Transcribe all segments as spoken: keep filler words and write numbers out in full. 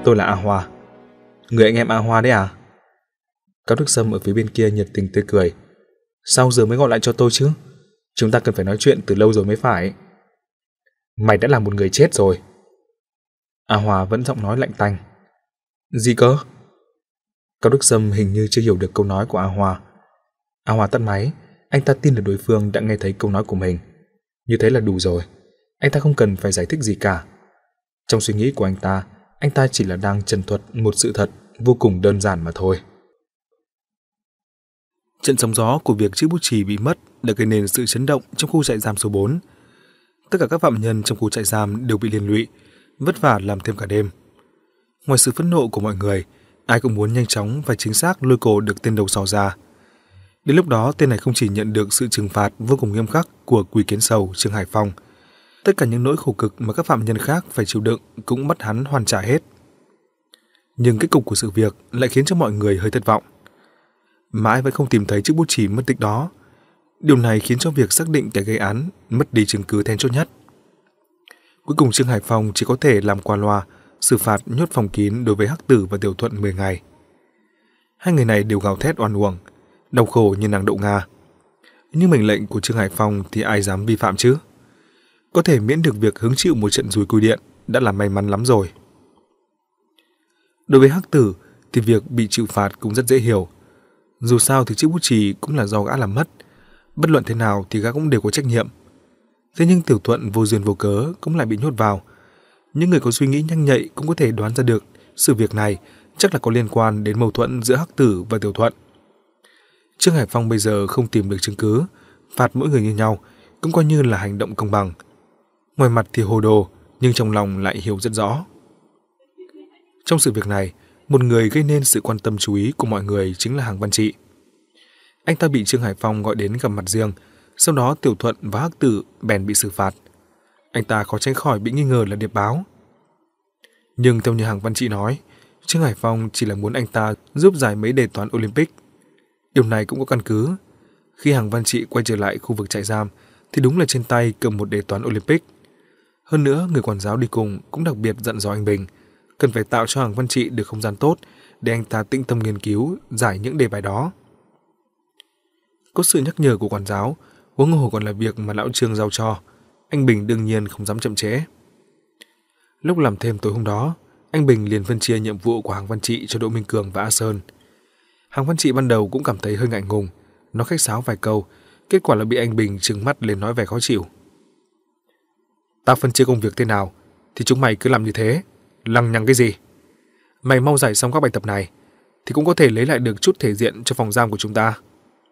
tôi là A Hoa. Người anh em A Hoa đấy à? Cao Đức Sâm ở phía bên kia nhiệt tình tươi cười. Sao giờ mới gọi lại cho tôi chứ? Chúng ta cần phải nói chuyện từ lâu rồi mới phải. Mày đã là một người chết rồi. A Hoa vẫn giọng nói lạnh tanh. Gì cơ? Cao Đức Sâm hình như chưa hiểu được câu nói của A Hoa. A Hoa tắt máy, anh ta tin được đối phương đã nghe thấy câu nói của mình. Như thế là đủ rồi, anh ta không cần phải giải thích gì cả. Trong suy nghĩ của anh ta, anh ta chỉ là đang trần thuật một sự thật vô cùng đơn giản mà thôi. Trận sóng gió của việc chiếc bút chì bị mất đã gây nên sự chấn động trong khu trại giam số bốn. Tất cả các phạm nhân trong khu trại giam đều bị liên lụy, vất vả làm thêm cả đêm. Ngoài sự phẫn nộ của mọi người, ai cũng muốn nhanh chóng và chính xác lôi cổ được tên đầu sỏ ra. Đến lúc đó, tên này không chỉ nhận được sự trừng phạt vô cùng nghiêm khắc của Quỷ Kiến Sầu Trương Hải Phong, tất cả những nỗi khổ cực mà các phạm nhân khác phải chịu đựng cũng bắt hắn hoàn trả hết. Nhưng kết cục của sự việc lại khiến cho mọi người hơi thất vọng. Mãi vẫn không tìm thấy chiếc bút chì mất tích đó. Điều này khiến cho việc xác định kẻ gây án mất đi chứng cứ then chốt nhất. Cuối cùng Trương Hải Phong chỉ có thể làm qua loa, xử phạt nhốt phòng kín đối với Hắc Tử và Tiểu Thuận mười ngày. Hai người này đều gào thét oan uổng, đau khổ như nàng đậu Nga. Nhưng mệnh lệnh của Trương Hải Phong thì ai dám vi phạm chứ? Có thể miễn được việc hứng chịu một trận dùi cui điện đã là may mắn lắm rồi. Đối với Hắc Tử thì việc bị chịu phạt cũng rất dễ hiểu. Dù sao thì chiếc bút chì cũng là do gã làm mất, bất luận thế nào thì gã cũng đều có trách nhiệm. Thế nhưng Tiểu Thuận vô duyên vô cớ cũng lại bị nhốt vào. Những người có suy nghĩ nhanh nhạy cũng có thể đoán ra được sự việc này chắc là có liên quan đến mâu thuẫn giữa Hắc Tử và Tiểu Thuận. Trương Hải Phong bây giờ không tìm được chứng cứ, phạt mỗi người như nhau cũng coi như là hành động công bằng. Ngoài mặt thì hồ đồ, nhưng trong lòng lại hiểu rất rõ. Trong sự việc này, một người gây nên sự quan tâm chú ý của mọi người chính là Hàng Văn Trị. Anh ta bị Trương Hải Phong gọi đến gặp mặt riêng, sau đó Tiểu Thuận và Hắc Tử bèn bị xử phạt. Anh ta khó tránh khỏi bị nghi ngờ là điệp báo. Nhưng theo như Hàng Văn Trị nói, Trương Hải Phong chỉ là muốn anh ta giúp giải mấy đề toán Olympic. Điều này cũng có căn cứ. Khi Hàng Văn Trị quay trở lại khu vực trại giam thì đúng là trên tay cầm một đề toán Olympic. Hơn nữa, người quản giáo đi cùng cũng đặc biệt dặn dò anh Bình cần phải tạo cho Hàng Văn Trị được không gian tốt để anh ta tĩnh tâm nghiên cứu giải những đề bài đó. Có sự nhắc nhở của quản giáo, huống hồ còn là việc mà lão Trương giao cho, anh Bình đương nhiên không dám chậm trễ. Lúc làm thêm tối hôm đó, anh Bình liền phân chia nhiệm vụ của Hàng Văn Trị cho Đỗ Minh Cường và A Sơn. Hàng Văn Trị ban đầu cũng cảm thấy hơi ngại ngùng, nó khách sáo vài câu, kết quả là bị anh Bình trừng mắt lên nói vẻ khó chịu. Ta phân chia công việc thế nào thì chúng mày cứ làm như thế, lằng nhằng cái gì? Mày mau giải xong các bài tập này thì cũng có thể lấy lại được chút thể diện cho phòng giam của chúng ta.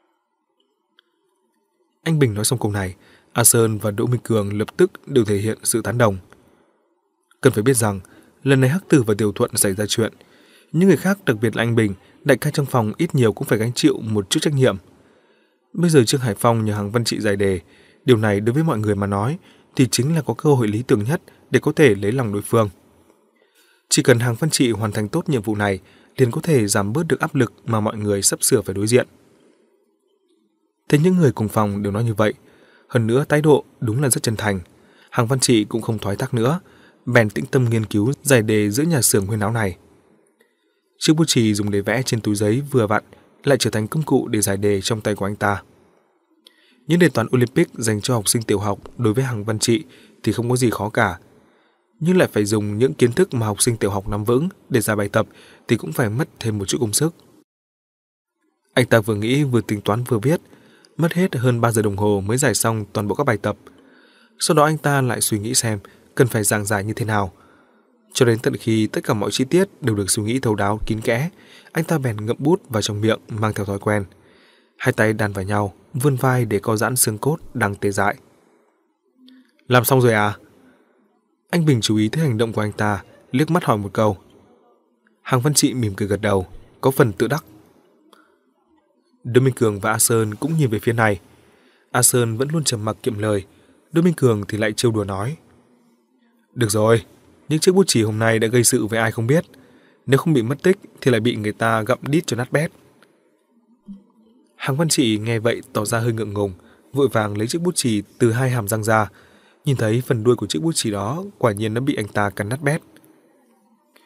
Anh Bình nói xong câu này, A Sơn và Đỗ Minh Cường lập tức đều thể hiện sự tán đồng. Cần phải biết rằng, lần này Hắc Tử và Tiểu Thuận xảy ra chuyện, những người khác, đặc biệt là anh Bình, đại ca trong phòng ít nhiều cũng phải gánh chịu một chút trách nhiệm. Bây giờ Trương Hải Phong nhờ Hàng Văn Trị giải đề, điều này đối với mọi người mà nói thì chính là có cơ hội lý tưởng nhất để có thể lấy lòng đối phương. Chỉ cần Hàng Văn Trị hoàn thành tốt nhiệm vụ này, liền có thể giảm bớt được áp lực mà mọi người sắp sửa phải đối diện. Thế những người cùng phòng đều nói như vậy, hơn nữa thái độ đúng là rất chân thành. Hàng Văn Trị cũng không thoái thác nữa, bèn tĩnh tâm nghiên cứu giải đề giữa nhà xưởng huyên áo này. Chiếc bút chì dùng để vẽ trên túi giấy vừa vặn lại trở thành công cụ để giải đề trong tay của anh ta. Những đề toán Olympic dành cho học sinh tiểu học đối với Hàng Văn Trị thì không có gì khó cả, nhưng lại phải dùng những kiến thức mà học sinh tiểu học nắm vững để giải bài tập thì cũng phải mất thêm một chút công sức. Anh ta vừa nghĩ vừa tính toán vừa viết, mất hết hơn ba giờ đồng hồ mới giải xong toàn bộ các bài tập. Sau đó anh ta lại suy nghĩ xem cần phải giảng giải như thế nào. Cho đến tận khi tất cả mọi chi tiết đều được suy nghĩ thấu đáo kín kẽ, anh ta bèn ngậm bút vào trong miệng mang theo thói quen. Hai tay đan vào nhau, vươn vai để co giãn xương cốt đang tê dại. Làm xong rồi à? Anh Bình chú ý thấy hành động của anh ta, liếc mắt hỏi một câu. Hàng Văn Trị mỉm cười gật đầu, có phần tự đắc. Đỗ Minh Cường và A Sơn cũng nhìn về phía này. A Sơn vẫn luôn trầm mặc kiệm lời, Đỗ Minh Cường thì lại trêu đùa nói. Được rồi, những chiếc bút chì hôm nay đã gây sự với ai không biết. Nếu không bị mất tích thì lại bị người ta gặm đít cho nát bét. Hàng Văn Trị nghe vậy tỏ ra hơi ngượng ngùng, vội vàng lấy chiếc bút chì từ hai hàm răng ra. Nhìn thấy phần đuôi của chiếc bút chì đó quả nhiên nó bị anh ta cắn nát bét.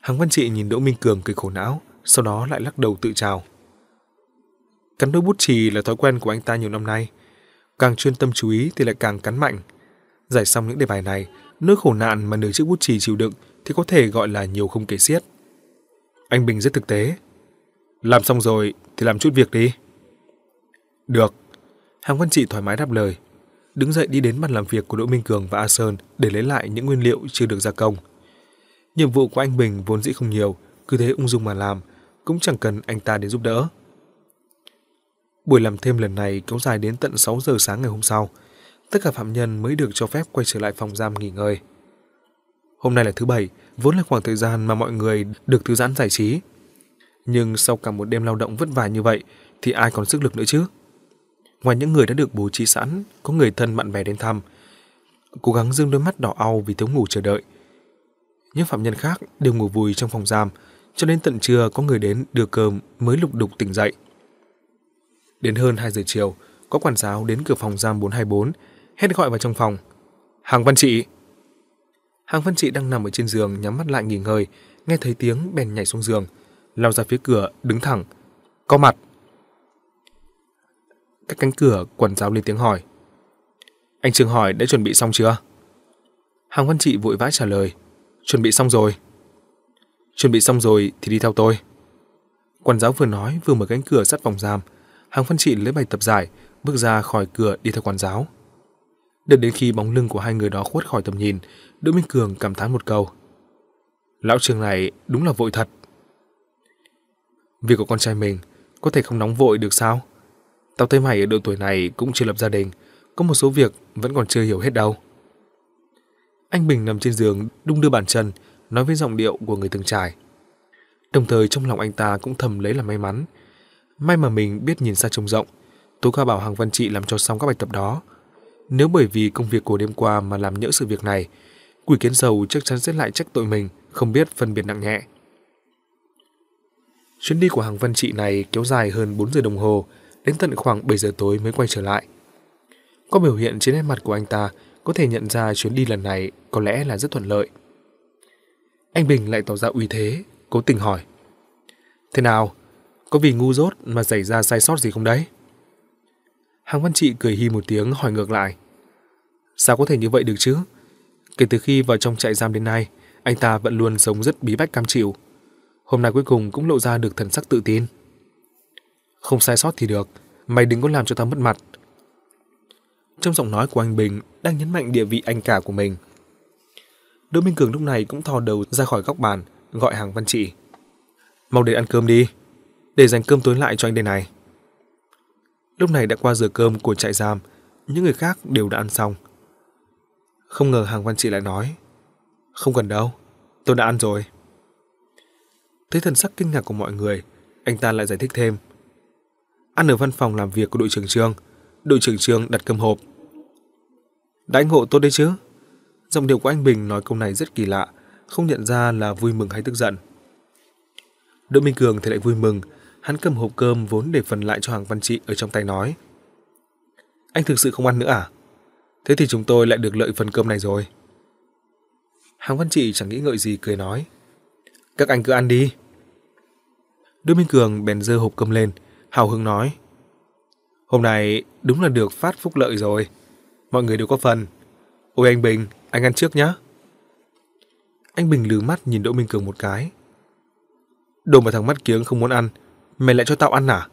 Hàng Văn Trị nhìn Đỗ Minh Cường cười khổ não, sau đó lại lắc đầu tự trào. Cắn đôi bút chì là thói quen của anh ta nhiều năm nay. Càng chuyên tâm chú ý thì lại càng cắn mạnh. Giải xong những đề bài này, nỗi khổ nạn mà nửa chiếc bút chì chịu đựng thì có thể gọi là nhiều không kể xiết. Anh Bình rất thực tế. Làm xong rồi thì làm chút việc đi. Được. Hàng Văn Trị thoải mái đáp lời. Đứng dậy đi đến bàn làm việc của Đỗ Minh Cường và A Sơn để lấy lại những nguyên liệu chưa được gia công. Nhiệm vụ của anh Bình vốn dĩ không nhiều, cứ thế ung dung mà làm, cũng chẳng cần anh ta đến giúp đỡ. Buổi làm thêm lần này kéo dài đến tận sáu giờ sáng ngày hôm sau. Tất cả phạm nhân mới được cho phép quay trở lại phòng giam nghỉ ngơi. Hôm nay là thứ Bảy, vốn là khoảng thời gian mà mọi người được thư giãn giải trí. Nhưng sau cả một đêm lao động vất vả như vậy thì ai còn sức lực nữa chứ? Ngoài những người đã được bố trí sẵn, có người thân bạn bè đến thăm, cố gắng dương đôi mắt đỏ au vì thiếu ngủ chờ đợi. Những phạm nhân khác đều ngủ vùi trong phòng giam, cho đến tận trưa có người đến đưa cơm mới lục đục tỉnh dậy. Đến hơn hai giờ chiều, có quản giáo đến cửa phòng giam bốn hai bốn, hét gọi vào trong phòng. Hàng Văn Trị! Hàng Văn Trị đang nằm ở trên giường nhắm mắt lại nghỉ ngơi, nghe thấy tiếng bèn nhảy xuống giường, lao ra phía cửa, đứng thẳng. Có mặt! Cách cánh cửa, quản giáo lên tiếng hỏi. Anh Trường hỏi đã chuẩn bị xong chưa? Hàng Văn Trị vội vã trả lời. Chuẩn bị xong rồi. Chuẩn bị xong rồi thì đi theo tôi. Quản giáo vừa nói vừa mở cánh cửa sắt phòng giam. Hàng Văn Trị lấy bài tập giải, bước ra khỏi cửa đi theo quản giáo. Đợi đến khi bóng lưng của hai người đó khuất khỏi tầm nhìn, Đỗ Minh Cường cảm thán một câu. Lão Trường này đúng là vội thật. Việc của con trai mình có thể không nóng vội được sao? Tao thấy mày ở độ tuổi này cũng chưa lập gia đình, có một số việc vẫn còn chưa hiểu hết đâu. Anh Bình nằm trên giường đung đưa bàn chân, nói với giọng điệu của người từng trải. Đồng thời trong lòng anh ta cũng thầm lấy là may mắn. May mà mình biết nhìn xa trông rộng, tối qua bảo Hàng Văn Trị làm cho xong các bài tập đó. Nếu bởi vì công việc của đêm qua mà làm nhỡ sự việc này, Quỷ Kiến Sầu chắc chắn sẽ lại trách tội mình, không biết phân biệt nặng nhẹ. Chuyến đi của Hàng Văn Trị này kéo dài hơn bốn giờ đồng hồ, đến tận khoảng bảy giờ tối mới quay trở lại. Có biểu hiện trên nét mặt của anh ta có thể nhận ra chuyến đi lần này có lẽ là rất thuận lợi. Anh Bình lại tỏ ra uy thế, cố tình hỏi. Thế nào? Có vì ngu dốt mà xảy ra sai sót gì không đấy? Hàng Văn Trị cười hi một tiếng hỏi ngược lại. Sao có thể như vậy được chứ? Kể từ khi vào trong trại giam đến nay, anh ta vẫn luôn sống rất bí bách cam chịu. Hôm nay cuối cùng cũng lộ ra được thần sắc tự tin. Không sai sót thì được, mày đừng có làm cho tao mất mặt. Trong giọng nói của anh Bình đang nhấn mạnh địa vị anh cả của mình. Đỗ Minh Cường lúc này cũng thò đầu ra khỏi góc bàn, gọi Hàng Văn Trị. Mau đến ăn cơm đi, để dành cơm tối lại cho anh đây này. Lúc này đã qua giờ cơm của trại giam, những người khác đều đã ăn xong. Không ngờ Hàng Văn Trị lại nói. Không cần đâu, tôi đã ăn rồi. Thấy thần sắc kinh ngạc của mọi người, anh ta lại giải thích thêm. Ăn ở văn phòng làm việc của đội trưởng Trương, đội trưởng Trương đặt cơm hộp. Đãi ngộ tốt đấy chứ? Giọng điệu của anh Bình nói câu này rất kỳ lạ, không nhận ra là vui mừng hay tức giận. Đỗ Minh Cường thì lại vui mừng, hắn cầm hộp cơm vốn để phần lại cho Hàng Văn Trị ở trong tay nói. Anh thực sự không ăn nữa à? Thế thì chúng tôi lại được lợi phần cơm này rồi. Hàng Văn Trị chẳng nghĩ ngợi gì cười nói. Các anh cứ ăn đi. Đỗ Minh Cường bèn giơ hộp cơm lên, hào hứng nói. Hôm nay đúng là được phát phúc lợi rồi. Mọi người đều có phần. Ôi anh Bình, anh ăn trước nhé. Anh Bình lừ mắt nhìn Đỗ Minh Cường một cái. Đồ mà thằng mắt kiếng không muốn ăn, mày lại cho tao ăn à?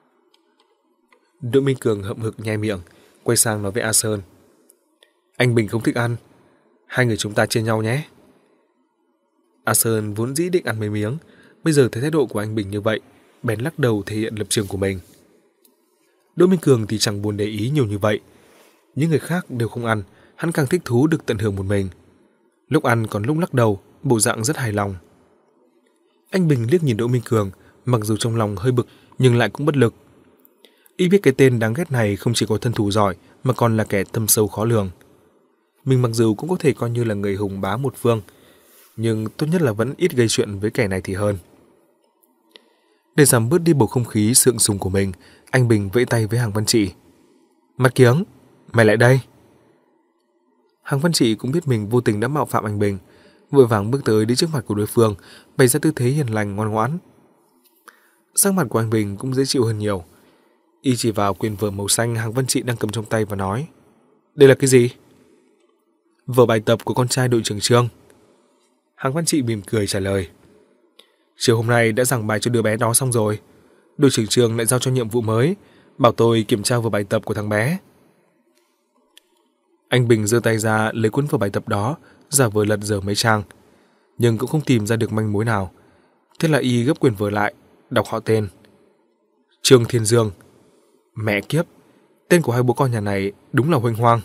Đỗ Minh Cường hậm hực nhai miệng, quay sang nói với A Sơn. Anh Bình không thích ăn, hai người chúng ta chia nhau nhé. A Sơn vốn dĩ định ăn mấy miếng, bây giờ thấy thái độ của anh Bình như vậy, bèn lắc đầu thể hiện lập trường của mình. Đỗ Minh Cường thì chẳng buồn để ý nhiều như vậy. Những người khác đều không ăn, hắn càng thích thú được tận hưởng một mình. Lúc ăn còn lúc lắc đầu, bộ dạng rất hài lòng. Anh Bình liếc nhìn Đỗ Minh Cường, mặc dù trong lòng hơi bực nhưng lại cũng bất lực. Y biết cái tên đáng ghét này không chỉ có thân thủ giỏi mà còn là kẻ thâm sâu khó lường. Mình mặc dù cũng có thể coi như là người hùng bá một phương, nhưng tốt nhất là vẫn ít gây chuyện với kẻ này thì hơn. Để giảm bớt đi bầu không khí sượng sùng của mình, anh Bình vẫy tay với Hàng Văn Trị. Mắt kiếng, mày lại đây. Hàng Văn Trị cũng biết mình vô tình đã mạo phạm anh Bình, vội vàng bước tới đến trước mặt của đối phương, bày ra tư thế hiền lành ngoan ngoãn. Sắc mặt của anh Bình cũng dễ chịu hơn nhiều. Y chỉ vào quyển vở màu xanh Hàng Văn Trị đang cầm trong tay và nói: "Đây là cái gì?" "Vở bài tập của con trai đội trưởng Trương." Hàng Văn Trị mỉm cười trả lời: "Chiều hôm nay đã giảng bài cho đứa bé đó xong rồi. Đội trưởng Trương lại giao cho nhiệm vụ mới, bảo tôi kiểm tra vở bài tập của thằng bé." Anh Bình giơ tay ra lấy cuốn vở bài tập đó, giả vờ lật dở mấy trang, nhưng cũng không tìm ra được manh mối nào. Thế là y gấp quyển vở lại, đọc họ tên: Trương Thiên Dương. Mẹ kiếp, tên của hai bố con nhà này đúng là huênh hoang.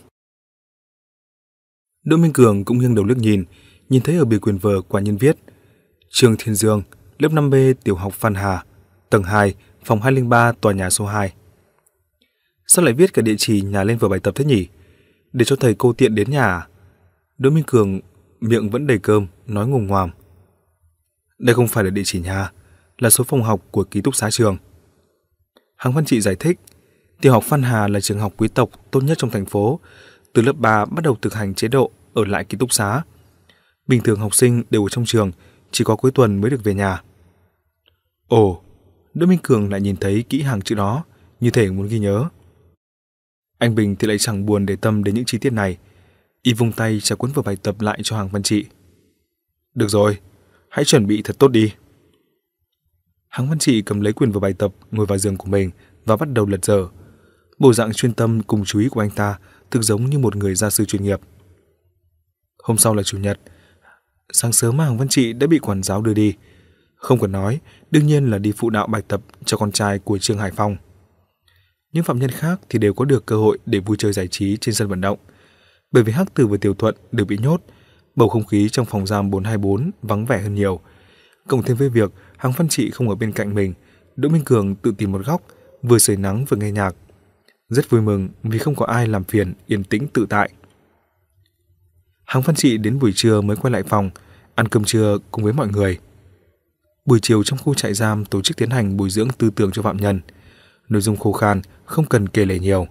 Đỗ Minh Cường cũng nghiêng đầu liếc nhìn, nhìn thấy ở bìa quyển vở quả nhiên viết: Trương Thiên Dương, lớp năm B, tiểu học Phan Hà, tầng hai, phòng hai không ba, tòa nhà số hai. Sao lại viết cả địa chỉ nhà lên vở bài tập thế nhỉ? Để cho thầy cô tiện đến nhà à? Đỗ Minh Cường miệng vẫn đầy cơm, nói ngồm ngoàm: Đây không phải là địa chỉ nhà, là số phòng học của ký túc xá trường. Hàng Văn Trị giải thích: Tiểu học Phan Hà là trường học quý tộc tốt nhất trong thành phố, từ lớp ba bắt đầu thực hành chế độ ở lại ký túc xá. Bình thường học sinh đều ở trong trường, chỉ có cuối tuần mới được về nhà. Ồ, Đỗ Minh Cường lại nhìn thấy kỹ hàng chữ đó, như thể muốn ghi nhớ. Anh Bình thì lại chẳng buồn để tâm đến những chi tiết này. Y vung tay trả cuốn vở bài tập lại cho Hàng Văn Trị. Được rồi, hãy chuẩn bị thật tốt đi. Hàng Văn Trị cầm lấy quyển vở bài tập, ngồi vào giường của mình và bắt đầu lật dở. Bộ dạng chuyên tâm cùng chú ý của anh ta thực giống như một người gia sư chuyên nghiệp. Hôm sau là chủ nhật. Sáng sớm Hàng Văn Trị đã bị quản giáo đưa đi. Không cần nói, đương nhiên là đi phụ đạo bài tập cho con trai của trường Hải Phong. Những phạm nhân khác thì đều có được cơ hội để vui chơi giải trí trên sân vận động. Bởi vì Hắc Tử và Tiểu Thuận đều bị nhốt, bầu không khí trong phòng giam bốn hai bốn vắng vẻ hơn nhiều. Cộng thêm với việc Hàng Văn Trị không ở bên cạnh mình, Đỗ Minh Cường tự tìm một góc, vừa sưởi nắng vừa nghe nhạc. Rất vui mừng vì không có ai làm phiền, yên tĩnh tự tại. Hàng Văn Trị đến buổi trưa mới quay lại phòng, ăn cơm trưa cùng với mọi người. Buổi chiều trong khu trại giam tổ chức tiến hành bồi dưỡng tư tưởng cho phạm nhân. Nội dung khô khan, không cần kể lể nhiều.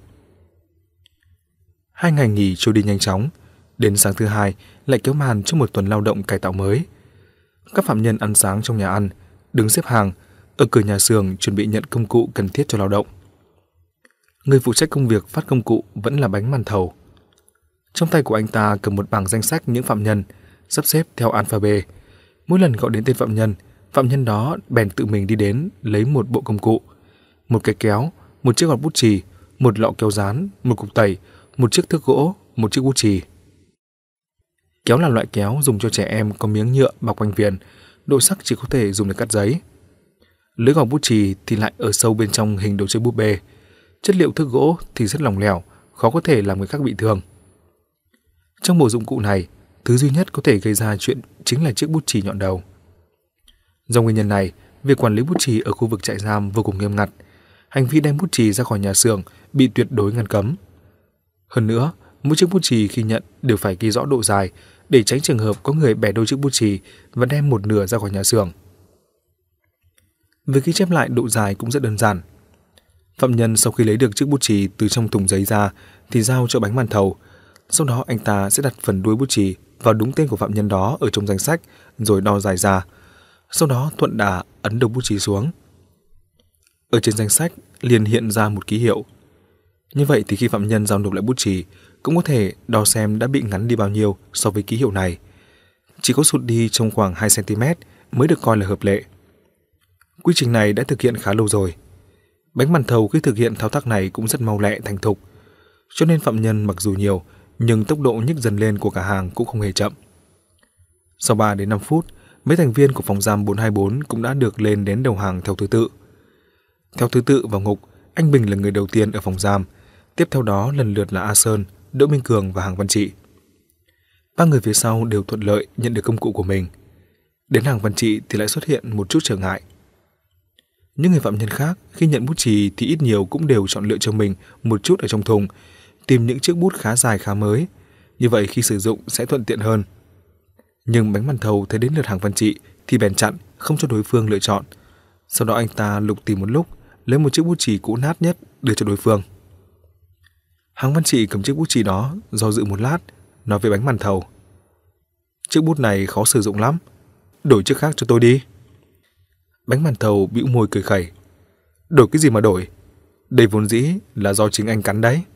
Hai ngày nghỉ trôi đi nhanh chóng, đến sáng thứ hai lại kéo màn cho một tuần lao động cải tạo mới. Các phạm nhân ăn sáng trong nhà ăn, đứng xếp hàng ở cửa nhà xưởng chuẩn bị nhận công cụ cần thiết cho lao động. Người phụ trách công việc phát công cụ vẫn là Bánh Màn Thầu. Trong tay của anh ta cầm một bảng danh sách những phạm nhân, sắp xếp theo alphabet. Mỗi lần gọi đến tên phạm nhân, phạm nhân đó bèn tự mình đi đến lấy một bộ công cụ, một cái kéo, một chiếc gọt bút chì, một lọ kéo dán, một cục tẩy, một chiếc thước gỗ, một chiếc bút chì. Kéo là loại kéo dùng cho trẻ em có miếng nhựa bọc quanh viền, độ sắc chỉ có thể dùng để cắt giấy. Lưỡi gọt bút chì thì lại ở sâu bên trong hình đồ chơi búp bê. Chất liệu thước gỗ thì rất lỏng lẻo, khó có thể làm người khác bị thương. Trong bộ dụng cụ này, thứ duy nhất có thể gây ra chuyện chính là chiếc bút chì nhọn đầu. Do nguyên nhân này, việc quản lý bút chì ở khu vực trại giam vô cùng nghiêm ngặt. Hành vi đem bút chì ra khỏi nhà xưởng bị tuyệt đối ngăn cấm. Hơn nữa, mỗi chiếc bút chì khi nhận đều phải ghi rõ độ dài để tránh trường hợp có người bẻ đôi chiếc bút chì và đem một nửa ra khỏi nhà xưởng. Việc ghi chép lại độ dài cũng rất đơn giản. Phạm nhân sau khi lấy được chiếc bút chì từ trong thùng giấy ra thì giao cho Bánh Màn Thầu. Sau đó anh ta sẽ đặt phần đuôi bút chì vào đúng tên của phạm nhân đó ở trong danh sách rồi đo dài ra. Sau đó thuận đà ấn đầu bút chì xuống. Ở trên danh sách liền hiện ra một ký hiệu. Như vậy thì khi phạm nhân giao nộp lại bút chì cũng có thể đo xem đã bị ngắn đi bao nhiêu so với ký hiệu này. Chỉ có sụt đi trong khoảng hai xăng ti mét mới được coi là hợp lệ. Quy trình này đã thực hiện khá lâu rồi. Bánh Màn Thầu khi thực hiện thao tác này cũng rất mau lẹ thành thục. Cho nên phạm nhân mặc dù nhiều nhưng tốc độ nhích dần lên của cả hàng cũng không hề chậm. Sau ba đến năm phút, mấy thành viên của phòng giam bốn hai bốn cũng đã được lên đến đầu hàng theo thứ tự. Theo thứ tự vào ngục, anh Bình là người đầu tiên ở phòng giam, tiếp theo đó lần lượt là A Sơn, Đỗ Minh Cường và Hàng Văn Trị. Ba người phía sau đều thuận lợi nhận được công cụ của mình. Đến Hàng Văn Trị thì lại xuất hiện một chút trở ngại. Những người phạm nhân khác khi nhận bút chì thì ít nhiều cũng đều chọn lựa cho mình một chút ở trong thùng, tìm những chiếc bút khá dài khá mới, như vậy khi sử dụng sẽ thuận tiện hơn. Nhưng Bánh Màn Thầu thấy đến lượt Hàng Văn Trị thì bèn chặn, không cho đối phương lựa chọn. Sau đó anh ta lục tìm một lúc, lấy một chiếc bút chì cũ nát nhất đưa cho đối phương. Hàng Văn Trị cầm chiếc bút chì đó, do dự một lát, nói với Bánh Màn Thầu: Chiếc bút này khó sử dụng lắm. Đổi chiếc khác cho tôi đi. Bánh màn thầu bĩu môi cười khẩy. Đổi cái gì mà đổi? Đây vốn dĩ là do chính anh cắn đấy.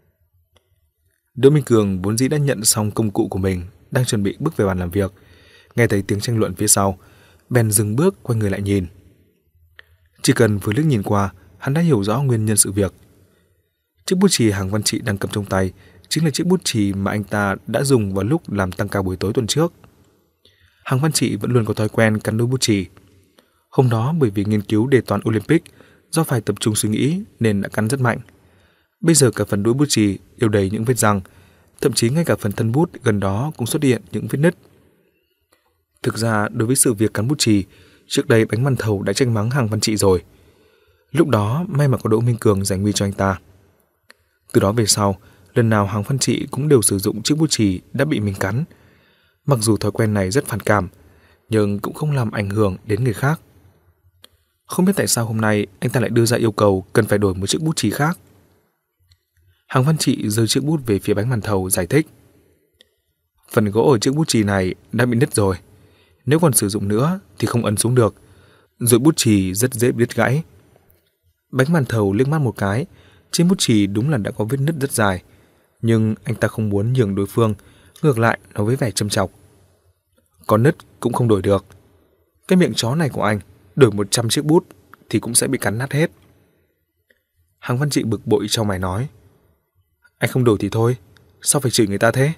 Đỗ Minh Cường vốn dĩ đã nhận xong công cụ của mình, đang chuẩn bị bước về bàn làm việc. Nghe thấy tiếng tranh luận phía sau, bèn dừng bước quay người lại nhìn. Chỉ cần vừa liếc nhìn qua, hắn đã hiểu rõ nguyên nhân sự việc. Chiếc bút chì Hàng Văn Trị đang cầm trong tay chính là chiếc bút chì mà anh ta đã dùng vào lúc làm tăng ca buổi tối tuần trước. Hàng Văn Trị vẫn luôn có thói quen cắn đôi bút chì. Hôm đó bởi vì nghiên cứu đề toán Olympic, do phải tập trung suy nghĩ nên đã cắn rất mạnh. Bây giờ cả phần đuôi bút chì đều đầy những vết răng, thậm chí ngay cả phần thân bút gần đó cũng xuất hiện những vết nứt. Thực ra đối với sự việc cắn bút chì, trước đây Bánh Màn Thầu đã tranh mắng Hàng Văn Trị rồi. Lúc đó may mà có Đỗ Minh Cường giải nguy cho anh ta. Từ đó về sau, lần nào Hàng Văn Trị cũng đều sử dụng chiếc bút chì đã bị mình cắn. Mặc dù thói quen này rất phản cảm, nhưng cũng không làm ảnh hưởng đến người khác. Không biết tại sao hôm nay anh ta lại đưa ra yêu cầu cần phải đổi một chiếc bút chì khác. Hàng Văn Trị giơ chiếc bút về phía Bánh Màn Thầu giải thích. Phần gỗ ở chiếc bút chì này đã bị nứt rồi. Nếu còn sử dụng nữa thì không ấn xuống được. Rồi bút chì rất dễ bị đứt gãy. Bánh Màn Thầu liếc mắt một cái. Trên bút chì đúng là đã có vết nứt rất dài. Nhưng anh ta không muốn nhường đối phương. Ngược lại nói với vẻ châm chọc. Có nứt cũng không đổi được. Cái miệng chó này của anh đổi một trăm chiếc bút thì cũng sẽ bị cắn nát hết. Hàng Văn Trị bực bội trong mày nói. Anh không đổi thì thôi, sao phải chửi người ta thế?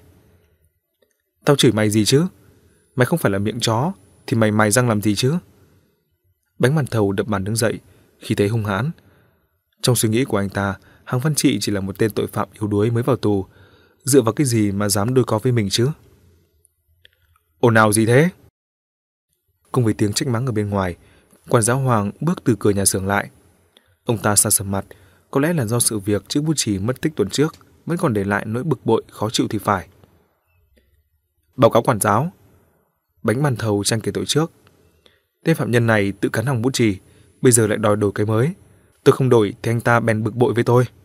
Tao chửi mày gì chứ? Mày không phải là miệng chó thì mày mài răng làm gì chứ? Bánh Màn Thầu đập bàn đứng dậy khi thấy hung hãn. Trong suy nghĩ của anh ta, Hàng Văn Trị chỉ là một tên tội phạm yếu đuối mới vào tù, dựa vào cái gì mà dám đôi co với mình chứ? Ồn ào gì thế? Cùng với tiếng trách mắng ở bên ngoài, quản giáo Hoàng bước từ cửa nhà xưởng lại. Ông ta sa sầm mặt, có lẽ là do sự việc chiếc bút chì mất tích tuần trước vẫn còn để lại nỗi bực bội khó chịu thì phải. Báo cáo quản giáo. Bánh Màn Thầu tranh kể tội trước. Tên phạm nhân này tự cắn hỏng bút chì, bây giờ lại đòi đổi cái mới. Tôi không đổi thì anh ta bèn bực bội với tôi.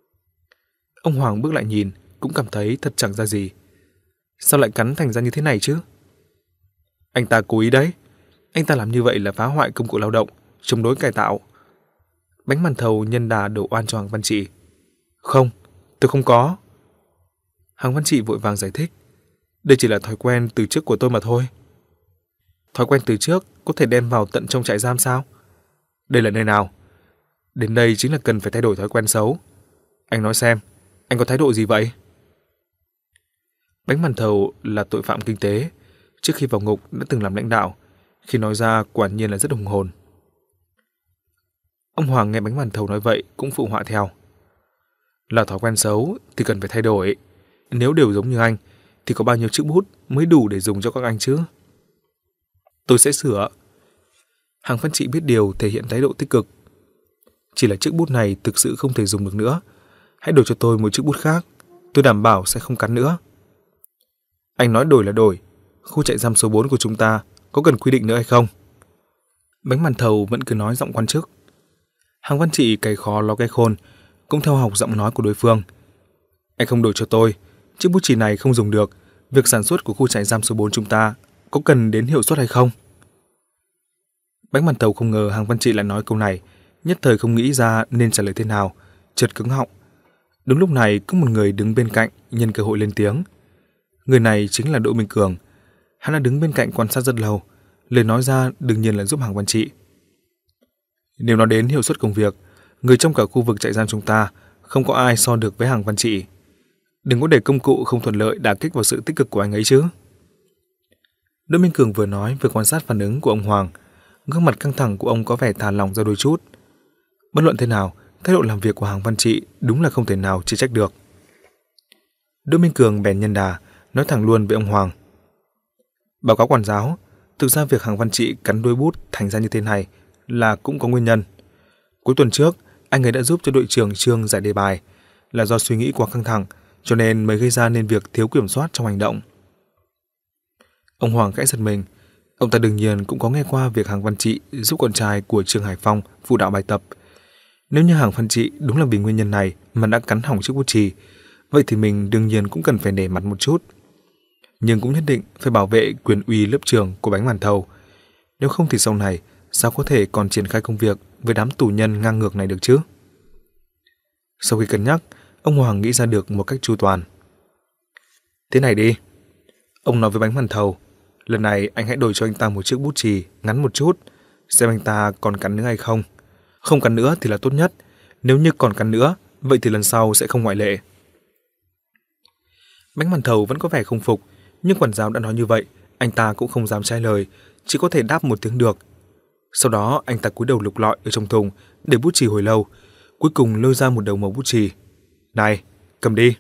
Ông Hoàng bước lại nhìn, cũng cảm thấy thật chẳng ra gì. Sao lại cắn thành ra như thế này chứ? Anh ta cố ý đấy. Anh ta làm như vậy là phá hoại công cụ lao động, chống đối cải tạo. Bánh Màn Thầu nhân đà đổ oan cho Hàng Văn Trị. Không, tôi không có. Hàng Văn Trị vội vàng giải thích. Đây chỉ là thói quen từ trước của tôi mà thôi. Thói quen từ trước có thể đem vào tận trong trại giam sao? Đây là nơi nào? Đến đây chính là cần phải thay đổi thói quen xấu. Anh nói xem, anh có thái độ gì vậy? Bánh Màn Thầu là tội phạm kinh tế. Trước khi vào ngục đã từng làm lãnh đạo. Khi nói ra quả nhiên là rất hùng hồn. Ông Hoàng nghe Bánh Màn Thầu nói vậy cũng phụ họa theo. Là thói quen xấu thì cần phải thay đổi. Nếu đều giống như anh thì có bao nhiêu chiếc bút mới đủ để dùng cho các anh chứ? Tôi sẽ sửa. Hàng Văn Trị biết điều thể hiện thái độ tích cực. Chỉ là chiếc bút này thực sự không thể dùng được nữa. Hãy đổi cho tôi một chiếc bút khác. Tôi đảm bảo sẽ không cắn nữa. Anh nói đổi là đổi. Khu trại giam số bốn của chúng ta có cần quy định nữa hay không? Bánh Màn Thầu vẫn cứ nói giọng quan chức. Hàng Văn Trị cày khó lo cái khôn, cũng theo học giọng nói của đối phương. Anh không đổi cho tôi, chiếc bút chì này không dùng được. Việc sản xuất của khu trại giam số bốn chúng ta có cần đến hiệu suất hay không? Bánh Màn Thầu không ngờ Hàng Văn Trị lại nói câu này, nhất thời không nghĩ ra nên trả lời thế nào, chợt cứng họng. Đúng lúc này có một người đứng bên cạnh nhân cơ hội lên tiếng. Người này chính là Đỗ Minh Cường. Hắn đã đứng bên cạnh quan sát rất lâu, lời nói ra đương nhiên là giúp Hàng Văn Trị. Nếu nói đến hiệu suất công việc, người trong cả khu vực trại giam chúng ta không có ai so được với Hàng Văn Trị. Đừng có để công cụ không thuận lợi đả kích vào sự tích cực của anh ấy chứ. Đỗ Minh Cường vừa nói vừa quan sát phản ứng của ông Hoàng. Gương mặt căng thẳng của ông có vẻ thả lỏng ra đôi chút. Bất luận thế nào, thái độ làm việc của Hàng Văn Trị đúng là không thể nào chê trách được. Đỗ Minh Cường bèn nhân đà, nói thẳng luôn với ông Hoàng. Báo cáo quản giáo, thực ra việc Hàng Văn Trị cắn đuôi bút thành ra như thế này là cũng có nguyên nhân. Cuối tuần trước, anh ấy đã giúp cho đội trưởng Trương giải đề bài, là do suy nghĩ quá căng thẳng, cho nên mới gây ra nên việc thiếu kiểm soát trong hành động. Ông Hoàng khẽ giật mình. Ông ta đương nhiên cũng có nghe qua việc Hàng Văn Trị giúp con trai của Trương Hải Phong phụ đạo bài tập. Nếu như Hàng Văn Trị đúng là vì nguyên nhân này mà đã cắn hỏng chiếc bút chì, vậy thì mình đương nhiên cũng cần phải nể mặt một chút. nhưng cũng nhất định phải bảo vệ quyền uy lớp trưởng của bánh màn thầu. Nếu không thì sau này sao có thể còn triển khai công việc với đám tù nhân ngang ngược này được chứ? Sau khi cân nhắc, ông Hoàng nghĩ ra được một cách chu toàn. Thế này đi, ông nói với bánh màn thầu, lần này anh hãy đổi cho anh ta một chiếc bút chì ngắn một chút, xem anh ta còn cắn nữa hay không. Không cắn nữa thì là tốt nhất, nếu như còn cắn nữa, vậy thì lần sau sẽ không ngoại lệ. Bánh màn thầu vẫn có vẻ không phục, nhưng quản giáo đã nói như vậy, anh ta cũng không dám trái lời, chỉ có thể đáp một tiếng được. Sau đó anh ta cúi đầu lục lọi ở trong thùng để bút chì hồi lâu, cuối cùng lôi ra một đầu mẩu bút chì. Này, cầm đi.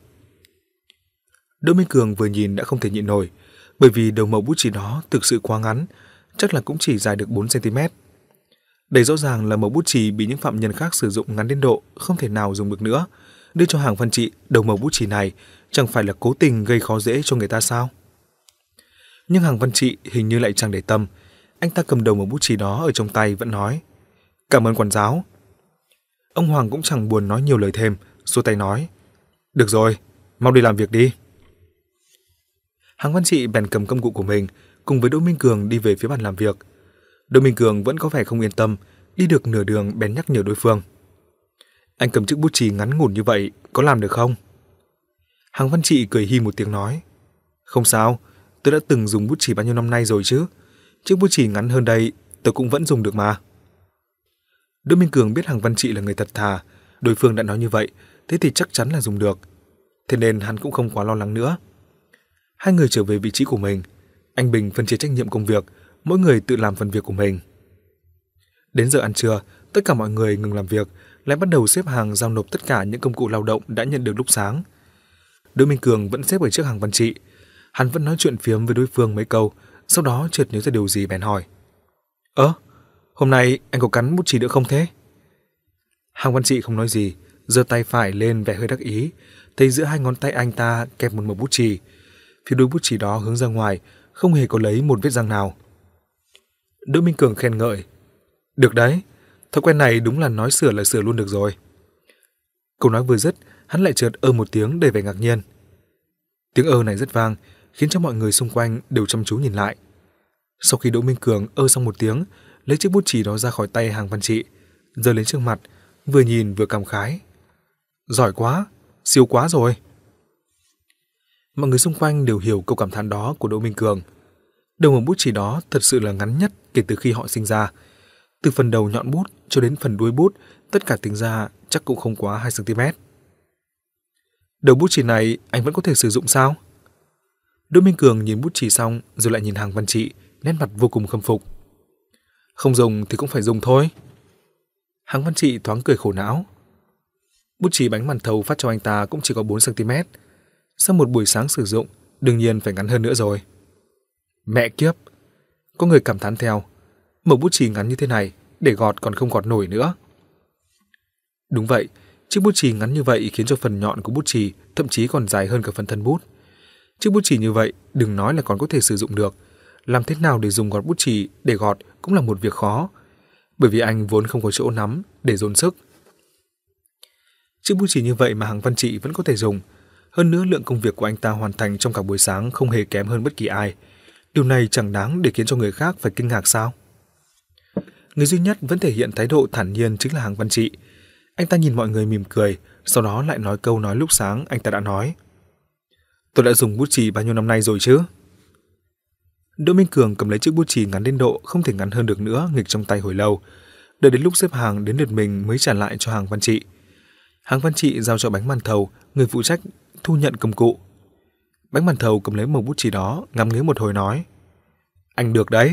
Đỗ Minh Cường vừa nhìn đã không thể nhịn nổi, bởi vì đầu mẩu bút chì đó thực sự quá ngắn, chắc là cũng chỉ dài được bốn xăng ti mét. Đây rõ ràng là mẩu bút chì bị những phạm nhân khác sử dụng ngắn đến độ không thể nào dùng được nữa. Đưa cho Hàng Văn Trị đầu mẩu bút chì này chẳng phải là cố tình gây khó dễ cho người ta sao? Nhưng Hàng Văn Trị hình như lại chẳng để tâm. Anh ta cầm đầu mẩu bút chì đó ở trong tay vẫn nói: Cảm ơn quản giáo. Ông Hoàng cũng chẳng buồn nói nhiều lời thêm, xua tay nói: Được rồi, mau đi làm việc đi. Hàng Văn Trị bèn cầm công cụ của mình cùng với Đỗ Minh Cường đi về phía bàn làm việc. Đỗ Minh Cường vẫn có vẻ không yên tâm, đi được nửa đường bèn nhắc nhở đối phương: Anh cầm chiếc bút chì ngắn ngủn như vậy có làm được không? Hàng Văn Trị cười hi một tiếng nói: Không sao, tôi đã từng dùng bút chì bao nhiêu năm nay rồi chứ. Chiếc bút chì ngắn hơn đây tôi cũng vẫn dùng được mà. Đỗ Minh Cường biết Hàng Văn Trị là người thật thà, đối phương đã nói như vậy, thế thì chắc chắn là dùng được. Thế nên hắn cũng không quá lo lắng nữa. Hai người trở về vị trí của mình. Anh Bình phân chia trách nhiệm công việc, mỗi người tự làm phần việc của mình. Đến giờ ăn trưa, tất cả mọi người ngừng làm việc, lại bắt đầu xếp hàng giao nộp tất cả những công cụ lao động đã nhận được lúc sáng. Đỗ Minh Cường vẫn xếp ở trước Hàng Văn Trị. Hắn vẫn nói chuyện phiếm với đối phương mấy câu, sau đó chợt nhớ ra điều gì bèn hỏi: Ơ, hôm nay anh có cắn bút chì nữa không thế? Hàng Văn Trị không nói gì, giơ tay phải lên vẻ hơi đắc ý, thấy giữa hai ngón tay anh ta kẹp một mẩu bút chì. Phía đuôi bút chì đó hướng ra ngoài, không hề có lấy một vết răng nào. Đỗ Minh Cường khen ngợi: Được đấy, thói quen này đúng là nói sửa là sửa luôn được rồi. Câu nói vừa dứt, hắn lại chợt ơ một tiếng đầy vẻ ngạc nhiên. Tiếng ơ này rất vang, khiến cho mọi người xung quanh đều chăm chú nhìn lại. Sau khi Đỗ Minh Cường ơ xong một tiếng, lấy chiếc bút chì đó ra khỏi tay Hàng Văn Trị, giơ lên trước mặt, vừa nhìn vừa cảm khái: Giỏi quá, siêu quá rồi. Mọi người xung quanh đều hiểu câu cảm thán đó của Đỗ Minh Cường. Đầu mẩu bút chì đó thật sự là ngắn nhất kể từ khi họ sinh ra. Từ phần đầu nhọn bút cho đến phần đuôi bút, tất cả tính ra chắc cũng không quá hai xăng ti mét. Đầu bút chì này anh vẫn có thể sử dụng sao? Đỗ Minh Cường nhìn bút chì xong rồi lại nhìn Hàng Văn Trị, nét mặt vô cùng khâm phục. Không dùng thì cũng phải dùng thôi. Hàng Văn Trị thoáng cười khổ não. Bút chì bánh màn thầu phát cho anh ta cũng chỉ có bốn xăng ti mét. Sau một buổi sáng sử dụng, đương nhiên phải ngắn hơn nữa rồi. Mẹ kiếp! Có người cảm thán theo. Mẩu bút chì ngắn như thế này, để gọt còn không gọt nổi nữa. Đúng vậy, chiếc bút chì ngắn như vậy khiến cho phần nhọn của bút chì thậm chí còn dài hơn cả phần thân bút. Chiếc bút chì như vậy đừng nói là còn có thể sử dụng được. Làm thế nào để dùng gọt bút chì để gọt cũng là một việc khó, bởi vì anh vốn không có chỗ nắm để dồn sức. Chiếc bút chì như vậy mà Hàng Văn Trị vẫn có thể dùng. Hơn nữa lượng công việc của anh ta hoàn thành trong cả buổi sáng không hề kém hơn bất kỳ ai. Điều này chẳng đáng để khiến cho người khác phải kinh ngạc sao? Người duy nhất vẫn thể hiện thái độ thản nhiên chính là Hàng Văn Trị. Anh ta nhìn mọi người mỉm cười, sau đó lại nói câu nói lúc sáng anh ta đã nói: Tôi đã dùng bút chì bao nhiêu năm nay rồi chứ? Đỗ Minh Cường cầm lấy chiếc bút chì ngắn đến độ không thể ngắn hơn được nữa nghịch trong tay hồi lâu, đợi đến lúc xếp hàng đến lượt mình mới trả lại cho Hàng Văn Trị. Hàng Văn Trị giao cho bánh màn thầu, người phụ trách thu nhận công cụ. Bánh màn thầu cầm lấy mẩu bút chì đó, ngắm nghía một hồi nói: Anh được đấy.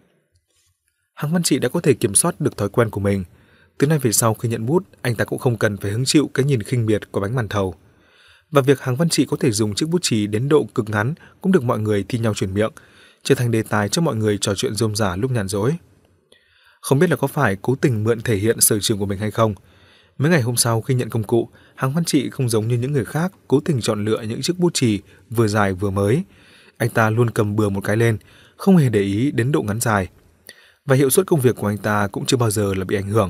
Hàng Văn Trị đã có thể kiểm soát được thói quen của mình. Từ nay về sau khi nhận bút, anh ta cũng không cần phải hứng chịu cái nhìn khinh miệt của bánh màn thầu. Và việc Hàng Văn Trị có thể dùng chiếc bút chì đến độ cực ngắn cũng được mọi người thi nhau truyền miệng, trở thành đề tài cho mọi người trò chuyện rôm rả lúc nhàn rỗi. Không biết là có phải cố tình mượn thể hiện sở trường của mình hay không, mấy ngày hôm sau khi nhận công cụ, Hàng Văn Trị không giống như những người khác cố tình chọn lựa những chiếc bút chì vừa dài vừa mới. Anh ta luôn cầm bừa một cái lên, không hề để ý đến độ ngắn dài. Và hiệu suất công việc của anh ta cũng chưa bao giờ là bị ảnh hưởng.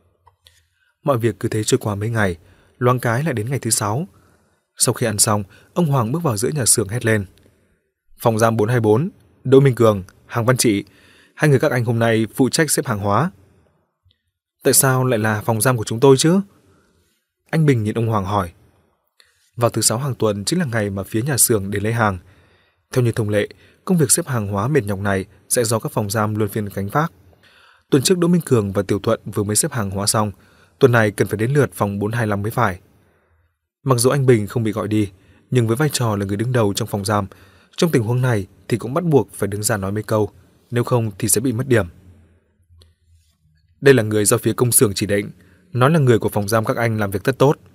Mọi việc cứ thế trôi qua mấy ngày, loáng cái lại đến ngày thứ sáu. Sau khi ăn xong, ông Hoàng bước vào giữa nhà xưởng hét lên: Phòng giam bốn hai bốn, Đỗ Minh Cường, Hàng Văn Trị, hai người các anh hôm nay phụ trách xếp hàng hóa. Tại sao lại là phòng giam của chúng tôi chứ? Anh Bình nhìn ông Hoàng hỏi. Vào thứ sáu hàng tuần chính là ngày mà phía nhà xưởng đến lấy hàng. Theo như thông lệ, công việc xếp hàng hóa mệt nhọc này sẽ do các phòng giam luân phiên gánh vác. Tuần trước Đỗ Minh Cường và Tiểu Thuận vừa mới xếp hàng hóa xong, tuần này cần phải đến lượt phòng bốn hai lăm mới phải. Mặc dù anh Bình không bị gọi đi, nhưng với vai trò là người đứng đầu trong phòng giam, trong tình huống này thì cũng bắt buộc phải đứng ra nói mấy câu, nếu không thì sẽ bị mất điểm. Đây là người do phía công xưởng chỉ định, nói là người của phòng giam các anh làm việc rất tốt.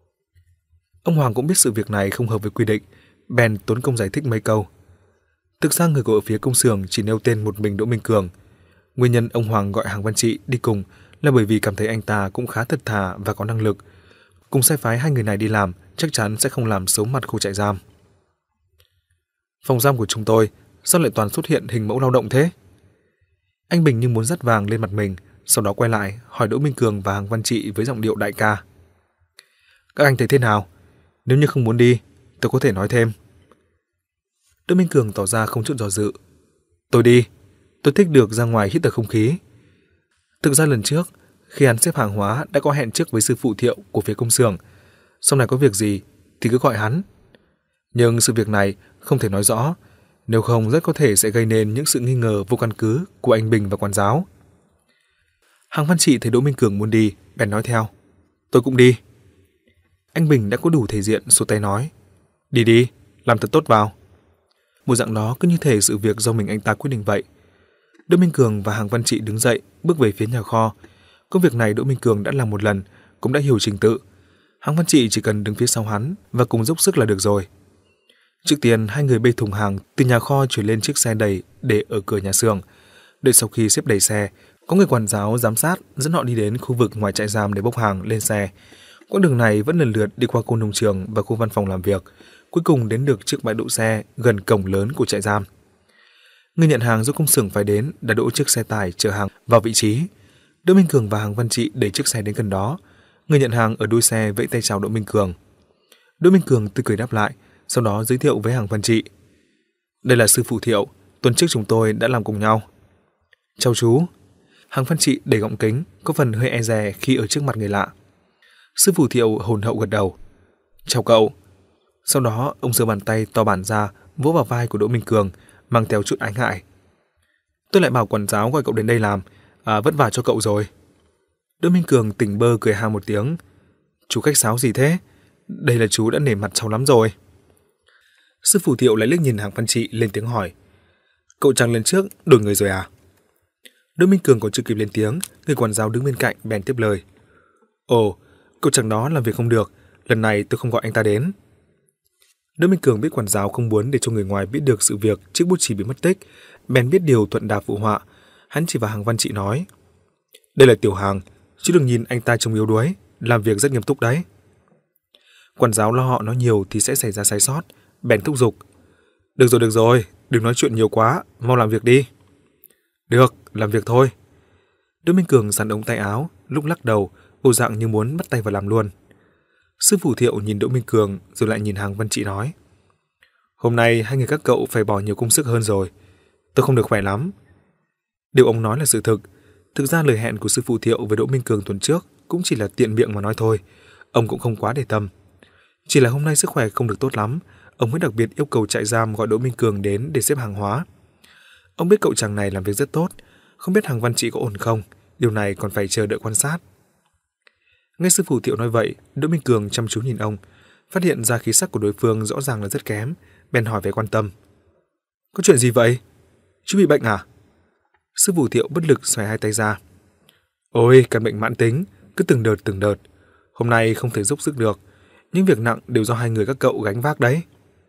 Ông Hoàng cũng biết sự việc này không hợp với quy định, bèn tốn công giải thích mấy câu. Thực ra người của phía công xưởng chỉ nêu tên một mình Đỗ Minh Cường. Nguyên nhân ông Hoàng gọi Hàng Văn Trị đi cùng là bởi vì cảm thấy anh ta cũng khá thật thà và có năng lực. Cùng sai phái hai người này đi làm chắc chắn sẽ không làm xấu mặt khu trại giam. Phòng giam của chúng tôi sao lại toàn xuất hiện hình mẫu lao động thế? Anh Bình như muốn dắt vàng lên mặt mình, sau đó quay lại hỏi Đỗ Minh Cường và Hàng Văn Trị với giọng điệu đại ca. Các anh thấy thế nào? Nếu như không muốn đi, tôi có thể nói thêm. Đỗ Minh Cường tỏ ra không chút do dự. Tôi đi, tôi thích được ra ngoài hít thở không khí. Thực ra lần trước, khi hắn xếp hàng hóa đã có hẹn trước với sư phụ Thiệu của phía công xưởng, sau này có việc gì thì cứ gọi hắn. Nhưng sự việc này không thể nói rõ, nếu không rất có thể sẽ gây nên những sự nghi ngờ vô căn cứ của anh Bình và quản giáo. Hàng Văn Trị thấy Đỗ Minh Cường muốn đi, bèn nói theo. Tôi cũng đi. Anh Bình đã có đủ thể diện xua tay nói. Đi đi, làm thật tốt vào. Bộ dạng đó cứ như thể sự việc do mình anh ta quyết định vậy. Đỗ Minh Cường và Hàng Văn Trị đứng dậy, bước về phía nhà kho. Công việc này Đỗ Minh Cường đã làm một lần, cũng đã hiểu trình tự. Hàng Văn Trị chỉ cần đứng phía sau hắn và cùng dốc sức là được rồi. Trước tiên, hai người bê thùng hàng từ nhà kho chuyển lên chiếc xe đầy để ở cửa nhà xưởng. Đợi sau khi xếp đầy xe, có người quản giáo giám sát dẫn họ đi đến khu vực ngoài trại giam để bốc hàng lên xe. Quãng đường này vẫn lần lượt đi qua khu nông trường và khu văn phòng làm việc, cuối cùng đến được trước bãi đỗ xe gần cổng lớn của trại giam. Người nhận hàng do công xưởng phải đến đã đỗ chiếc xe tải chở hàng vào vị trí. Đỗ Minh Cường và Hàng Văn Trị đẩy chiếc xe đến gần đó. Người nhận hàng ở đuôi xe vẫy tay chào Đỗ Minh Cường. Đỗ Minh Cường tươi cười đáp lại, sau đó giới thiệu với Hàng Văn Trị. Đây là sư phụ Thiệu, tuần trước chúng tôi đã làm cùng nhau. Chào chú. Hàng Văn Trị đầy gọng kính, có phần hơi e dè khi ở trước mặt người lạ. Sư phụ Thiệu hồn hậu gật đầu. Chào cậu. Sau đó ông giơ bàn tay to bản ra, vỗ vào vai của Đỗ Minh Cường, mang theo chút ái ngại. Tôi lại bảo quản giáo gọi cậu đến đây làm, à, vất vả cho cậu rồi. Đỗ Minh Cường tỉnh bơ cười ha một tiếng. Chú khách sáo gì thế? Đây là chú đã nể mặt cháu lắm rồi. Sư phụ Thiệu lại liếc nhìn Hàng Văn Trị lên tiếng hỏi. Cậu chẳng lần trước đổi người rồi à? Đỗ Minh Cường còn chưa kịp lên tiếng, người quản giáo đứng bên cạnh bèn tiếp lời. Ồ, cậu chẳng đó làm việc không được, lần này tôi không gọi anh ta đến. Đỗ Minh Cường biết quản giáo không muốn để cho người ngoài biết được sự việc chiếc bút chì bị mất tích, bèn biết điều thuận đà phụ họa. Hắn chỉ vào Hàng Văn Trị nói. Đây là Tiểu Hàng, chứ đừng nhìn anh ta trông yếu đuối, làm việc rất nghiêm túc đấy. Quản giáo lo họ nói nhiều thì sẽ xảy ra sai sót, bèn thúc giục. Được rồi, được rồi, đừng nói chuyện nhiều quá, mau làm việc đi. Được, làm việc thôi. Đỗ Minh Cường sắn ống tay áo, lúc lắc đầu, bộ dạng như muốn bắt tay vào làm luôn. Sư phụ Thiệu nhìn Đỗ Minh Cường rồi lại nhìn Hàng Văn Trị nói. Hôm nay hai người các cậu phải bỏ nhiều công sức hơn rồi, tôi không được khỏe lắm. Điều ông nói là sự thực. Thực ra lời hẹn của sư phụ Thiệu với Đỗ Minh Cường tuần trước cũng chỉ là tiện miệng mà nói thôi, ông cũng không quá để tâm. Chỉ là hôm nay sức khỏe không được tốt lắm, ông mới đặc biệt yêu cầu trại giam gọi Đỗ Minh Cường đến để xếp hàng hóa. Ông biết cậu chàng này làm việc rất tốt, không biết Hàng Văn Trị có ổn không, điều này còn phải chờ đợi quan sát. Nghe sư phụ Thiệu nói vậy, Đỗ Minh Cường chăm chú nhìn ông, phát hiện ra khí sắc của đối phương rõ ràng là rất kém, bèn hỏi về quan tâm. Có chuyện gì vậy? Chú bị bệnh à? Sư phụ Thiệu bất lực xoay hai tay ra. Ôi, căn bệnh mãn tính, cứ từng đợt từng đợt. Hôm nay không thể giúp sức được, những việc nặng đều do hai người các cậu gánh vác đấy.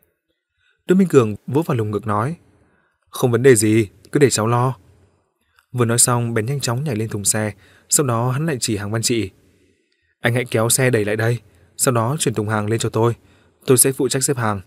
Đỗ Minh Cường vỗ vào lồng ngực nói. Không vấn đề gì, cứ để cháu lo. Vừa nói xong, bèn nhanh chóng nhảy lên thùng xe, sau đó hắn lại chỉ Hàng Văn Trị. Anh hãy kéo xe đẩy lại đây, sau đó chuyển thùng hàng lên cho tôi, tôi sẽ phụ trách xếp hàng.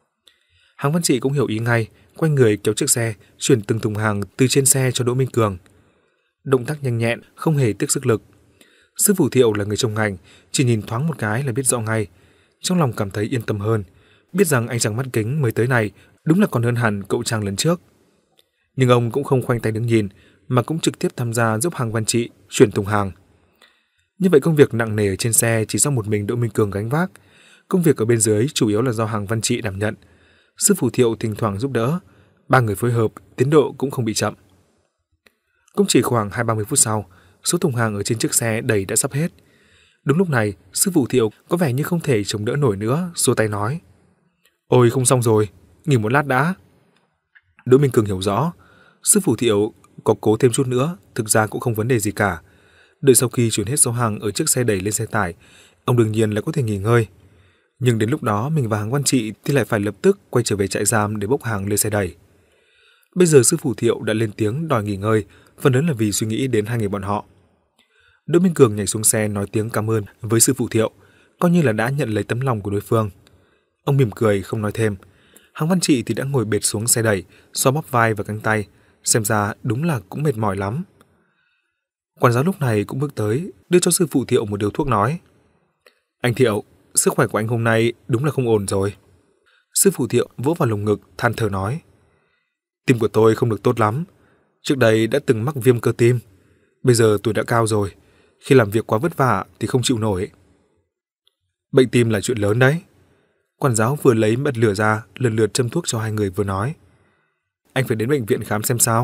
Hàng Văn Trị cũng hiểu ý ngay, quay người kéo chiếc xe, chuyển từng thùng hàng từ trên xe cho Đỗ Minh Cường. Động tác nhanh nhẹn, không hề tiếc sức lực. Sư phụ Thiệu là người trong ngành, chỉ nhìn thoáng một cái là biết rõ ngay, trong lòng cảm thấy yên tâm hơn, biết rằng anh chàng mắt kính mới tới này đúng là còn hơn hẳn cậu chàng lần trước. Nhưng ông cũng không khoanh tay đứng nhìn, mà cũng trực tiếp tham gia giúp Hàng Văn Trị chuyển thùng hàng. Như vậy công việc nặng nề ở trên xe chỉ do một mình Đỗ Minh Cường gánh vác. Công việc ở bên dưới chủ yếu là do Hàng Văn Trị đảm nhận. Sư phụ Thiệu thỉnh thoảng giúp đỡ, ba người phối hợp, tiến độ cũng không bị chậm. Cũng chỉ khoảng hai ba mươi phút sau, số thùng hàng ở trên chiếc xe đầy đã sắp hết. Đúng lúc này, sư phụ Thiệu có vẻ như không thể chống đỡ nổi nữa, xua tay nói: "Ôi không xong rồi, nghỉ một lát đã." Đỗ Minh Cường hiểu rõ, sư phụ Thiệu có cố thêm chút nữa, thực ra cũng không vấn đề gì cả. Đợi sau khi chuyển hết số hàng ở chiếc xe đẩy lên xe tải, ông đương nhiên là có thể nghỉ ngơi. Nhưng đến lúc đó mình và Hàng Văn Trị thì lại phải lập tức quay trở về trại giam để bốc hàng lên xe đẩy. Bây giờ sư phụ Thiệu đã lên tiếng đòi nghỉ ngơi, phần lớn là vì suy nghĩ đến hai người bọn họ. Đỗ Minh Cường nhảy xuống xe nói tiếng cảm ơn với sư phụ Thiệu, coi như là đã nhận lấy tấm lòng của đối phương. Ông mỉm cười không nói thêm. Hàng Văn Trị thì đã ngồi bệt xuống xe đẩy, xoa bóp vai và cánh tay, xem ra đúng là cũng mệt mỏi lắm. Quản giáo lúc này cũng bước tới, đưa cho sư phụ Thiệu một điếu thuốc nói: "Anh Thiệu, sức khỏe của anh hôm nay đúng là không ổn rồi." Sư phụ Thiệu vỗ vào lồng ngực, than thở nói: "Tim của tôi không được tốt lắm. Trước đây đã từng mắc viêm cơ tim. Bây giờ tuổi đã cao rồi, khi làm việc quá vất vả thì không chịu nổi." "Bệnh tim là chuyện lớn đấy." Quản giáo vừa lấy bật lửa ra, lần lượt châm thuốc cho hai người vừa nói: "Anh phải đến bệnh viện khám xem sao."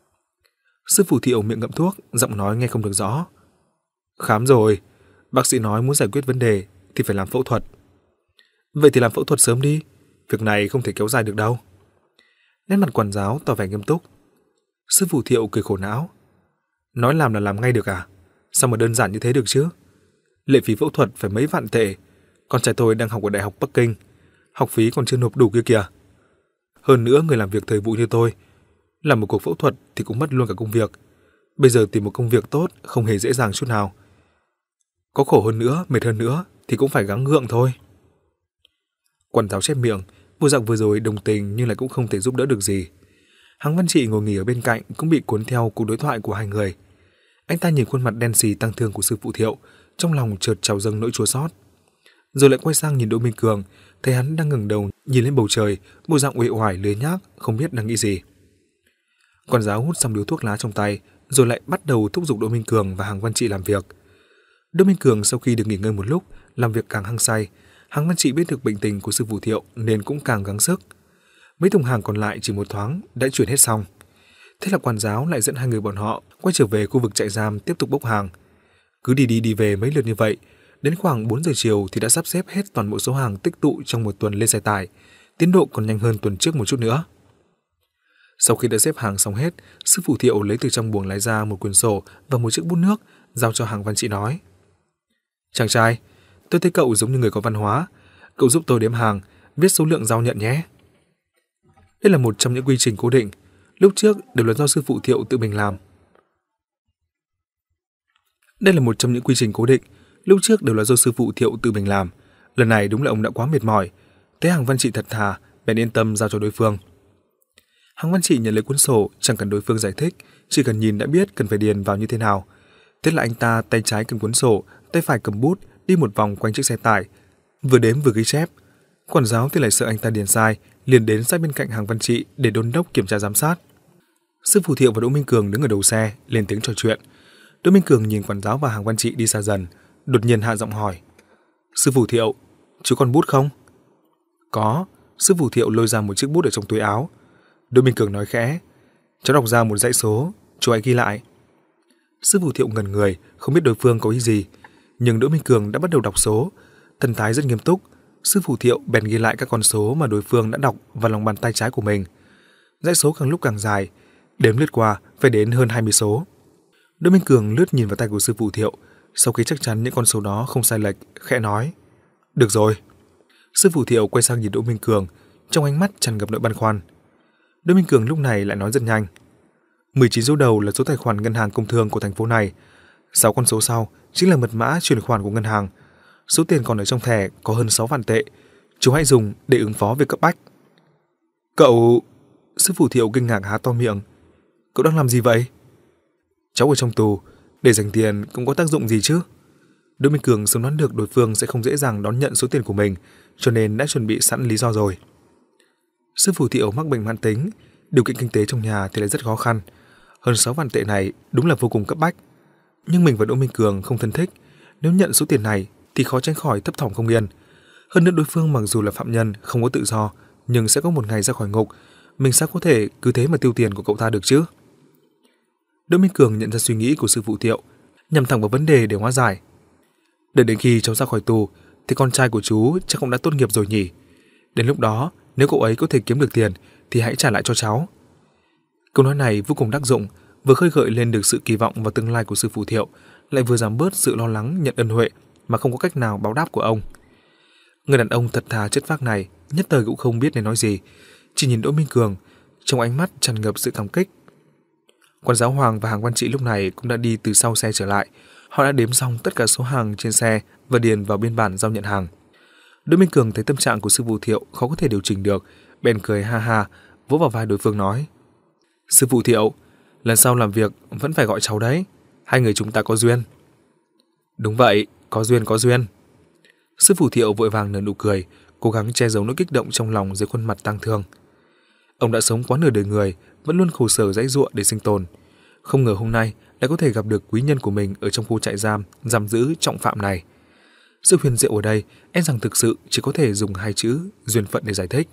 Sư phụ Thiệu miệng ngậm thuốc, giọng nói nghe không được rõ. "Khám rồi, bác sĩ nói muốn giải quyết vấn đề thì phải làm phẫu thuật." "Vậy thì làm phẫu thuật sớm đi, việc này không thể kéo dài được đâu." Nét mặt quản giáo tỏ vẻ nghiêm túc. Sư phụ Thiệu cười khổ não: "Nói làm là làm ngay được à? Sao mà đơn giản như thế được chứ? Lệ phí phẫu thuật phải mấy vạn tệ, con trai tôi đang học ở Đại học Bắc Kinh, học phí còn chưa nộp đủ kia kìa. Hơn nữa người làm việc thời vụ như tôi, làm một cuộc phẫu thuật thì cũng mất luôn cả công việc. Bây giờ tìm một công việc tốt không hề dễ dàng chút nào. Có khổ hơn nữa, mệt hơn nữa thì cũng phải gắng gượng thôi." Quản giáo chép miệng, bộ dạng vừa rồi đồng tình nhưng lại cũng không thể giúp đỡ được gì. Hàng Văn Trị ngồi nghỉ ở bên cạnh cũng bị cuốn theo cuộc đối thoại của hai người. Anh ta nhìn khuôn mặt đen xì tăng thương của sư phụ Thiệu, trong lòng chợt trào dâng nỗi chua xót. Rồi lại quay sang nhìn Đỗ Minh Cường, thấy hắn đang ngẩng đầu nhìn lên bầu trời, bộ dạng uể oải lười nhác, không biết đang nghĩ gì. Quản giáo hút xong điếu thuốc lá trong tay, rồi lại bắt đầu thúc giục Đỗ Minh Cường và Hàng Văn Trị làm việc. Đỗ Minh Cường sau khi được nghỉ ngơi một lúc, làm việc càng hăng say. Hàng Văn Trị biết được bệnh tình của sư phụ Thiệu nên cũng càng gắng sức. Mấy thùng hàng còn lại chỉ một thoáng đã chuyển hết xong. Thế là quản giáo lại dẫn hai người bọn họ quay trở về khu vực trại giam tiếp tục bốc hàng. Cứ đi đi đi về mấy lượt như vậy, đến khoảng bốn giờ chiều thì đã sắp xếp hết toàn bộ số hàng tích tụ trong một tuần lên xe tải, tiến độ còn nhanh hơn tuần trước một chút nữa. Sau khi đã xếp hàng xong hết, sư phụ Thiệu lấy từ trong buồng lái ra một quyển sổ và một chiếc bút nước, giao cho Hàng Văn Trị nói: "Chàng trai, tôi thấy cậu giống như người có văn hóa, cậu giúp tôi đếm hàng, viết số lượng giao nhận nhé." Đây là một trong những quy trình cố định, lúc trước đều là do sư phụ Thiệu tự mình làm. Đây là một trong những quy trình cố định, lúc trước đều là do sư phụ Thiệu tự mình làm. Lần này đúng là ông đã quá mệt mỏi, thấy Hàng Văn Trị thật thà, bèn yên tâm giao cho đối phương. Hàng Văn Trị nhận lấy cuốn sổ, chẳng cần đối phương giải thích, chỉ cần nhìn đã biết cần phải điền vào như thế nào. Thế là anh ta tay trái cầm cuốn sổ, tay phải cầm bút, đi một vòng quanh chiếc xe tải, vừa đếm vừa ghi chép. Quản giáo thì lại sợ anh ta điền sai, liền đến sát bên cạnh Hàng Văn Trị để đôn đốc kiểm tra giám sát. Sư phụ Thiệu và Đỗ Minh Cường đứng ở đầu xe, lên tiếng trò chuyện. Đỗ Minh Cường nhìn quản giáo và Hàng Văn Trị đi xa dần, đột nhiên hạ giọng hỏi: "Sư phụ Thiệu, chú còn bút không?" "Có." Sư phụ Thiệu lôi ra một chiếc bút ở trong túi áo. Đỗ Minh Cường nói khẽ: "Cháu đọc ra một dãy số, chú hãy ghi lại." Sư phụ Thiệu ngẩn người, không biết đối phương có ý gì, nhưng Đỗ Minh Cường đã bắt đầu đọc số, thần thái rất nghiêm túc. Sư phụ Thiệu bèn ghi lại các con số mà đối phương đã đọc vào lòng bàn tay trái của mình. Dãy số càng lúc càng dài, đếm lướt qua phải đến hơn hai mươi số. Đỗ Minh Cường lướt nhìn vào tay của sư phụ Thiệu, sau khi chắc chắn những con số đó không sai lệch, khẽ nói: "Được rồi." Sư phụ Thiệu quay sang nhìn Đỗ Minh Cường, trong ánh mắt tràn ngập nỗi băn khoăn. Đỗ Minh Cường lúc này lại nói rất nhanh: mười chín số đầu là số tài khoản ngân hàng công thương của thành phố này, sáu con số sau chính là mật mã chuyển khoản của ngân hàng. Số tiền còn ở trong thẻ có hơn sáu vạn tệ, chú hãy dùng để ứng phó việc cấp bách. Cậu... Sư phụ Thiệu kinh ngạc há to miệng. Cậu đang làm gì vậy? Cháu ở trong tù, để dành tiền cũng có tác dụng gì chứ? Đỗ Minh Cường sớm đoán được đối phương sẽ không dễ dàng đón nhận số tiền của mình, cho nên đã chuẩn bị sẵn lý do rồi. Sư phụ Thiệu mắc bệnh mãn tính, điều kiện kinh tế trong nhà thì lại rất khó khăn. Hơn sáu vạn tệ này đúng là vô cùng cấp bách. Nhưng mình và Đỗ Minh Cường không thân thích, nếu nhận số tiền này thì khó tránh khỏi thấp thỏm không yên. Hơn nữa đối phương mặc dù là phạm nhân không có tự do, nhưng sẽ có một ngày ra khỏi ngục, mình sao có thể cứ thế mà tiêu tiền của cậu ta được chứ? Đỗ Minh Cường nhận ra suy nghĩ của sư phụ Thiệu, nhằm thẳng vào vấn đề để hóa giải. Đợi đến khi cháu ra khỏi tù thì con trai của chú chắc cũng đã tốt nghiệp rồi nhỉ. Đến lúc đó, nếu cậu ấy có thể kiếm được tiền thì hãy trả lại cho cháu. Câu nói này vô cùng đắc dụng, vừa khơi gợi lên được sự kỳ vọng vào tương lai của sư phụ Thiệu, lại vừa giảm bớt sự lo lắng nhận ân huệ mà không có cách nào báo đáp của ông. Người đàn ông thật thà chất phác này nhất thời cũng không biết nên nói gì, chỉ nhìn Đỗ Minh Cường, trong ánh mắt tràn ngập sự cảm kích. Quan giáo Hoàng và hàng quan trị lúc này cũng đã đi từ sau xe trở lại. Họ đã đếm xong tất cả số hàng trên xe và điền vào biên bản giao nhận hàng. Đỗ Minh Cường thấy tâm trạng của sư phụ Thiệu khó có thể điều chỉnh được, bèn cười ha ha, vỗ vào vai đối phương nói: "Sư phụ Thiệu, lần sau làm việc vẫn phải gọi cháu đấy, hai người chúng ta có duyên." "Đúng vậy, có duyên có duyên." Sư phụ Thiệu vội vàng nở nụ cười, cố gắng che giấu nỗi kích động trong lòng dưới khuôn mặt tang thương. Ông đã sống quá nửa đời người, vẫn luôn khổ sở giãy giụa để sinh tồn. Không ngờ hôm nay lại có thể gặp được quý nhân của mình ở trong khu trại giam giam giữ trọng phạm này. Sự huyền diệu ở đây e rằng thực sự chỉ có thể dùng hai chữ duyên phận để giải thích.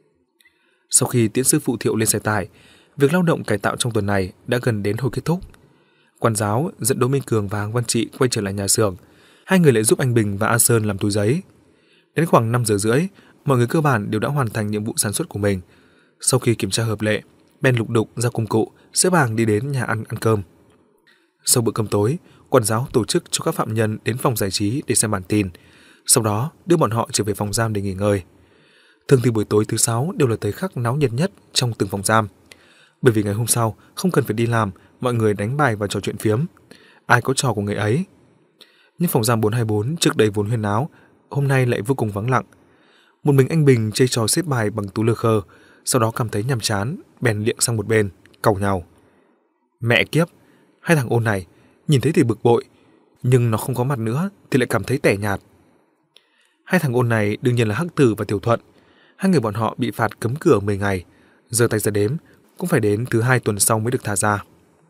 Sau khi tiễn sư phụ Thiệu lên xe tải, việc lao động cải tạo trong tuần này đã gần đến hồi kết thúc. Quan giáo dẫn Đỗ Minh Cường và Hàng Văn Trị quay trở lại nhà xưởng. Hai người lại giúp anh Bình và A Sơn làm túi giấy. Đến khoảng năm giờ rưỡi, mọi người cơ bản đều đã hoàn thành nhiệm vụ sản xuất của mình. Sau khi kiểm tra hợp lệ, bèn lục đục ra công cụ, xếp hàng đi đến nhà ăn ăn cơm. Sau bữa cơm tối, quản giáo tổ chức cho các phạm nhân đến phòng giải trí để xem bản tin, sau đó đưa bọn họ trở về phòng giam để nghỉ ngơi. Thường thì buổi tối thứ sáu đều là thời khắc náo nhiệt nhất trong từng phòng giam, bởi vì ngày hôm sau không cần phải đi làm, mọi người đánh bài và trò chuyện phiếm, ai có trò của người ấy. Nhưng phòng giam bốn hai bốn trước đây vốn huyên náo, hôm nay lại vô cùng vắng lặng. Một mình anh Bình chơi trò xếp bài bằng tú lơ khơ, sau đó cảm thấy nhàm chán, bèn liệng sang một bên, càu nhàu: "Mẹ kiếp, hai thằng ôn này, nhìn thấy thì bực bội, nhưng nó không có mặt nữa thì lại cảm thấy tẻ nhạt." Hai thằng ôn này đương nhiên là Hắc Tử và Tiểu Thuận. Hai người bọn họ bị phạt cấm cửa mười ngày, giờ tay ra đếm cũng phải đến thứ hai tuần sau mới được thả ra.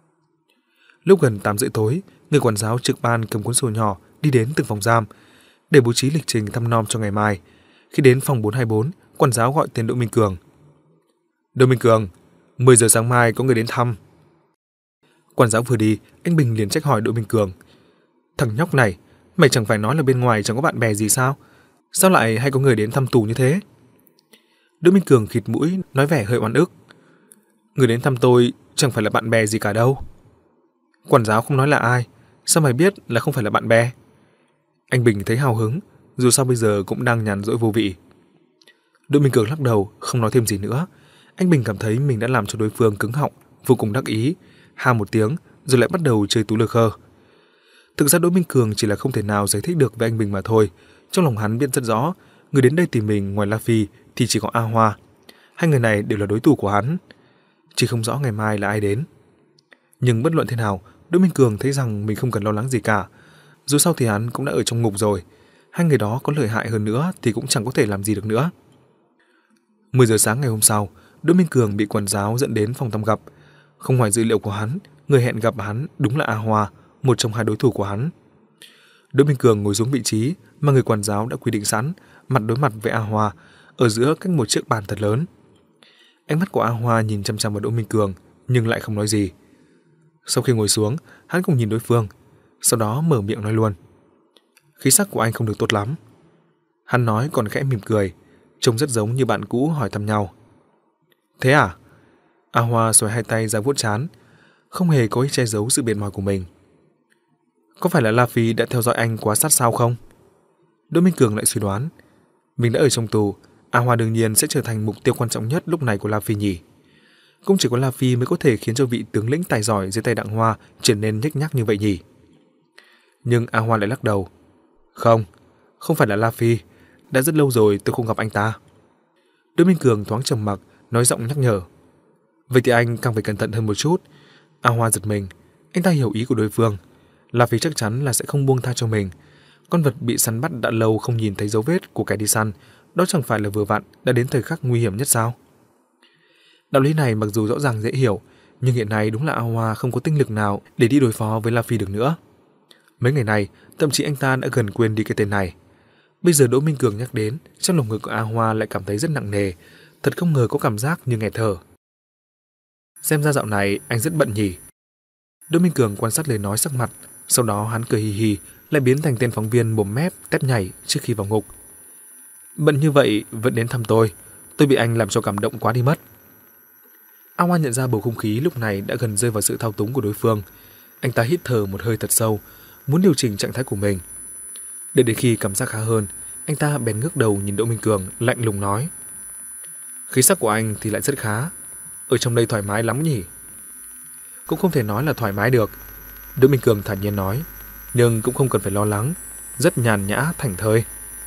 Lúc gần tám rưỡi tối, người quản giáo trực ban cầm cuốn sổ nhỏ đi đến từng phòng giam để bố trí lịch trình thăm nom cho ngày mai. Khi đến phòng bốn hai bốn, quản giáo gọi tên Đỗ Minh Cường. "Đỗ Minh Cường, mười giờ sáng mai có người đến thăm." Quản giáo vừa đi, anh Bình liền trách hỏi Đỗ Minh Cường: "Thằng nhóc này, mày chẳng phải nói là bên ngoài chẳng có bạn bè gì sao? Sao lại hay có người đến thăm tù như thế?" Đỗ Minh Cường khịt mũi, nói vẻ hơi oan ức: "Người đến thăm tôi chẳng phải là bạn bè gì cả đâu." "Quản giáo không nói là ai, sao mày biết là không phải là bạn bè?" Anh Bình thấy hào hứng, dù sao bây giờ cũng đang nhàn rỗi vô vị. Đỗ Minh Cường lắc đầu, không nói thêm gì nữa. Anh Bình cảm thấy mình đã làm cho đối phương cứng họng, vô cùng đắc ý, ha một tiếng rồi lại bắt đầu chơi tú lơ khơ. Thực ra Đỗ Minh Cường chỉ là không thể nào giải thích được với anh Bình mà thôi. Trong lòng hắn biết rất rõ, người đến đây tìm mình ngoài La Phi thì chỉ có A Hoa. Hai người này đều là đối thủ của hắn, chỉ không rõ ngày mai là ai đến. Nhưng bất luận thế nào, Đỗ Minh Cường thấy rằng mình không cần lo lắng gì cả. Dù sao thì hắn cũng đã ở trong ngục rồi, hai người đó có lợi hại hơn nữa thì cũng chẳng có thể làm gì được nữa. mười giờ sáng ngày hôm sau, Đỗ Minh Cường bị quản giáo dẫn đến phòng thăm gặp. Không ngoài dữ liệu của hắn, người hẹn gặp hắn đúng là A Hoa, một trong hai đối thủ của hắn. Đỗ Minh Cường ngồi xuống vị trí mà người quản giáo đã quy định sẵn, mặt đối mặt với A Hoa, ở giữa cách một chiếc bàn thật lớn. Ánh mắt của A Hoa nhìn chăm chăm vào Đỗ Minh Cường, nhưng lại không nói gì. Sau khi ngồi xuống, hắn cũng nhìn đối phương, sau đó mở miệng nói luôn: "Khí sắc của anh không được tốt lắm." Hắn nói còn khẽ mỉm cười, trông rất giống như bạn cũ hỏi thăm nhau. "Thế à?" A Hoa xoay hai tay ra vuốt trán, không hề có ý che giấu sự mệt mỏi của mình. "Có phải là La Phi đã theo dõi anh quá sát sao không?" Đỗ Minh Cường lại suy đoán, mình đã ở trong tù, A Hoa đương nhiên sẽ trở thành mục tiêu quan trọng nhất lúc này của La Phi nhỉ. Cũng chỉ có La Phi mới có thể khiến cho vị tướng lĩnh tài giỏi dưới tay Đặng Hoa trở nên nhếch nhác như vậy nhỉ. Nhưng A Hoa lại lắc đầu: "Không, không phải là La Phi, đã rất lâu rồi tôi không gặp anh ta." Đỗ Minh Cường thoáng trầm mặc, nói giọng nhắc nhở: "Vậy thì anh càng phải cẩn thận hơn một chút." A Hoa giật mình, anh ta hiểu ý của đối phương. La Phi chắc chắn là sẽ không buông tha cho mình. Con vật bị săn bắt đã lâu không nhìn thấy dấu vết của kẻ đi săn, đó chẳng phải là vừa vặn đã đến thời khắc nguy hiểm nhất sao? Đạo lý này mặc dù rõ ràng dễ hiểu, nhưng hiện nay đúng là A Hoa không có tinh lực nào để đi đối phó với La Phi được nữa. Mấy ngày này, thậm chí anh ta đã gần quên đi cái tên này. Bây giờ Đỗ Minh Cường nhắc đến, trong lòng ngực của A Hoa lại cảm thấy rất nặng nề, thật không ngờ có cảm giác như nghẹt thở. Xem ra dạo này anh rất bận nhỉ. Đỗ Minh Cường quan sát lời nói sắc mặt, sau đó hắn cười hì hì, lại biến thành tên phóng viên mồm mép tép nhảy trước khi vào ngục. Bận như vậy vẫn đến thăm tôi, tôi bị anh làm cho cảm động quá đi mất. A Hoa nhận ra bầu không khí lúc này đã gần rơi vào sự thao túng của đối phương. Anh ta hít thở một hơi thật sâu, muốn điều chỉnh trạng thái của mình. Để đến khi cảm giác khá hơn, anh ta bèn ngước đầu nhìn Đỗ Minh Cường, lạnh lùng nói: Khí sắc của anh thì lại rất khá, ở trong đây thoải mái lắm nhỉ? Cũng không thể nói là thoải mái được, Đỗ Minh Cường thản nhiên nói, nhưng cũng không cần phải lo lắng, rất nhàn nhã thảnh thơi.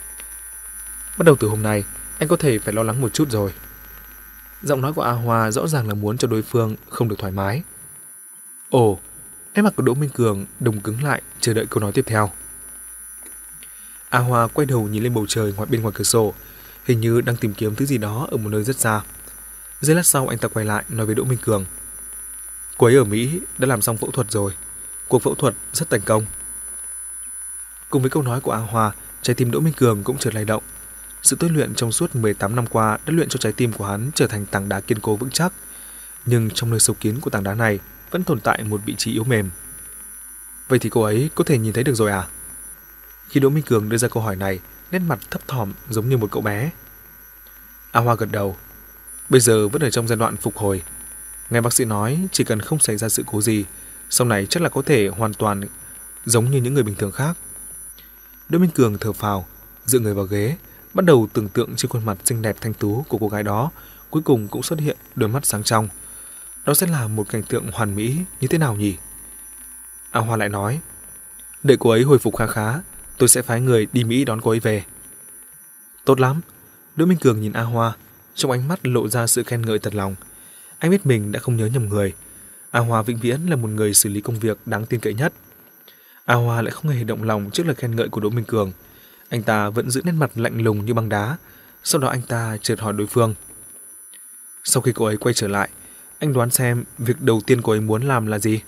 Bắt đầu từ hôm nay, anh có thể phải lo lắng một chút rồi. Giọng nói của A Hoa rõ ràng là muốn cho đối phương không được thoải mái. Ồ, nét mặt của Đỗ Minh Cường đông cứng lại, chờ đợi câu nói tiếp theo. A Hoa quay đầu nhìn lên bầu trời ngoài bên ngoài cửa sổ, hình như đang tìm kiếm thứ gì đó ở một nơi rất xa. Giây lát sau anh ta quay lại nói với Đỗ Minh Cường: Cô ấy ở Mỹ đã làm xong phẫu thuật rồi, cuộc phẫu thuật rất thành công. Cùng với câu nói của A Hoa, trái tim Đỗ Minh Cường cũng chợt lay động. Sự tôi luyện trong suốt mười tám năm qua đã luyện cho trái tim của hắn trở thành tảng đá kiên cố vững chắc, nhưng trong nơi sâu kín của tảng đá này vẫn tồn tại một vị trí yếu mềm. Vậy thì cô ấy có thể nhìn thấy được rồi à? Khi Đỗ Minh Cường đưa ra câu hỏi này, nét mặt thấp thỏm giống như một cậu bé. A Hoa gật đầu. Bây giờ vẫn ở trong giai đoạn phục hồi. Nghe bác sĩ nói chỉ cần không xảy ra sự cố gì, sau này chắc là có thể hoàn toàn giống như những người bình thường khác. Đỗ Minh Cường thở phào, dựa người vào ghế, bắt đầu tưởng tượng trên khuôn mặt xinh đẹp thanh tú của cô gái đó cuối cùng cũng xuất hiện đôi mắt sáng trong. Đó sẽ là một cảnh tượng hoàn mỹ như thế nào nhỉ? A Hoa lại nói: Đợi cô ấy hồi phục khá khá, tôi sẽ phái người đi Mỹ đón cô ấy về. Tốt lắm. Đỗ Minh Cường nhìn A Hoa, trong ánh mắt lộ ra sự khen ngợi thật lòng. Anh biết mình đã không nhớ nhầm người. A Hoa vĩnh viễn là một người xử lý công việc đáng tin cậy nhất. A Hoa lại không hề động lòng trước lời khen ngợi của Đỗ Minh Cường. Anh ta vẫn giữ nét mặt lạnh lùng như băng đá. Sau đó anh ta chợt hỏi đối phương: Sau khi cô ấy quay trở lại, anh đoán xem việc đầu tiên cô ấy muốn làm là gì?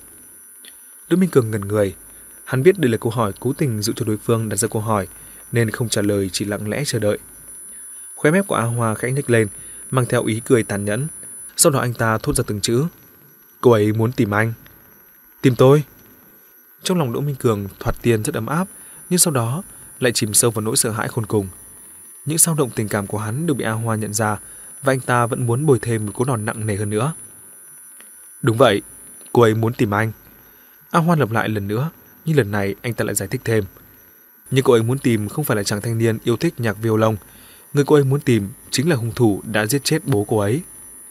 Đỗ Minh Cường ngẩn người. Hắn biết đây là câu hỏi cố tình dụ cho đối phương đặt ra câu hỏi, nên không trả lời, chỉ lặng lẽ chờ đợi. Khóe mép của A Hoa khẽ nhếch lên, mang theo ý cười tàn nhẫn. Sau đó anh ta thốt ra từng chữ: Cô ấy muốn tìm anh. Tìm tôi? Trong lòng Đỗ Minh Cường thoạt tiên rất ấm áp, nhưng sau đó lại chìm sâu vào nỗi sợ hãi khôn cùng. Những dao động tình cảm của hắn đều bị A Hoa nhận ra, và anh ta vẫn muốn bồi thêm một cú đòn nặng nề hơn nữa. Đúng vậy, cô ấy muốn tìm anh. A Hoa lặp lại lần nữa, nhưng lần này anh ta lại giải thích thêm. Nhưng cô ấy muốn tìm không phải là chàng thanh niên yêu thích nhạc violon, người cô ấy muốn tìm chính là hung thủ đã giết chết bố cô ấy.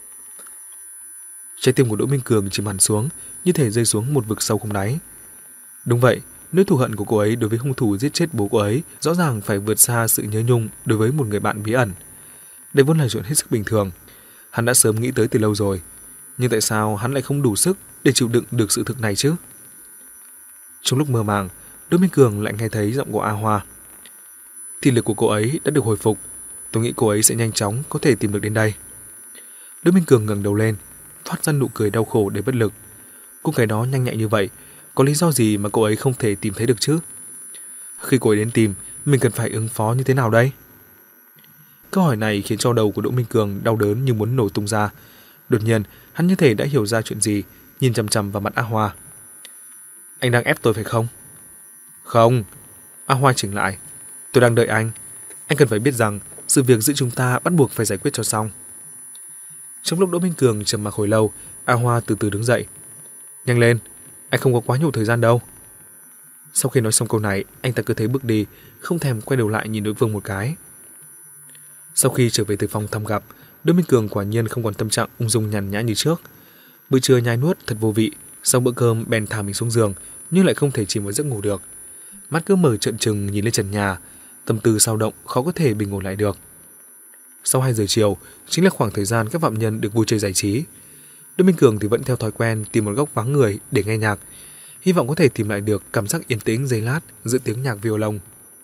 Trái tim của Đỗ Minh Cường chìm hẳn xuống, như thể rơi xuống một vực sâu không đáy. Đúng vậy, nỗi thù hận của cô ấy đối với hung thủ giết chết bố cô ấy rõ ràng phải vượt xa sự nhớ nhung đối với một người bạn bí ẩn. Đây vốn là chuyện hết sức bình thường. Hắn đã sớm nghĩ tới từ lâu rồi, nhưng tại sao hắn lại không đủ sức để chịu đựng được sự thực này chứ? Trong lúc mơ màng, Đỗ Minh Cường lại nghe thấy giọng của A Hoa. Thị lực của cô ấy đã được hồi phục, tôi nghĩ cô ấy sẽ nhanh chóng có thể tìm được đến đây. Đỗ Minh Cường ngẩng đầu lên, thoát ra nụ cười đau khổ để bất lực. Cô gái đó nhanh nhạy như vậy, có lý do gì mà cô ấy không thể tìm thấy được chứ? Khi cô ấy đến tìm, mình cần phải ứng phó như thế nào đây? Câu hỏi này khiến cho đầu của Đỗ Minh Cường đau đớn như muốn nổ tung ra. Đột nhiên, hắn như thể đã hiểu ra chuyện gì, nhìn chằm chằm vào mặt A Hoa. Anh đang ép tôi phải không? Không. A Hoa chỉnh lại. Tôi đang đợi anh. Anh cần phải biết rằng sự việc giữa chúng ta bắt buộc phải giải quyết cho xong. Trong lúc Đỗ Minh Cường trầm mặc hồi lâu, A Hoa từ từ đứng dậy. Nhanh lên, anh không có quá nhiều thời gian đâu. Sau khi nói xong câu này, anh ta cứ thế bước đi, không thèm quay đầu lại nhìn đối phương một cái. Sau khi trở về từ phòng thăm gặp, Đỗ Minh Cường quả nhiên không còn tâm trạng ung dung nhàn nhã như trước. Bữa trưa nhai nuốt thật vô vị, sau bữa cơm bèn thả mình xuống giường, nhưng lại không thể chìm vào giấc ngủ được. Mắt cứ mở trợn trừng nhìn lên trần nhà, tâm tư dao động khó có thể bình ổn lại được. Sau hai giờ chiều, chính là khoảng thời gian các phạm nhân được vui chơi giải trí. Đỗ Minh Cường thì vẫn theo thói quen tìm một góc vắng người để nghe nhạc, hy vọng có thể tìm lại được cảm giác yên tĩnh giây lát giữa tiếng nhạc violon.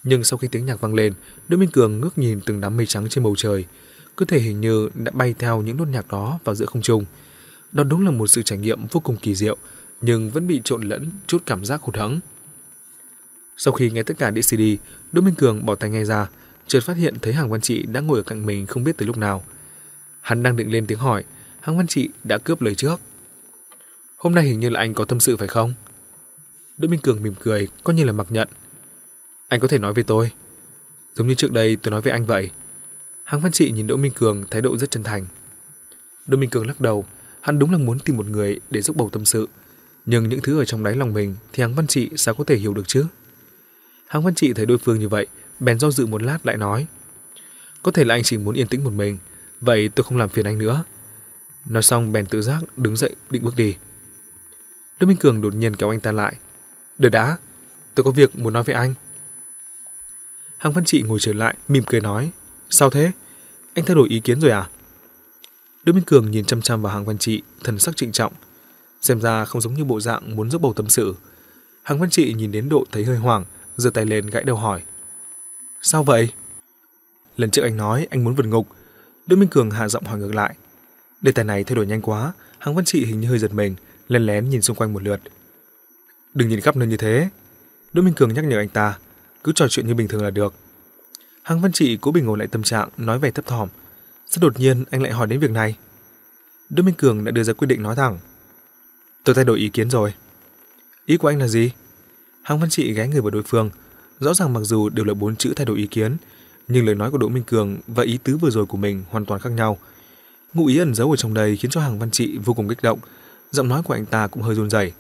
Nhưng sau khi tiếng nhạc vang lên, Đỗ Minh Cường ngước nhìn từng đám mây trắng trên bầu trời, cơ thể hình như đã bay theo những nốt nhạc đó vào giữa không trung. Đó đúng là một sự trải nghiệm vô cùng kỳ diệu, nhưng vẫn bị trộn lẫn chút cảm giác hụt hẫng. Sau khi nghe tất cả đĩa xê đê, Đỗ Minh Cường bỏ tai nghe ra, chợt phát hiện thấy Hàng Văn Trị đã ngồi ở cạnh mình không biết từ lúc nào. Hắn đang định lên tiếng hỏi, Hàng Văn Trị đã cướp lời trước. Hôm nay hình như là anh có tâm sự phải không? Đỗ Minh Cường mỉm cười, coi như là mặc nhận. Anh có thể nói với tôi, giống như trước đây tôi nói với anh vậy. Hàng Văn Trị nhìn Đỗ Minh Cường thái độ rất chân thành. Đỗ Minh Cường lắc đầu, hắn đúng là muốn tìm một người để dốc bầu tâm sự, nhưng những thứ ở trong đáy lòng mình thì Hàng Văn Trị sao có thể hiểu được chứ? Hàng Văn Trị thấy đối phương như vậy, bèn do dự một lát lại nói, có thể là anh chỉ muốn yên tĩnh một mình, vậy tôi không làm phiền anh nữa. Nói xong bèn tự giác đứng dậy định bước đi. Đỗ Minh Cường đột nhiên kéo anh ta lại. Đợi đã, tôi có việc muốn nói với anh. Hàng Văn Trị ngồi trở lại, mỉm cười nói, sao thế? Anh thay đổi ý kiến rồi à? Đỗ Minh Cường nhìn chăm chăm vào Hàng Văn Trị, thần sắc trịnh trọng, xem ra không giống như bộ dạng muốn dốc bầu tâm sự. Hàng Văn Trị nhìn đến độ thấy hơi hoảng, giơ tay lên gãi đầu hỏi, sao vậy? Lần trước anh nói anh muốn vượt ngục. Đỗ Minh Cường hạ giọng hỏi ngược lại. Đề tài này thay đổi nhanh quá, Hàng Văn Trị hình như hơi giật mình, lén lén nhìn xung quanh một lượt. Đừng nhìn khắp nơi như thế. Đỗ Minh Cường nhắc nhở anh ta, cứ trò chuyện như bình thường là được. Hàng Văn Trị cố bình ổn lại tâm trạng, nói vẻ thấp thỏm. Sao đột nhiên anh lại hỏi đến việc này? Đỗ Minh Cường đã đưa ra quyết định nói thẳng. Tôi thay đổi ý kiến rồi. Ý của anh là gì? Hàng Văn Trị ghé người vào đối phương. Rõ ràng mặc dù đều là bốn chữ thay đổi ý kiến, nhưng lời nói của Đỗ Minh Cường và ý tứ vừa rồi của mình hoàn toàn khác nhau. Ngụ ý ẩn giấu ở trong đây khiến cho Hàng Văn Trị vô cùng kích động. Giọng nói của anh ta cũng hơi run rẩy.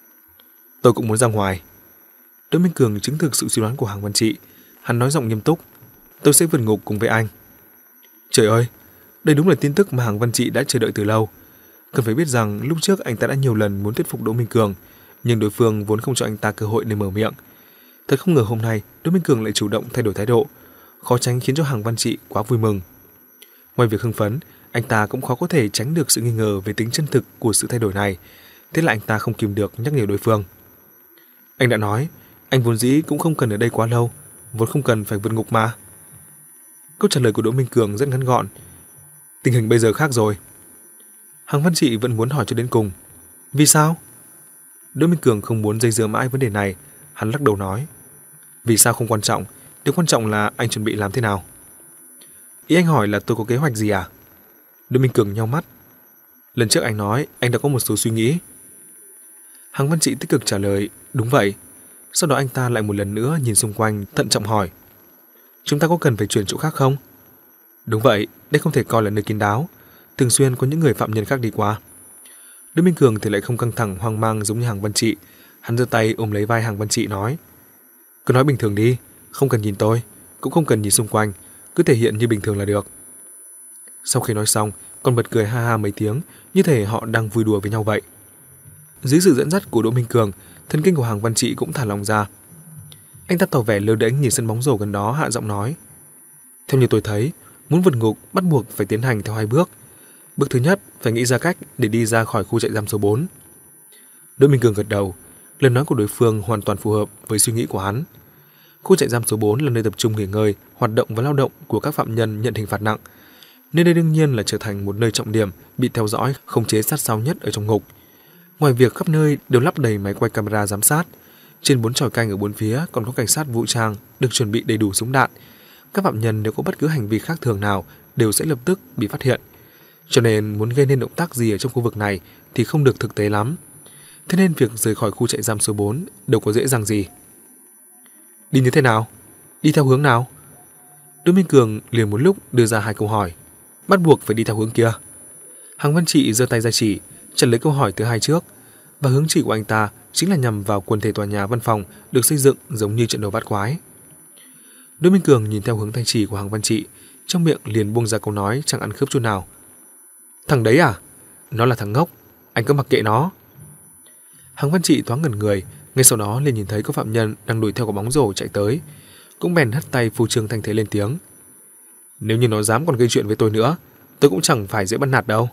Tôi cũng muốn ra ngoài. Đỗ Minh Cường chứng thực sự suy đoán của Hàng Văn Trị. Hắn nói giọng nghiêm túc. Tôi sẽ vượt ngục cùng với anh. Trời ơi, đây đúng là tin tức mà Hàng Văn Trị đã chờ đợi từ lâu. Cần phải biết rằng lúc trước anh ta đã nhiều lần muốn thuyết phục Đỗ Minh Cường, nhưng đối phương vốn không cho anh ta cơ hội để mở miệng. Thật không ngờ hôm nay Đỗ Minh Cường lại chủ động thay đổi thái độ, khó tránh khiến cho Hàng Văn Trị quá vui mừng. Ngoài việc hưng phấn, anh ta cũng khó có thể tránh được sự nghi ngờ về tính chân thực của sự thay đổi này. Thế là anh ta không kìm được nhắc nhở đối phương. Anh đã nói, anh vốn dĩ cũng không cần ở đây quá lâu, vốn không cần phải vượt ngục mà. Câu trả lời của Đỗ Minh Cường rất ngắn gọn. Tình hình bây giờ khác rồi. Hàng Văn Trị vẫn muốn hỏi cho đến cùng. Vì sao? Đỗ Minh Cường không muốn dây dưa mãi vấn đề này. Hắn lắc đầu nói, vì sao không quan trọng, điều quan trọng là anh chuẩn bị làm thế nào. Ý anh hỏi là tôi có kế hoạch gì à? Đỗ Minh Cường nheo mắt. Lần trước anh nói anh đã có một số suy nghĩ. Hàng Văn Trị tích cực trả lời, đúng vậy. Sau đó anh ta lại một lần nữa nhìn xung quanh, thận trọng hỏi, chúng ta có cần phải chuyển chỗ khác không? Đúng vậy, đây không thể coi là nơi kín đáo, thường xuyên có những người phạm nhân khác đi qua. Đỗ Minh Cường thì lại không căng thẳng hoang mang giống như Hàng Văn Trị. Hắn giơ tay ôm lấy vai Hàng Văn Trị nói, cứ nói bình thường đi, không cần nhìn tôi, cũng không cần nhìn xung quanh, cứ thể hiện như bình thường là được. Sau khi nói xong, còn bật cười ha ha mấy tiếng, như thể họ đang vui đùa với nhau vậy. Dưới sự dẫn dắt của Đỗ Minh Cường, thần kinh của Hàng Văn Trị cũng thả lỏng ra. Anh ta tỏ vẻ lơ đễnh nhìn sân bóng rổ gần đó, hạ giọng nói, theo như tôi thấy, muốn vượt ngục bắt buộc phải tiến hành theo hai bước. Bước thứ nhất, phải nghĩ ra cách để đi ra khỏi khu trại giam số bốn. Đỗ Minh Cường gật đầu, lời nói của đối phương hoàn toàn phù hợp với suy nghĩ của hắn. Khu trại giam số bốn là nơi tập trung nghỉ ngơi, hoạt động và lao động của các phạm nhân nhận hình phạt nặng, nên đây đương nhiên là trở thành một nơi trọng điểm bị theo dõi, khống chế sát sao nhất ở trong ngục. Ngoài việc khắp nơi đều lắp đầy máy quay camera giám sát, trên bốn chòi canh ở bốn phía còn có cảnh sát vũ trang được chuẩn bị đầy đủ súng đạn. Các phạm nhân nếu có bất cứ hành vi khác thường nào đều sẽ lập tức bị phát hiện. Cho nên muốn gây nên động tác gì ở trong khu vực này thì không được thực tế lắm. Thế nên việc rời khỏi khu trại giam số bốn đâu có dễ dàng gì. Đi như thế nào? Đi theo hướng nào? Đỗ Minh Cường liền một lúc đưa ra hai câu hỏi. Bắt buộc phải đi theo hướng kia. Hàng Văn Trị giơ tay ra chỉ, trả lời câu hỏi thứ hai trước, và hướng chỉ của anh ta chính là nhằm vào quần thể tòa nhà văn phòng được xây dựng giống như trận đấu bát quái. Đỗ Minh Cường nhìn theo hướng tay chỉ của Hàng Văn Trị, trong miệng liền buông ra câu nói chẳng ăn khớp chút nào. Thằng đấy à? Nó là thằng ngốc, anh cứ mặc kệ nó. Hàng Văn Trị thoáng ngẩn người, ngay sau đó liền nhìn thấy có phạm nhân đang đuổi theo quả bóng rổ chạy tới, cũng bèn hất tay phù trương thanh thế lên tiếng. Nếu như nó dám còn gây chuyện với tôi nữa, tôi cũng chẳng phải dễ bắt nạt đâu.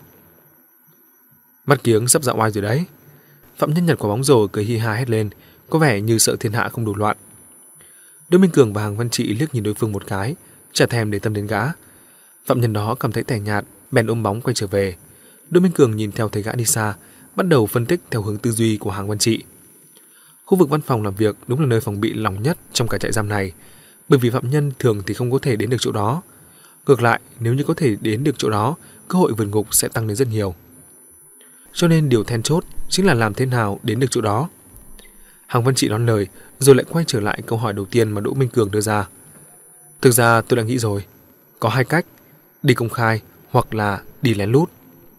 Mắt kiếng sắp dạ oai rồi đấy. Phạm nhân nhặt quả bóng rổ cười hi ha hét lên, có vẻ như sợ thiên hạ không đủ loạn. Đỗ Minh Cường và Hàng Văn Trị liếc nhìn đối phương một cái, chả thèm để tâm đến gã. Phạm nhân đó cảm thấy tẻ nhạt, bèn ôm bóng quay trở về. Đỗ Minh Cường nhìn theo thấy gã đi xa, bắt đầu phân tích theo hướng tư duy của Hàng Văn Trị. Khu vực văn phòng làm việc đúng là nơi phòng bị lỏng nhất trong cả trại giam này, bởi vì phạm nhân thường thì không có thể đến được chỗ đó. Ngược lại, nếu như có thể đến được chỗ đó, cơ hội vượt ngục sẽ tăng lên rất nhiều. Cho nên điều then chốt chính là làm thế nào đến được chỗ đó. Hàng Văn Trị đón lời, rồi lại quay trở lại câu hỏi đầu tiên mà Đỗ Minh Cường đưa ra. Thực ra tôi đã nghĩ rồi, có hai cách, đi công khai hoặc là đi lén lút.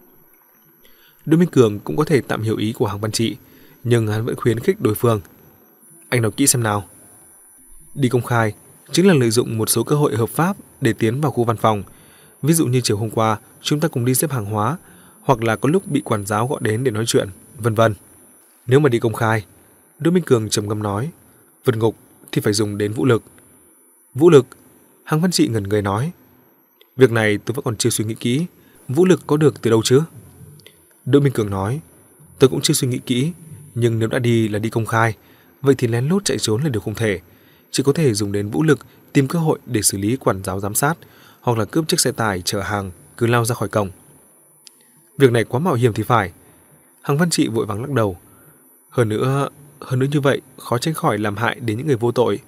Đỗ Minh Cường cũng có thể tạm hiểu ý của Hàng Văn Trị, nhưng hắn vẫn khuyến khích đối phương. Anh nói kỹ xem nào. Đi công khai chính là lợi dụng một số cơ hội hợp pháp để tiến vào khu văn phòng. Ví dụ như chiều hôm qua chúng ta cùng đi xếp hàng hóa, hoặc là có lúc bị quản giáo gọi đến để nói chuyện, vân vân. Nếu mà đi công khai, Đỗ Minh Cường trầm ngâm nói, vượt ngục thì phải dùng đến vũ lực. Vũ lực? Hàng Văn Trị ngẩn người nói. Việc này tôi vẫn còn chưa suy nghĩ kỹ, vũ lực có được từ đâu chứ? Đỗ Minh Cường nói, tôi cũng chưa suy nghĩ kỹ, nhưng nếu đã đi là đi công khai, vậy thì lén lút chạy trốn là điều không thể. Chỉ có thể dùng đến vũ lực tìm cơ hội để xử lý quản giáo giám sát, hoặc là cướp chiếc xe tải chở hàng cứ lao ra khỏi cổng. Việc này quá mạo hiểm thì phải. Hàng Văn Trị vội vàng lắc đầu. Hơn nữa, hơn nữa như vậy khó tránh khỏi làm hại đến những người vô tội.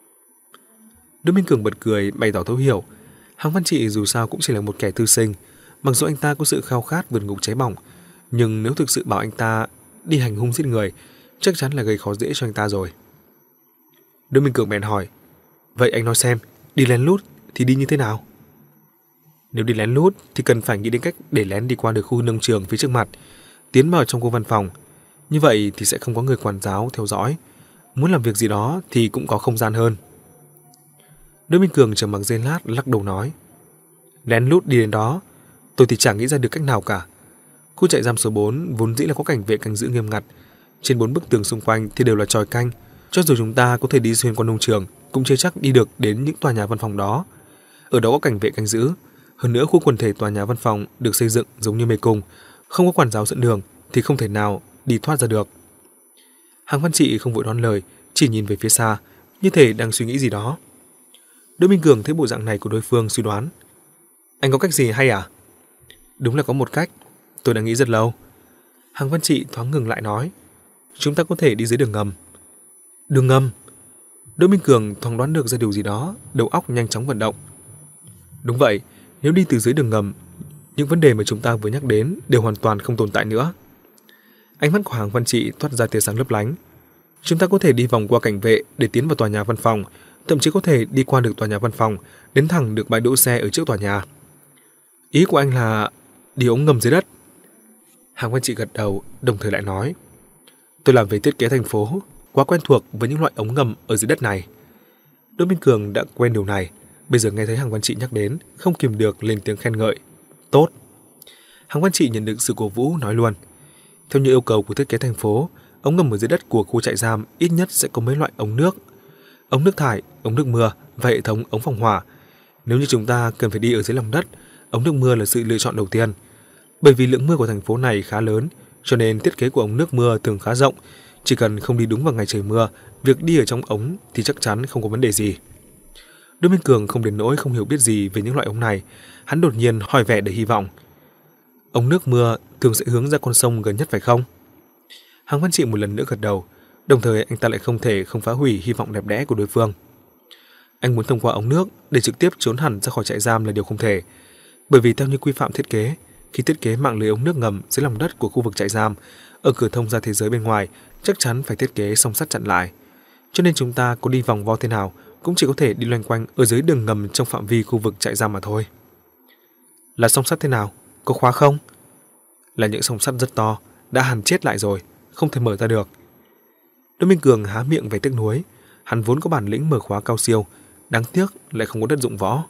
Đỗ Minh Cường bật cười bày tỏ thấu hiểu. Hàng Văn Trị dù sao cũng chỉ là một kẻ thư sinh, mặc dù anh ta có sự khao khát vượt ngục cháy bỏng, nhưng nếu thực sự bảo anh ta đi hành hung giết người, chắc chắn là gây khó dễ cho anh ta rồi. Đỗ Minh Cường bèn hỏi, vậy anh nói xem, đi lén lút thì đi như thế nào? Nếu đi lén lút thì cần phải nghĩ đến cách để lén đi qua được khu nông trường phía trước mặt, tiến vào trong khu văn phòng. Như vậy thì sẽ không có người quản giáo theo dõi, muốn làm việc gì đó thì cũng có không gian hơn. Đỗ Minh Cường trầm mặc giây lát lắc đầu nói, lén lút đi đến đó, tôi thì chẳng nghĩ ra được cách nào cả. Khu trại giam số bốn vốn dĩ là có cảnh vệ canh giữ nghiêm ngặt, trên bốn bức tường xung quanh thì đều là chòi canh. Cho dù chúng ta có thể đi xuyên qua nông trường, cũng chưa chắc đi được đến những tòa nhà văn phòng đó. Ở đó có cảnh vệ canh giữ. Hơn nữa khu quần thể tòa nhà văn phòng được xây dựng giống như mê cung, không có quản giáo dẫn đường thì không thể nào đi thoát ra được. Hàng Văn Trị không vội đón lời, chỉ nhìn về phía xa, như thể đang suy nghĩ gì đó. Đỗ Minh Cường thấy bộ dạng này của đối phương, suy đoán, anh có cách gì hay à? Đúng là có một cách, tôi đã nghĩ rất lâu. Hàng Văn Trị thoáng ngừng lại nói, chúng ta có thể đi dưới đường ngầm. Đường ngầm? Đỗ Minh Cường thoáng đoán được ra điều gì đó, đầu óc nhanh chóng vận động. Đúng vậy, nếu đi từ dưới đường ngầm, những vấn đề mà chúng ta vừa nhắc đến đều hoàn toàn không tồn tại nữa. Ánh mắt của Hàng Văn Trị thoát ra tia sáng lấp lánh. Chúng ta có thể đi vòng qua cảnh vệ để tiến vào tòa nhà văn phòng, thậm chí có thể đi qua được tòa nhà văn phòng, đến thẳng được bãi đỗ xe ở trước tòa nhà. Ý của anh là đi ống ngầm dưới đất? Hàng Văn Trị gật đầu, đồng thời lại nói, tôi làm về thiết kế thành phố, quá quen thuộc với những loại ống ngầm ở dưới đất này. Đỗ Minh Cường đã quen điều này, bây giờ nghe thấy Hàng Văn Trị nhắc đến, không kìm được lên tiếng khen ngợi. Tốt. Hàng Văn Trị nhận được sự cổ vũ, nói luôn, theo như yêu cầu của thiết kế thành phố, ống ngầm ở dưới đất của khu trại giam ít nhất sẽ có mấy loại ống nước, ống nước thải, ống nước mưa và hệ thống ống phòng hỏa. Nếu như chúng ta cần phải đi ở dưới lòng đất, ống nước mưa là sự lựa chọn đầu tiên. Bởi vì lượng mưa của thành phố này khá lớn, cho nên thiết kế của ống nước mưa thường khá rộng. Chỉ cần không đi đúng vào ngày trời mưa, việc đi ở trong ống thì chắc chắn không có vấn đề gì. Đỗ Minh Cường không đến nỗi không hiểu biết gì về những loại ống này. Hắn đột nhiên hỏi vẻ đầy hy vọng, ống nước mưa thường sẽ hướng ra con sông gần nhất phải không? Hàng Văn Trị một lần nữa gật đầu, đồng thời anh ta lại không thể không phá hủy hy vọng đẹp đẽ của đối phương. Anh muốn thông qua ống nước để trực tiếp trốn hẳn ra khỏi trại giam là điều không thể, bởi vì theo như quy phạm thiết kế, khi thiết kế mạng lưới ống nước ngầm dưới lòng đất của khu vực trại giam, ở cửa thông ra thế giới bên ngoài chắc chắn phải thiết kế song sắt chặn lại. Cho nên chúng ta có đi vòng vo thế nào cũng chỉ có thể đi loanh quanh ở dưới đường ngầm trong phạm vi khu vực trại giam mà thôi. Là song sắt thế nào? Có khóa không? Là những song sắt rất to, đã hàn chết lại rồi, không thể mở ra được. Đỗ Minh Cường há miệng về tiếc nuối, hắn vốn có bản lĩnh mở khóa cao siêu, đáng tiếc lại không có đất dụng võ.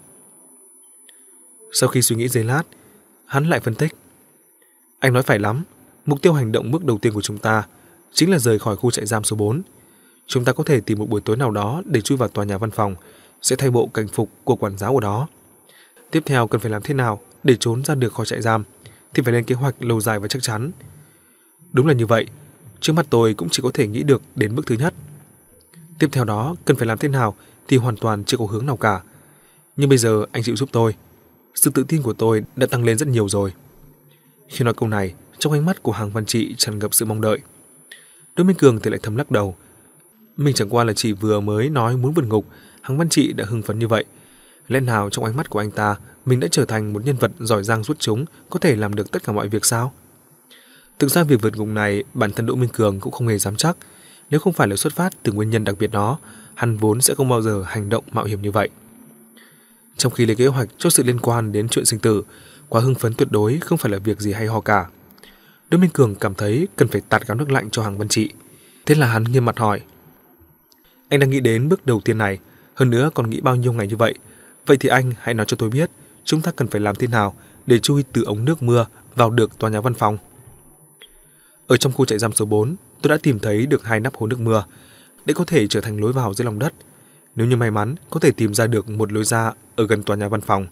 Sau khi suy nghĩ giây lát, hắn lại phân tích. Anh nói phải lắm, mục tiêu hành động bước đầu tiên của chúng ta chính là rời khỏi khu trại giam số bốn. Chúng ta có thể tìm một buổi tối nào đó để chui vào tòa nhà văn phòng, sẽ thay bộ cảnh phục của quản giáo ở đó. Tiếp theo cần phải làm thế nào để trốn ra được khỏi trại giam thì phải lên kế hoạch lâu dài và chắc chắn. Đúng là như vậy, trước mắt tôi cũng chỉ có thể nghĩ được đến bước thứ nhất. Tiếp theo đó cần phải làm thế nào thì hoàn toàn chưa có hướng nào cả. Nhưng bây giờ anh chịu giúp tôi. Sự tự tin của tôi đã tăng lên rất nhiều rồi. Khi nói câu này, trong ánh mắt của Hàng Văn Trị tràn ngập sự mong đợi. Đỗ Minh Cường thì lại thầm lắc đầu. Mình chẳng qua là chỉ vừa mới nói muốn vượt ngục, Hàng Văn Trị đã hưng phấn như vậy. Lẽ nào trong ánh mắt của anh ta, mình đã trở thành một nhân vật giỏi giang xuất chúng, có thể làm được tất cả mọi việc sao? Thực ra việc vượt ngục này, bản thân Đỗ Minh Cường cũng không hề dám chắc. Nếu không phải là xuất phát từ nguyên nhân đặc biệt đó, hắn vốn sẽ không bao giờ hành động mạo hiểm như vậy. Trong khi lấy kế hoạch cho sự liên quan đến chuyện sinh tử, quá hưng phấn tuyệt đối không phải là việc gì hay ho cả. Đỗ Minh Cường cảm thấy cần phải tạt gáo nước lạnh cho Hàng Văn Trị. Thế là hắn nghiêm mặt hỏi: Anh đang nghĩ đến bước đầu tiên này, hơn nữa còn nghĩ bao nhiêu ngày như vậy. Vậy thì anh hãy nói cho tôi biết, chúng ta cần phải làm thế nào để chui từ ống nước mưa vào được tòa nhà văn phòng. Ở trong khu trại giam số bốn, tôi đã tìm thấy được hai nắp hố nước mưa, để có thể trở thành lối vào dưới lòng đất. Nếu như may mắn, có thể tìm ra được một lối ra ở gần tòa nhà văn phòng.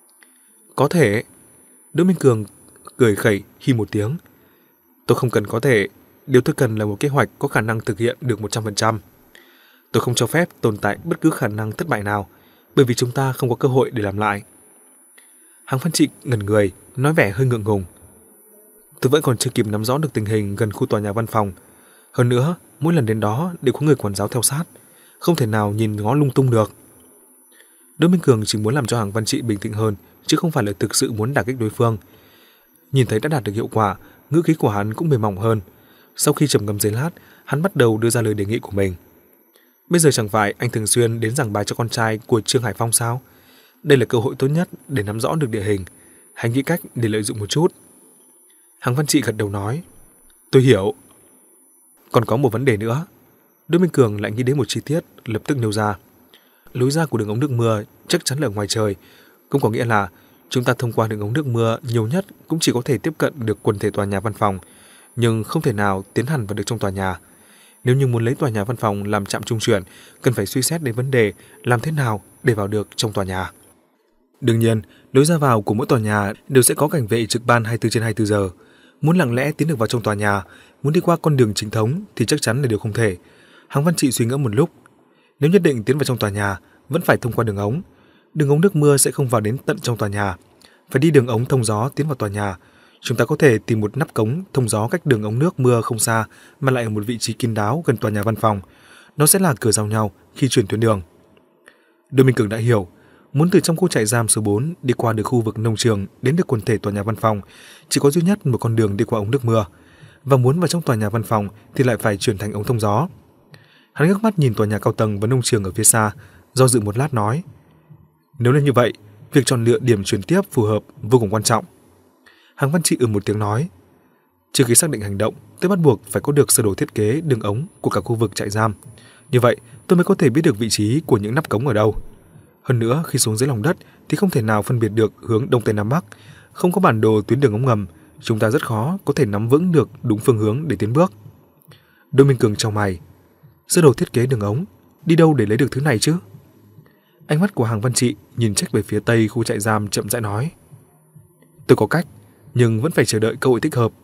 Có thể. Đỗ Minh Cường cười khẩy hi một tiếng. Tôi không cần có thể, điều tôi cần là một kế hoạch có khả năng thực hiện được một trăm phần trăm. Tôi không cho phép tồn tại bất cứ khả năng thất bại nào, bởi vì chúng ta không có cơ hội để làm lại. Hàng Văn Trị ngẩn người, nói vẻ hơi ngượng ngùng. Tôi vẫn còn chưa kịp nắm rõ được tình hình gần khu tòa nhà văn phòng. Hơn nữa, mỗi lần đến đó đều có người quản giáo theo sát, không thể nào nhìn ngó lung tung được. Đỗ Minh Cường chỉ muốn làm cho Hàng Văn Trị bình tĩnh hơn, chứ không phải là thực sự muốn đả kích đối phương. Nhìn thấy đã đạt được hiệu quả, ngữ khí của hắn cũng mềm mỏng hơn. Sau khi trầm ngâm giây lát, hắn bắt đầu đưa ra lời đề nghị của mình. Bây giờ chẳng phải anh thường xuyên đến giảng bài cho con trai của Trương Hải Phong sao? Đây là cơ hội tốt nhất để nắm rõ được địa hình. Hãy nghĩ cách để lợi dụng một chút. Hàng Văn Trị gật đầu nói: Tôi hiểu. Còn có một vấn đề nữa. Đỗ Minh Cường lại nghĩ đến một chi tiết, lập tức nêu ra. Lối ra của đường ống nước mưa chắc chắn là ở ngoài trời, cũng có nghĩa là chúng ta thông qua đường ống nước mưa nhiều nhất cũng chỉ có thể tiếp cận được quần thể tòa nhà văn phòng, nhưng không thể nào tiến hẳn vào được trong tòa nhà. Nếu như muốn lấy tòa nhà văn phòng làm trạm trung chuyển, cần phải suy xét đến vấn đề làm thế nào để vào được trong tòa nhà. Đương nhiên, lối ra vào của mỗi tòa nhà đều sẽ có cảnh vệ trực ban hai mươi bốn trên hai mươi bốn giờ. Muốn lặng lẽ tiến được vào trong tòa nhà, muốn đi qua con đường chính thống thì chắc chắn là điều không thể. Hàng Văn Trị suy ngẫm một lúc. Nếu nhất định tiến vào trong tòa nhà, vẫn phải thông qua đường ống. Đường ống nước mưa sẽ không vào đến tận trong tòa nhà, phải đi đường ống thông gió tiến vào tòa nhà. Chúng ta có thể tìm một nắp cống thông gió cách đường ống nước mưa không xa, mà lại ở một vị trí kín đáo gần tòa nhà văn phòng. Nó sẽ là cửa giao nhau khi chuyển tuyến đường. Đỗ Minh Cường đã hiểu, muốn từ trong khu trại giam số bốn đi qua được khu vực nông trường đến được quần thể tòa nhà văn phòng, chỉ có duy nhất một con đường đi qua ống nước mưa, và muốn vào trong tòa nhà văn phòng thì lại phải chuyển thành ống thông gió. Hắn ngước mắt nhìn tòa nhà cao tầng và nông trường ở phía xa, do dự một lát nói: Nếu là như vậy, việc chọn lựa điểm chuyển tiếp phù hợp vô cùng quan trọng. Hàng Văn Trị ừ một tiếng nói: Trước khi xác định hành động, tôi bắt buộc phải có được sơ đồ thiết kế đường ống của cả khu vực trại giam. Như vậy, tôi mới có thể biết được vị trí của những nắp cống ở đâu. Hơn nữa, khi xuống dưới lòng đất thì không thể nào phân biệt được hướng đông tây nam bắc, không có bản đồ tuyến đường ống ngầm, chúng ta rất khó có thể nắm vững được đúng phương hướng để tiến bước. Đỗ Minh Cường chau mày: Sơ đồ thiết kế đường ống, đi đâu để lấy được thứ này chứ? Ánh mắt của Hàng Văn Trị nhìn trách về phía tây khu trại giam, chậm rãi nói: Tôi có cách, nhưng vẫn phải chờ đợi cơ hội thích hợp.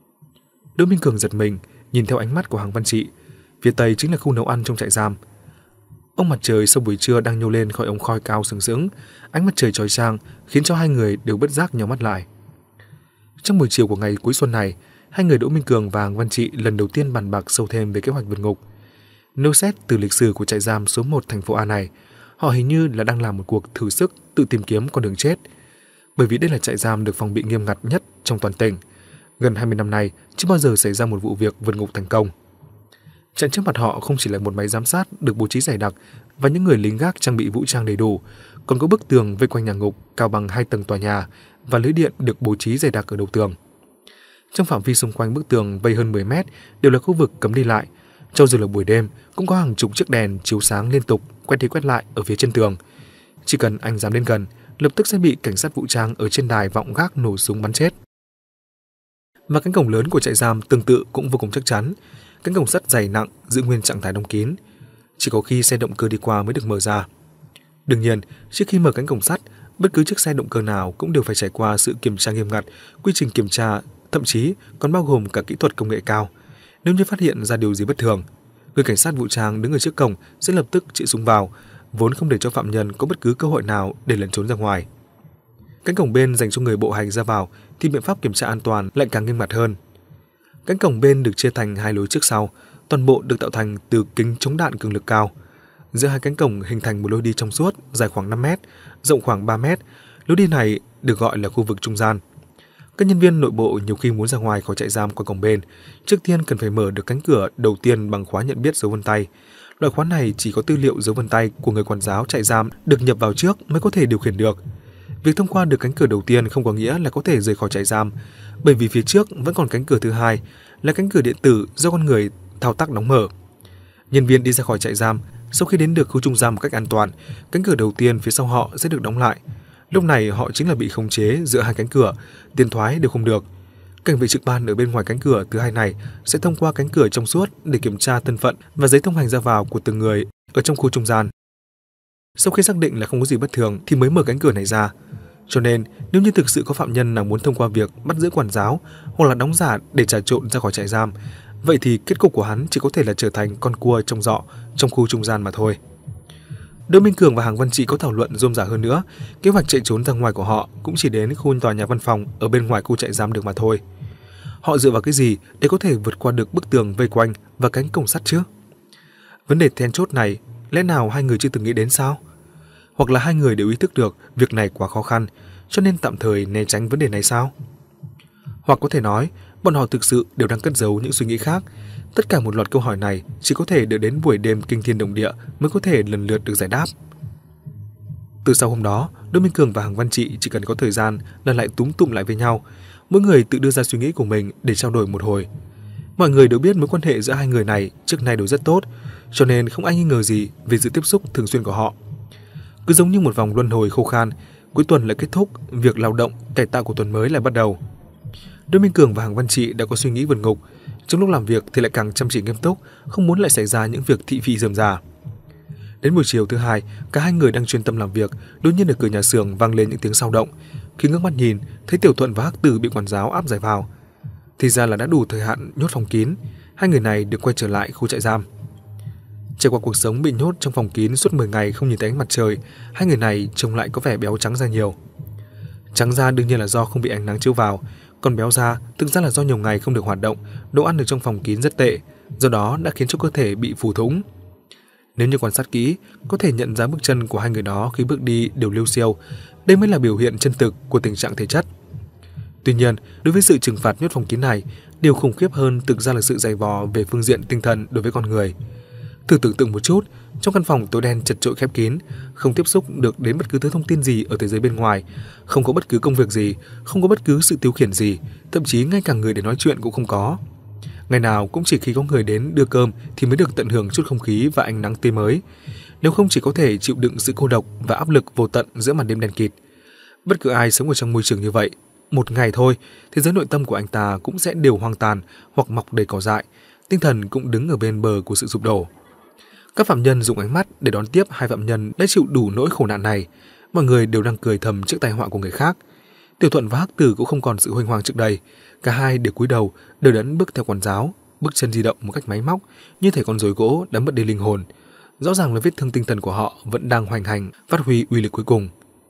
Đỗ Minh Cường giật mình, nhìn theo ánh mắt của Hàng Văn Trị. Phía tây chính là khu nấu ăn trong trại giam. Ông mặt trời sau buổi trưa đang nhô lên khỏi ống khói cao sừng sững, ánh mặt trời chói chang khiến cho hai người đều bất giác nhắm mắt lại. Trong buổi chiều của ngày cuối xuân này, hai người Đỗ Minh Cường và Hàng Văn Trị lần đầu tiên bàn bạc sâu thêm về kế hoạch vượt ngục. Nếu xét từ lịch sử của trại giam số một thành phố A này, họ hình như là đang làm một cuộc thử sức tự tìm kiếm con đường chết. Bởi vì đây là trại giam được phòng bị nghiêm ngặt nhất trong toàn tỉnh. Gần hai mươi năm nay, chưa bao giờ xảy ra một vụ việc vượt ngục thành công. Chặn trước mặt họ không chỉ là một máy giám sát được bố trí dày đặc và những người lính gác trang bị vũ trang đầy đủ, còn có bức tường vây quanh nhà ngục cao bằng hai tầng tòa nhà và lưới điện được bố trí dày đặc ở đầu tường. Trong phạm vi xung quanh bức tường vây hơn mười mét đều là khu vực cấm đi lại. Cho dù là buổi đêm, cũng có hàng chục chiếc đèn chiếu sáng liên tục quét đi quét lại ở phía trên tường. Chỉ cần anh dám đến gần, lập tức sẽ bị cảnh sát vũ trang ở trên đài vọng gác nổ súng bắn chết. Và cánh cổng lớn của trại giam tương tự cũng vô cùng chắc chắn. Cánh cổng sắt dày nặng giữ nguyên trạng thái đóng kín, chỉ có khi xe động cơ đi qua mới được mở ra. Đương nhiên, trước khi mở cánh cổng sắt, bất cứ chiếc xe động cơ nào cũng đều phải trải qua sự kiểm tra nghiêm ngặt. Quy trình kiểm tra thậm chí còn bao gồm cả kỹ thuật công nghệ cao. Nếu như phát hiện ra điều gì bất thường, người cảnh sát vũ trang đứng ở trước cổng sẽ lập tức chĩa súng vào, vốn không để cho phạm nhân có bất cứ cơ hội nào để lẩn trốn ra ngoài. Cánh cổng bên dành cho người bộ hành ra vào thì biện pháp kiểm tra an toàn lại càng nghiêm ngặt hơn. Cánh cổng bên được chia thành hai lối trước sau, toàn bộ được tạo thành từ kính chống đạn cường lực cao. Giữa hai cánh cổng hình thành một lối đi trong suốt dài khoảng năm mét, rộng khoảng ba mét. Lối đi này được gọi là khu vực trung gian. Các nhân viên nội bộ nhiều khi muốn ra ngoài khỏi trại giam qua cổng bên, trước tiên cần phải mở được cánh cửa đầu tiên bằng khóa nhận biết dấu vân tay. Loại khóa này chỉ có tư liệu dấu vân tay của người quản giáo trại giam được nhập vào trước mới có thể điều khiển được. Việc thông qua được cánh cửa đầu tiên không có nghĩa là có thể rời khỏi trại giam, bởi vì phía trước vẫn còn cánh cửa thứ hai là cánh cửa điện tử do con người thao tác đóng mở. Nhân viên đi ra khỏi trại giam, sau khi đến được khu trung giam một cách an toàn, cánh cửa đầu tiên phía sau họ sẽ được đóng lại. Lúc này họ chính là bị khống chế giữa hai cánh cửa, tiến thoái đều không được. Cảnh vệ trực ban ở bên ngoài cánh cửa thứ hai này sẽ thông qua cánh cửa trong suốt để kiểm tra thân phận và giấy thông hành ra vào của từng người ở trong khu trung gian. Sau khi xác định là không có gì bất thường thì mới mở cánh cửa này ra. Cho nên, nếu như thực sự có phạm nhân nào muốn thông qua việc bắt giữ quản giáo hoặc là đóng giả để trà trộn ra khỏi trại giam, vậy thì kết cục của hắn chỉ có thể là trở thành con cua trong giọ trong khu trung gian mà thôi. Đỗ Minh Cường và Hàng Văn Trị có thảo luận rôm rả hơn nữa, kế hoạch chạy trốn ra ngoài của họ cũng chỉ đến khu tòa nhà văn phòng ở bên ngoài khu trại giam được mà thôi. Họ dựa vào cái gì để có thể vượt qua được bức tường vây quanh và cánh cổng sắt chứ? Vấn đề then chốt này, lẽ nào hai người chưa từng nghĩ đến sao? Hoặc là hai người đều ý thức được việc này quá khó khăn, cho nên tạm thời né tránh vấn đề này sao? Hoặc có thể nói, bọn họ thực sự đều đang cất giấu những suy nghĩ khác. Tất cả một loạt câu hỏi này chỉ có thể đợi đến buổi đêm kinh thiên động địa mới có thể lần lượt được giải đáp. Từ sau hôm đó, Đỗ Minh Cường và Hàng Văn Trị chỉ cần có thời gian là lại túm tụm lại với nhau, mỗi người tự đưa ra suy nghĩ của mình để trao đổi một hồi. Mọi người đều biết mối quan hệ giữa hai người này trước nay đều rất tốt, cho nên không ai nghi ngờ gì về sự tiếp xúc thường xuyên của họ. Cứ giống như một vòng luân hồi khô khan, cuối tuần lại kết thúc, việc lao động cải tạo của tuần mới lại bắt đầu. Đỗ Minh Cường và Hàng Văn Trị đã có suy nghĩ vượt ngục, trong lúc làm việc thì lại càng chăm chỉ nghiêm túc, không muốn lại xảy ra những việc thị phi rườm rà. Đến buổi chiều thứ hai, cả hai người đang chuyên tâm làm việc, đột nhiên ở cửa nhà xưởng vang lên những tiếng xao động. Khi ngước mắt nhìn, thấy Tiểu Thuận và Hắc Tử bị quản giáo áp giải vào. Thì ra là đã đủ thời hạn nhốt phòng kín, hai người này được quay trở lại khu trại giam. Trải qua cuộc sống bị nhốt trong phòng kín suốt mười ngày không nhìn thấy ánh mặt trời, hai người này trông lại có vẻ béo trắng ra nhiều. Trắng da đương nhiên là do không bị ánh nắng chiếu vào, còn béo da thực ra là do nhiều ngày không được hoạt động, đồ ăn ở trong phòng kín rất tệ, do đó đã khiến cho cơ thể bị phù thủng. Nếu như quan sát kỹ, có thể nhận ra bước chân của hai người đó khi bước đi đều liêu xiêu, đây mới là biểu hiện chân thực của tình trạng thể chất. Tuy nhiên, đối với sự trừng phạt nhốt phòng kín này, điều khủng khiếp hơn thực ra là sự dày vò về phương diện tinh thần đối với con người. Thử tưởng tượng một chút, trong căn phòng tối đen chật chội khép kín, không tiếp xúc được đến bất cứ thứ thông tin gì ở thế giới bên ngoài, không có bất cứ công việc gì, không có bất cứ sự tiêu khiển gì, thậm chí ngay cả người để nói chuyện cũng không có. Ngày nào cũng chỉ khi có người đến đưa cơm thì mới được tận hưởng chút không khí và ánh nắng tươi mới. Nếu không chỉ có thể chịu đựng sự cô độc và áp lực vô tận giữa màn đêm đen kịt. Bất cứ ai sống ở trong môi trường như vậy, một ngày thôi, thế giới nội tâm của anh ta cũng sẽ đều hoang tàn hoặc mọc đầy cỏ dại, tinh thần cũng đứng ở bên bờ của sự sụp đổ. Các phạm nhân dùng ánh mắt để đón tiếp hai phạm nhân đã chịu đủ nỗi khổ nạn này. Mọi người đều đang cười thầm trước tai họa của người khác. Tiểu Thuận và Hắc Tử cũng không còn sự huênh hoang trước đây. Cả hai đều cúi đầu, đều đẫn bước theo quản giáo, bước chân di động một cách máy móc, như thể con rối gỗ đã mất đi linh hồn. Rõ ràng là vết thương tinh thần của họ vẫn đang hoành hành, phát huy uy lực cuối cùng.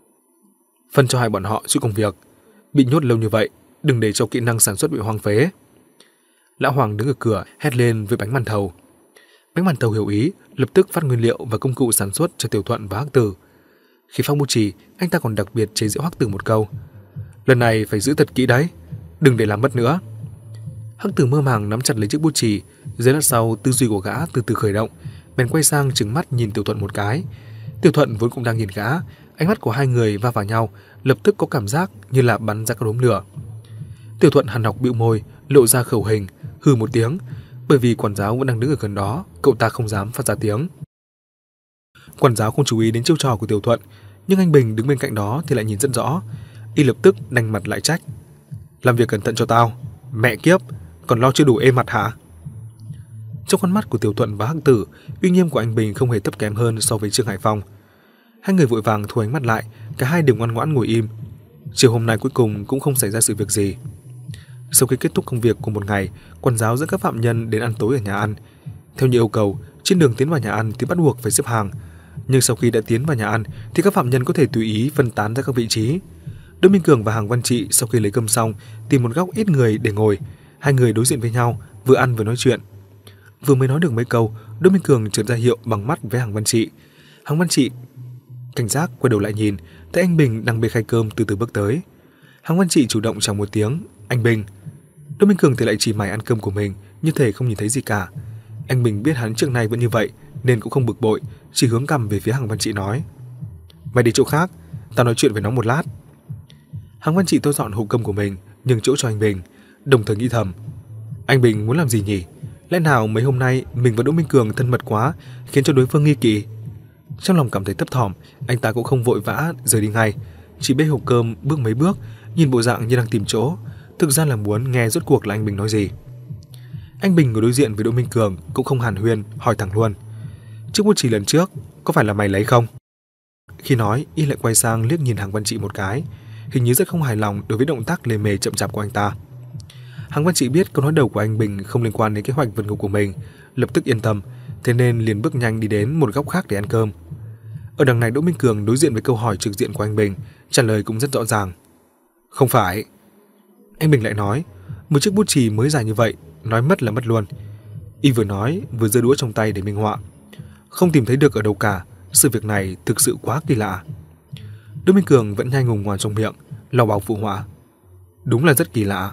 Phân cho hai bọn họ chút công việc. Bị nhốt lâu như vậy, đừng để cho kỹ năng sản xuất bị hoang phế. Lão Hoàng đứng ở cửa hét lên với bánh màn thầu. Bánh màn thầu hiểu ý, lập tức phát nguyên liệu và công cụ sản xuất cho Tiểu Thuận và Hắc Tử. Khi phong bút chì, anh ta còn đặc biệt chế giễu Hắc Tử một câu: lần này phải giữ thật kỹ đấy, đừng để làm mất nữa. Hắc Tử mơ màng nắm chặt lấy chiếc bút chì, giây lát sau tư duy của gã từ từ khởi động, bèn quay sang trừng mắt nhìn Tiểu Thuận một cái. Tiểu Thuận vốn cũng đang nhìn gã, ánh mắt của hai người va vào nhau, lập tức có cảm giác như là bắn ra các đốm lửa. Tiểu Thuận hằn học bĩu môi, lộ ra khẩu hình, hừ một tiếng. Bởi vì quản giáo vẫn đang đứng ở gần đó, cậu ta không dám phát ra tiếng. Quản giáo không chú ý đến chiêu trò của Tiểu Thuận, nhưng anh Bình đứng bên cạnh đó thì lại nhìn rất rõ. Y lập tức đanh mặt lại trách: làm việc cẩn thận cho tao, mẹ kiếp, còn lo chưa đủ êm mặt hả? Trong con mắt của Tiểu Thuận và Hắc Tử, uy nghiêm của anh Bình không hề thấp kém hơn so với Trương Hải Phong. Hai người vội vàng thu ánh mắt lại, cả hai đều ngoan ngoãn ngồi im. Chiều hôm nay cuối cùng cũng không xảy ra sự việc gì. Sau khi kết thúc công việc của một ngày, quản giáo dẫn các phạm nhân đến ăn tối ở nhà ăn. Theo như yêu cầu, trên đường tiến vào nhà ăn thì bắt buộc phải xếp hàng. Nhưng sau khi đã tiến vào nhà ăn thì các phạm nhân có thể tùy ý phân tán ra các vị trí. Đỗ Minh Cường và Hàng Văn Trị sau khi lấy cơm xong tìm một góc ít người để ngồi. Hai người đối diện với nhau, vừa ăn vừa nói chuyện. Vừa mới nói được mấy câu, Đỗ Minh Cường chợt ra hiệu bằng mắt với Hàng Văn Trị. Hàng Văn Trị cảnh giác quay đầu lại nhìn, thấy anh Bình đang bê khay cơm từ từ bước tới. Hàng Văn Trị chủ động chào một tiếng, "Anh Bình." Đỗ Minh Cường thì lại chỉ mải ăn cơm của mình, như thể không nhìn thấy gì cả. Anh Bình biết hắn trước nay vẫn như vậy, nên cũng không bực bội, chỉ hướng cằm về phía Hàng Văn Trị nói: "Mày đi chỗ khác, tao nói chuyện với nó một lát." Hàng Văn Trị tôi dọn hộp cơm của mình, nhường chỗ cho anh Bình, đồng thời nghĩ thầm: anh Bình muốn làm gì nhỉ? Lẽ nào mấy hôm nay mình và Đỗ Minh Cường thân mật quá, khiến cho đối phương nghi kỵ? Trong lòng cảm thấy thấp thỏm, anh ta cũng không vội vã rời đi ngay, chỉ bê hộp cơm bước mấy bước, nhìn bộ dạng như đang tìm chỗ, thực ra là muốn nghe rốt cuộc là anh Bình nói gì. Anh Bình ngồi đối diện với Đỗ Minh Cường cũng không hàn huyên, hỏi thẳng luôn: "Chiếc bút chì lần trước có phải là mày lấy không?" Khi nói, y lại quay sang liếc nhìn Hàng Văn Trị một cái, hình như rất không hài lòng đối với động tác lề mề chậm chạp của anh ta. Hàng Văn Trị biết câu nói đầu của anh Bình không liên quan đến kế hoạch vượt ngục của mình, lập tức yên tâm, thế nên liền bước nhanh đi đến một góc khác để ăn cơm. Ở đằng này Đỗ Minh Cường đối diện với câu hỏi trực diện của anh Bình, trả lời cũng rất rõ ràng: "Không phải." Anh Bình lại nói: "Một chiếc bút chì mới dài như vậy, nói mất là mất luôn." Y vừa nói vừa giơ đũa trong tay để minh họa: "Không tìm thấy được ở đâu cả, sự việc này thực sự quá kỳ lạ." Đỗ Minh Cường vẫn nhai ngùng ngoằn trong miệng, lào bào phụ họa: "Đúng là rất kỳ lạ."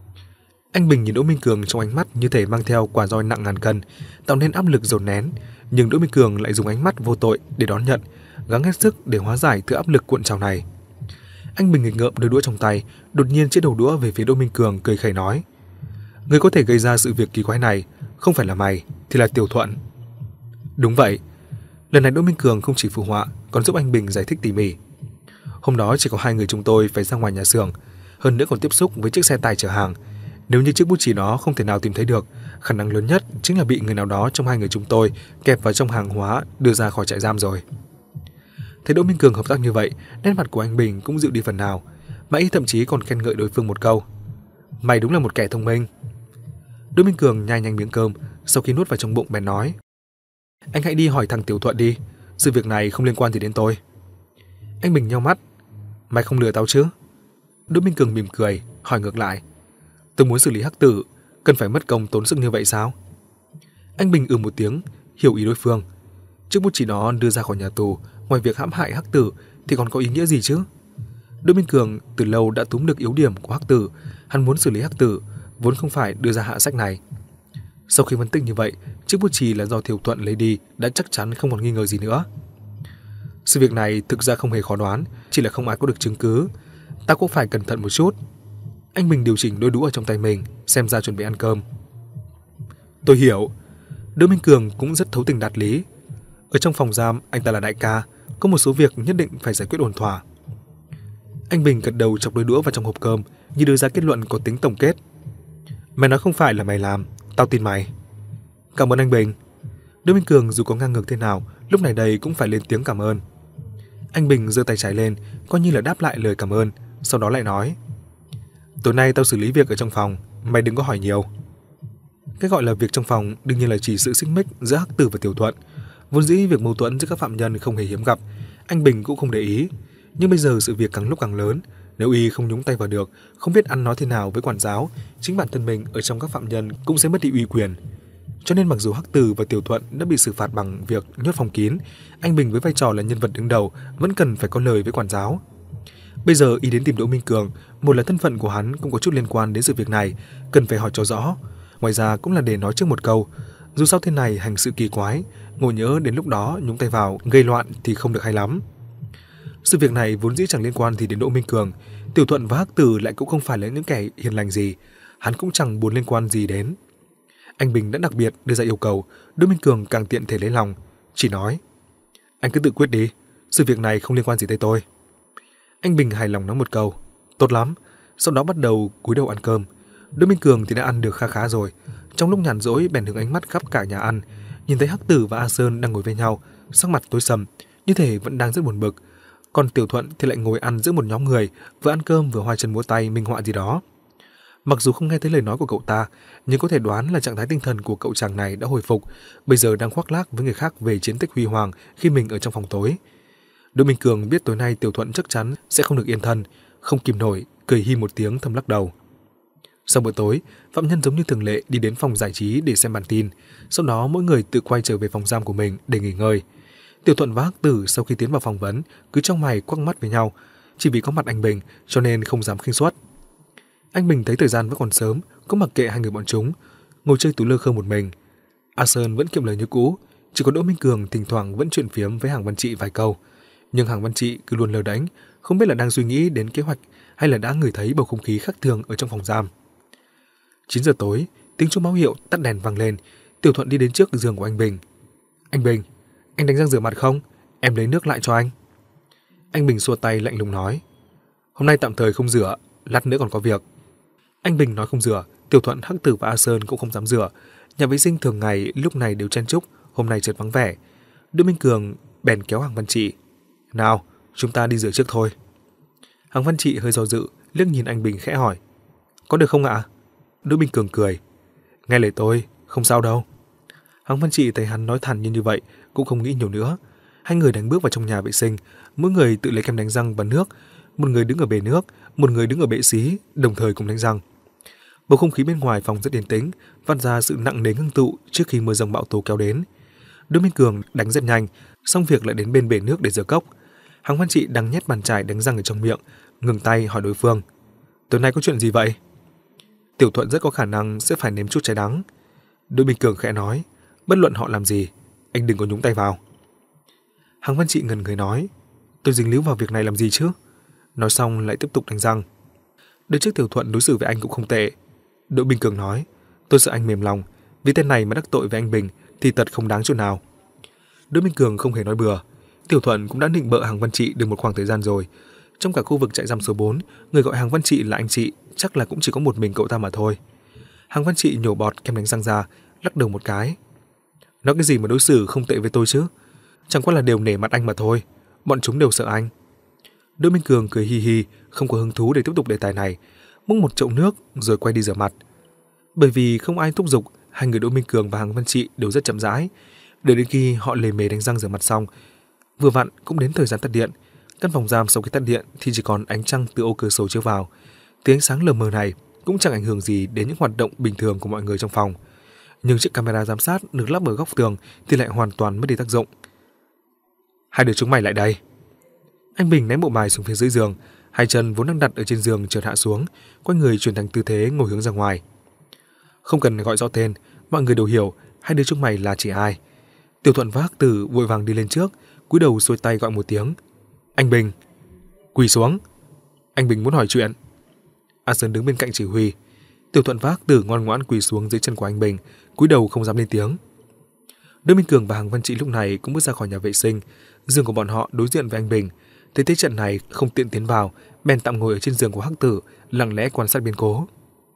Anh Bình nhìn Đỗ Minh Cường trong ánh mắt như thể mang theo quả roi nặng ngàn cân, tạo nên áp lực dồn nén, nhưng Đỗ Minh Cường lại dùng ánh mắt vô tội để đón nhận, gắng hết sức để hóa giải thứ áp lực cuộn trào này. Anh Bình nghịch ngợm đôi đũa trong tay, đột nhiên chiếc đầu đũa về phía Đỗ Minh Cường, cười khẩy nói: "Người có thể gây ra sự việc kỳ quái này, không phải là mày thì là Tiểu Thuận." Đúng vậy. Lần này Đỗ Minh Cường không chỉ phụ họa, còn giúp anh Bình giải thích tỉ mỉ. "Hôm đó chỉ có hai người chúng tôi phải ra ngoài nhà xưởng, hơn nữa còn tiếp xúc với chiếc xe tải chở hàng. Nếu như chiếc bút chì đó không thể nào tìm thấy được, khả năng lớn nhất chính là bị người nào đó trong hai người chúng tôi kẹp vào trong hàng hóa đưa ra khỏi trại giam rồi." Thấy Đỗ Minh Cường hợp tác như vậy, nét mặt của anh Bình cũng dịu đi phần nào, mà y thậm chí còn khen ngợi đối phương một câu: "Mày đúng là một kẻ thông minh." Đỗ Minh Cường nhai nhanh miếng cơm, sau khi nuốt vào trong bụng bèn nói: "Anh hãy đi hỏi thằng Tiểu Thuận đi, sự việc này không liên quan gì đến tôi." Anh Bình nheo mắt: "Mày không lừa tao chứ?" Đỗ Minh Cường mỉm cười, hỏi ngược lại: "Tôi muốn xử lý Hắc Tử, cần phải mất công tốn sức như vậy sao?" Anh Bình ừ một tiếng, hiểu ý đối phương. Chiếc bút chì đó đưa ra khỏi nhà tù, ngoài việc hãm hại Hắc Tử thì còn có ý nghĩa gì chứ? Đỗ Minh Cường từ lâu đã túm được yếu điểm của Hắc Tử, hắn muốn xử lý Hắc Tử, vốn không phải đưa ra hạ sách này. Sau khi phân tích như vậy, chiếc bút chì là do Tiểu Thuận lấy đi đã chắc chắn không còn nghi ngờ gì nữa. Sự việc này thực ra không hề khó đoán, chỉ là không ai có được chứng cứ. Ta cũng phải cẩn thận một chút. Anh Bình điều chỉnh đôi đũa ở trong tay mình, xem ra chuẩn bị ăn cơm. Tôi hiểu. Đỗ Minh Cường cũng rất thấu tình đạt lý. Ở trong phòng giam, anh ta là đại ca, có một số việc nhất định phải giải quyết ổn thỏa. Anh Bình gật đầu chọc đôi đũa vào trong hộp cơm, như đưa ra kết luận có tính tổng kết. Mày nói không phải là mày làm, tao tin mày. Cảm ơn anh Bình. Đỗ Minh Cường dù có ngang ngược thế nào, lúc này đây cũng phải lên tiếng cảm ơn. Anh Bình giơ tay trái lên, coi như là đáp lại lời cảm ơn, sau đó lại nói: Tối nay tao xử lý việc ở trong phòng, mày đừng có hỏi nhiều. Cái gọi là việc trong phòng đương nhiên là chỉ sự xích mích giữa Hắc Tử và Tiểu Thuận. Vốn dĩ việc mâu thuẫn giữa các phạm nhân không hề hiếm gặp, anh Bình cũng không để ý. Nhưng bây giờ sự việc càng lúc càng lớn, nếu y không nhúng tay vào được, không biết ăn nói thế nào với quản giáo, chính bản thân mình ở trong các phạm nhân cũng sẽ mất đi uy quyền. Cho nên mặc dù Hắc Tử và Tiểu Thuận đã bị xử phạt bằng việc nhốt phòng kín, anh Bình với vai trò là nhân vật đứng đầu vẫn cần phải có lời với quản giáo. Bây giờ y đến tìm Đỗ Minh Cường, một là thân phận của hắn cũng có chút liên quan đến sự việc này, cần phải hỏi cho rõ. Ngoài ra cũng là để nói trước một câu, dù sao thế này hành sự kỳ quái, ngộ nhỡ đến lúc đó nhúng tay vào gây loạn thì không được hay lắm. Sự việc này vốn dĩ chẳng liên quan gì đến Đỗ Minh Cường, Tiểu Thuận và Hắc Tử lại cũng không phải là những kẻ hiền lành gì, hắn cũng chẳng muốn liên quan gì đến. Anh Bình đã đặc biệt đưa ra yêu cầu, Đỗ Minh Cường càng tiện thể lấy lòng, chỉ nói: Anh cứ tự quyết đi, sự việc này không liên quan gì tới tôi. Anh Bình hài lòng nói một câu: Tốt lắm, sau đó bắt đầu cúi đầu ăn cơm. Đỗ Minh Cường thì đã ăn được kha khá rồi, trong lúc nhàn rỗi bèn hướng ánh mắt khắp cả nhà ăn, nhìn thấy Hắc Tử và A Sơn đang ngồi với nhau, sắc mặt tối sầm, như thể vẫn đang rất buồn bực. Còn Tiểu Thuận thì lại ngồi ăn giữa một nhóm người, vừa ăn cơm vừa hoa chân múa tay minh họa gì đó. Mặc dù không nghe thấy lời nói của cậu ta, nhưng có thể đoán là trạng thái tinh thần của cậu chàng này đã hồi phục, bây giờ đang khoác lác với người khác về chiến tích huy hoàng khi mình ở trong phòng tối. Đỗ Minh Cường biết tối nay Tiểu Thuận chắc chắn sẽ không được yên thân, không kìm nổi, cười hi một tiếng thầm lắc đầu. Sau bữa tối, phạm nhân giống như thường lệ đi đến phòng giải trí để xem bản tin, sau đó mỗi người tự quay trở về phòng giam của mình để nghỉ ngơi. Tiểu Thuận và Hắc Tử sau khi tiến vào phỏng vấn cứ trong mày quắc mắt với nhau, chỉ vì có mặt anh Bình cho nên không dám khinh suất. Anh Bình thấy thời gian vẫn còn sớm, cũng mặc kệ hai người bọn chúng, ngồi chơi tú lơ khơ một mình. A Sơn vẫn kiệm lời như cũ, chỉ có Đỗ Minh Cường thỉnh thoảng vẫn chuyện phiếm với Hàng Văn Trị vài câu, nhưng Hàng Văn Trị cứ luôn lờ đánh, không biết là đang suy nghĩ đến kế hoạch hay là đã ngửi thấy bầu không khí khác thường ở trong phòng giam. chín giờ tối, tiếng chuông báo hiệu tắt đèn vang lên, Tiểu Thuận đi đến trước giường của anh Bình. "Anh Bình, anh đánh răng rửa mặt không? Em lấy nước lại cho anh." Anh Bình xua tay lạnh lùng nói, "Hôm nay tạm thời không rửa, lát nữa còn có việc." Anh Bình nói không rửa, Tiểu Thuận, Hắc Tử và A Sơn cũng không dám rửa. Nhà vệ sinh thường ngày lúc này đều chen chúc, hôm nay chợt vắng vẻ. Đỗ Minh Cường bèn kéo Hàng Văn Trị, "Nào, chúng ta đi rửa trước thôi." Hàng Văn Trị hơi do dự, liếc nhìn anh Bình khẽ hỏi, "Có được không ạ?" Đỗ Minh Cường cười, "Nghe lời tôi, không sao đâu." Hàng Văn Trị thấy hắn nói thản nhiên như vậy cũng không nghĩ nhiều nữa. Hai người đánh bước vào trong nhà vệ sinh, mỗi người tự lấy kem đánh răng và nước, một người đứng ở bể nước, một người đứng ở bệ xí, đồng thời cùng đánh răng. Bầu không khí bên ngoài phòng rất yên tĩnh, phát ra sự nặng nề ngưng tụ trước khi mưa dòng bão tố kéo đến. Đỗ Minh Cường đánh rất nhanh, xong việc lại đến bên bể nước để rửa cốc. Hàng Văn Trị đang nhét bàn chải đánh răng ở trong miệng, ngừng tay hỏi đối phương, "Tối nay có chuyện gì vậy?" "Tiểu Thuận rất có khả năng sẽ phải nếm chút trái đắng." Đỗ Minh Cường khẽ nói, "Bất luận họ làm gì, anh đừng có nhúng tay vào." Hàng Văn Trị ngần người nói, "Tôi dính líu vào việc này làm gì chứ?" Nói xong lại tiếp tục đánh răng. "Đợt trước Tiểu Thuận đối xử với anh cũng không tệ." Đỗ Minh Cường nói, "Tôi sợ anh mềm lòng, vì tên này mà đắc tội với anh Bình thì thật không đáng chút nào." Đỗ Minh Cường không hề nói bừa. Tiểu Thuận cũng đã định bợ Hàng Văn Trị được một khoảng thời gian rồi. Trong cả khu vực trại giam số bốn, người gọi Hàng Văn Trị là anh chị chắc là cũng chỉ có một mình cậu ta mà thôi. Hàng Văn Trị nhổ bọt kem đánh răng ra, lắc đầu một cái. "Nói cái gì mà đối xử không tệ với tôi chứ? Chẳng qua là đều nể mặt anh mà thôi. Bọn chúng đều sợ anh." Đỗ Minh Cường cười hi hi, không có hứng thú để tiếp tục đề tài này, múc một chậu nước rồi quay đi rửa mặt. Bởi vì không ai thúc giục, hai người Đỗ Minh Cường và Hàng Văn Trị đều rất chậm rãi. Đợi đến khi họ lề mề đánh răng rửa mặt xong, vừa vặn cũng đến thời gian tắt điện. Căn phòng giam sau khi tắt điện thì chỉ còn ánh trăng từ ô cửa sổ chiếu vào. Tiếng sáng lờ mờ này cũng chẳng ảnh hưởng gì đến những hoạt động bình thường của mọi người trong phòng. Nhưng chiếc camera giám sát được lắp ở góc tường thì lại hoàn toàn mất đi tác dụng. "Hai đứa chúng mày lại đây." Anh Bình ném bộ bài xuống phía dưới giường, hai chân vốn đang đặt ở trên giường chợt hạ xuống, quay người chuyển thành tư thế ngồi hướng ra ngoài. Không cần gọi rõ tên, mọi người đều hiểu hai đứa chúng mày là chỉ ai. Tiểu Thuận và Hắc Tử vội vàng đi lên trước, cúi đầu xuôi tay gọi một tiếng, "Anh Bình." "Quỳ xuống." Anh Bình muốn hỏi chuyện. A Sơn đứng bên cạnh chỉ huy. Tiểu Thuận và Hắc Tử ngoan ngoãn quỳ xuống dưới chân của anh Bình, cúi đầu không dám lên tiếng. Đỗ Minh Cường và Hàng Văn Trị lúc này cũng bước ra khỏi nhà vệ sinh, giường của bọn họ đối diện với anh Bình. Thấy thế trận này không tiện tiến vào, bèn tạm ngồi ở trên giường của Hắc Tử, lặng lẽ quan sát biến cố.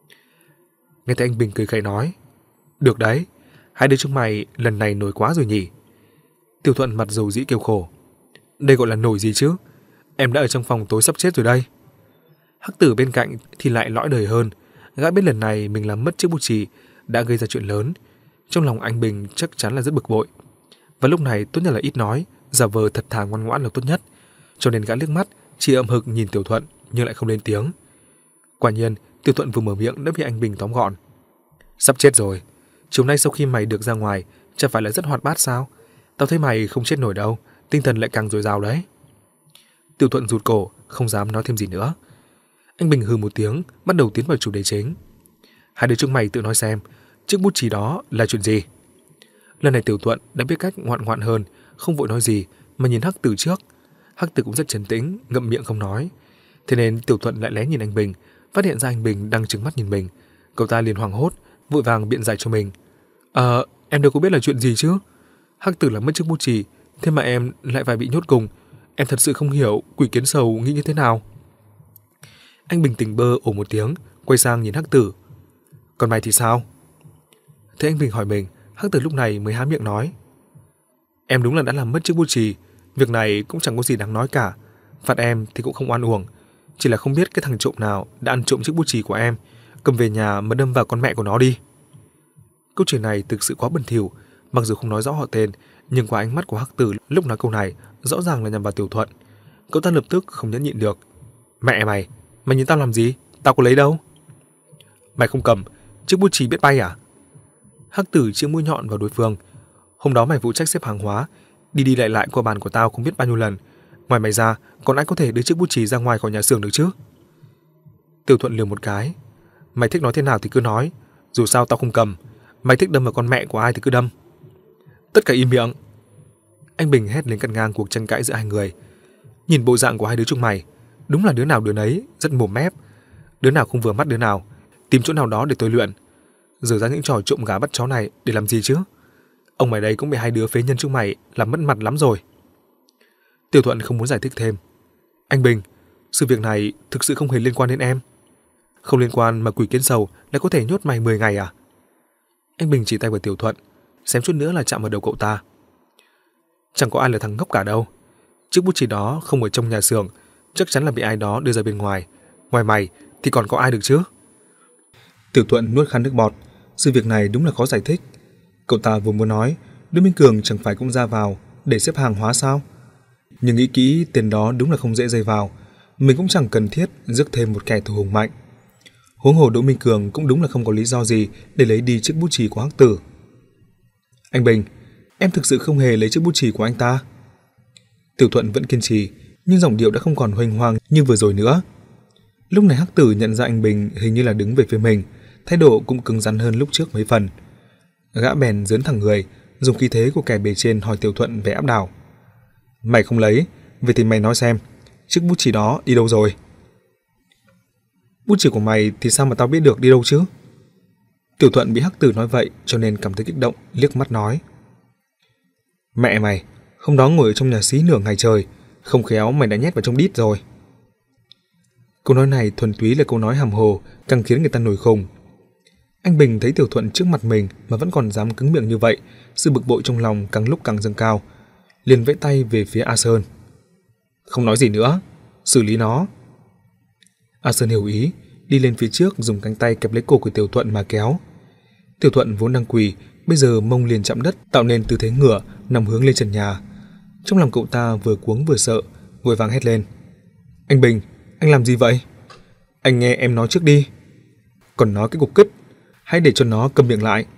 Nghe thấy anh Bình cười khẩy nói, "Được đấy, hai đứa chúng mày lần này nổi quá rồi nhỉ." Tiểu Thuận mặt dầu dĩ kêu khổ, "Đây gọi là nổi gì chứ? Em đã ở trong phòng tối sắp chết rồi đây." Hắc Tử bên cạnh thì lại lõi đời hơn, gã biết lần này mình làm mất chiếc bút chì đã gây ra chuyện lớn. Trong lòng anh Bình chắc chắn là rất bực bội. Và lúc này tốt nhất là ít nói, giả vờ thật thà ngoan ngoãn là tốt nhất. Cho nên gã liếc mắt, chỉ ậm hực nhìn Tiểu Thuận nhưng lại không lên tiếng. Quả nhiên, Tiểu Thuận vừa mở miệng đã bị anh Bình tóm gọn. "Sắp chết rồi. Chiều nay sau khi mày được ra ngoài, chẳng phải là rất hoạt bát sao? Tao thấy mày không chết nổi đâu, tinh thần lại càng dồi dào đấy." Tiểu Thuận rụt cổ, không dám nói thêm gì nữa. Anh Bình hừ một tiếng, bắt đầu tiến vào chủ đề chính. "Hai đứa chúng mày tự nói xem, chiếc bút chì đó là chuyện gì?" Lần này Tiểu Thuận đã biết cách ngoạn ngoạn hơn, không vội nói gì mà nhìn Hắc Tử trước. Hắc Tử cũng rất trấn tĩnh, ngậm miệng không nói. Thế nên Tiểu Thuận lại lé nhìn anh Bình, phát hiện ra anh Bình đang trừng mắt nhìn mình. Cậu ta liền hoảng hốt, vội vàng biện giải cho mình. "Ờ, em đâu có biết là chuyện gì chứ. Hắc Tử làm mất chiếc bút chì, thế mà em lại phải bị nhốt cùng. Em thật sự không hiểu quỷ kiến sầu nghĩ như thế nào." Anh Bình tỉnh bơ ồ một tiếng, quay sang nhìn Hắc Tử. "Còn mày thì sao?" Thế anh Bình hỏi mình, Hắc Tử lúc này mới há miệng nói. "Em đúng là đã làm mất chiếc bút chì, việc này cũng chẳng có gì đáng nói cả. Phạt em thì cũng không oan uổng, chỉ là không biết cái thằng trộm nào đã ăn trộm chiếc bút chì của em, cầm về nhà mà đâm vào con mẹ của nó đi. Câu chuyện này thực sự quá bẩn thỉu, mặc dù không nói rõ họ tên, nhưng qua ánh mắt của Hắc Tử lúc nói câu này rõ ràng là nhằm vào Tiểu Thuận. Cậu ta lập tức không nhẫn nhịn được. Mẹ mày, mày nhìn tao làm gì? Tao có lấy đâu. Mày không cầm, chiếc bút chì biết bay à? Hắc Tử chĩa mũi nhọn vào đối phương. Hôm đó mày phụ trách xếp hàng hóa, đi đi lại lại qua bàn của tao không biết bao nhiêu lần. Ngoài mày ra, còn ai có thể đưa chiếc bút chì ra ngoài khỏi nhà xưởng được chứ? Tiểu Thuận lườm một cái. Mày thích nói thế nào thì cứ nói, dù sao tao không cầm. Mày thích đâm vào con mẹ của ai thì cứ đâm. Tất cả im miệng. Anh Bình hét lên cắt ngang cuộc tranh cãi giữa hai người. Nhìn bộ dạng của hai đứa chúng mày, đúng là đứa nào đứa nấy rất mồm mép. Đứa nào không vừa mắt đứa nào, tìm chỗ nào đó để tôi luyện. Giờ ra những trò trộm gà bắt chó này để làm gì chứ? Ông mày đây cũng bị hai đứa phế nhân chúng mày làm mất mặt lắm rồi. Tiểu Thuận không muốn giải thích thêm. Anh Bình, sự việc này thực sự không hề liên quan đến em. Không liên quan mà quỷ kiến sầu lại có thể nhốt mày mười ngày à? Anh Bình chỉ tay vào Tiểu Thuận, xém chút nữa là chạm vào đầu cậu ta. Chẳng có ai là thằng ngốc cả đâu. Chiếc bút chì đó không ở trong nhà xưởng, chắc chắn là bị ai đó đưa ra bên ngoài. Ngoài mày thì còn có ai được chứ? Tiểu Thuận nuốt khan nước bọt. Sự việc này đúng là khó giải thích. Cậu ta vừa muốn nói Đỗ Minh Cường chẳng phải cũng ra vào để xếp hàng hóa sao? Nhưng nghĩ kỹ, tiền đó đúng là không dễ dây vào. Mình cũng chẳng cần thiết rước thêm một kẻ thù hùng mạnh. Huống hồ Đỗ Minh Cường cũng đúng là không có lý do gì để lấy đi chiếc bút chì của Hắc Tử. Anh Bình, em thực sự không hề lấy chiếc bút chì của anh ta. Tiểu Thuận vẫn kiên trì, nhưng giọng điệu đã không còn huênh hoang như vừa rồi nữa. Lúc này Hắc Tử nhận ra anh Bình hình như là đứng về phía mình, thái độ cũng cứng rắn hơn lúc trước mấy phần. Gã bèn giớn thẳng người, dùng khí thế của kẻ bề trên hỏi Tiểu Thuận về áp đảo. Mày không lấy, vậy thì mày nói xem, chiếc bút chì đó đi đâu rồi? Bút chì của mày thì sao mà tao biết được đi đâu chứ? Tiểu Thuận bị Hắc Tử nói vậy cho nên cảm thấy kích động, liếc mắt nói. Mẹ mày, hôm đó ngồi ở trong nhà xí nửa ngày trời, không khéo mày đã nhét vào trong đít rồi. Câu nói này thuần túy là câu nói hàm hồ, càng khiến người ta nổi khùng. Anh Bình thấy Tiểu Thuận trước mặt mình mà vẫn còn dám cứng miệng như vậy, sự bực bội trong lòng càng lúc càng dâng cao, liền vẫy tay về phía A Sơn. Không nói gì nữa, xử lý nó. A Sơn hiểu ý, đi lên phía trước dùng cánh tay kẹp lấy cổ của Tiểu Thuận mà kéo. Tiểu Thuận vốn đang quỳ, bây giờ mông liền chạm đất, tạo nên tư thế ngửa, nằm hướng lên trần nhà. Trong lòng cậu ta vừa cuống vừa sợ, vội vàng hét lên. Anh Bình, anh làm gì vậy? Anh nghe em nói trước đi. Còn nói cái cục cứt, hãy để cho nó câm miệng lại.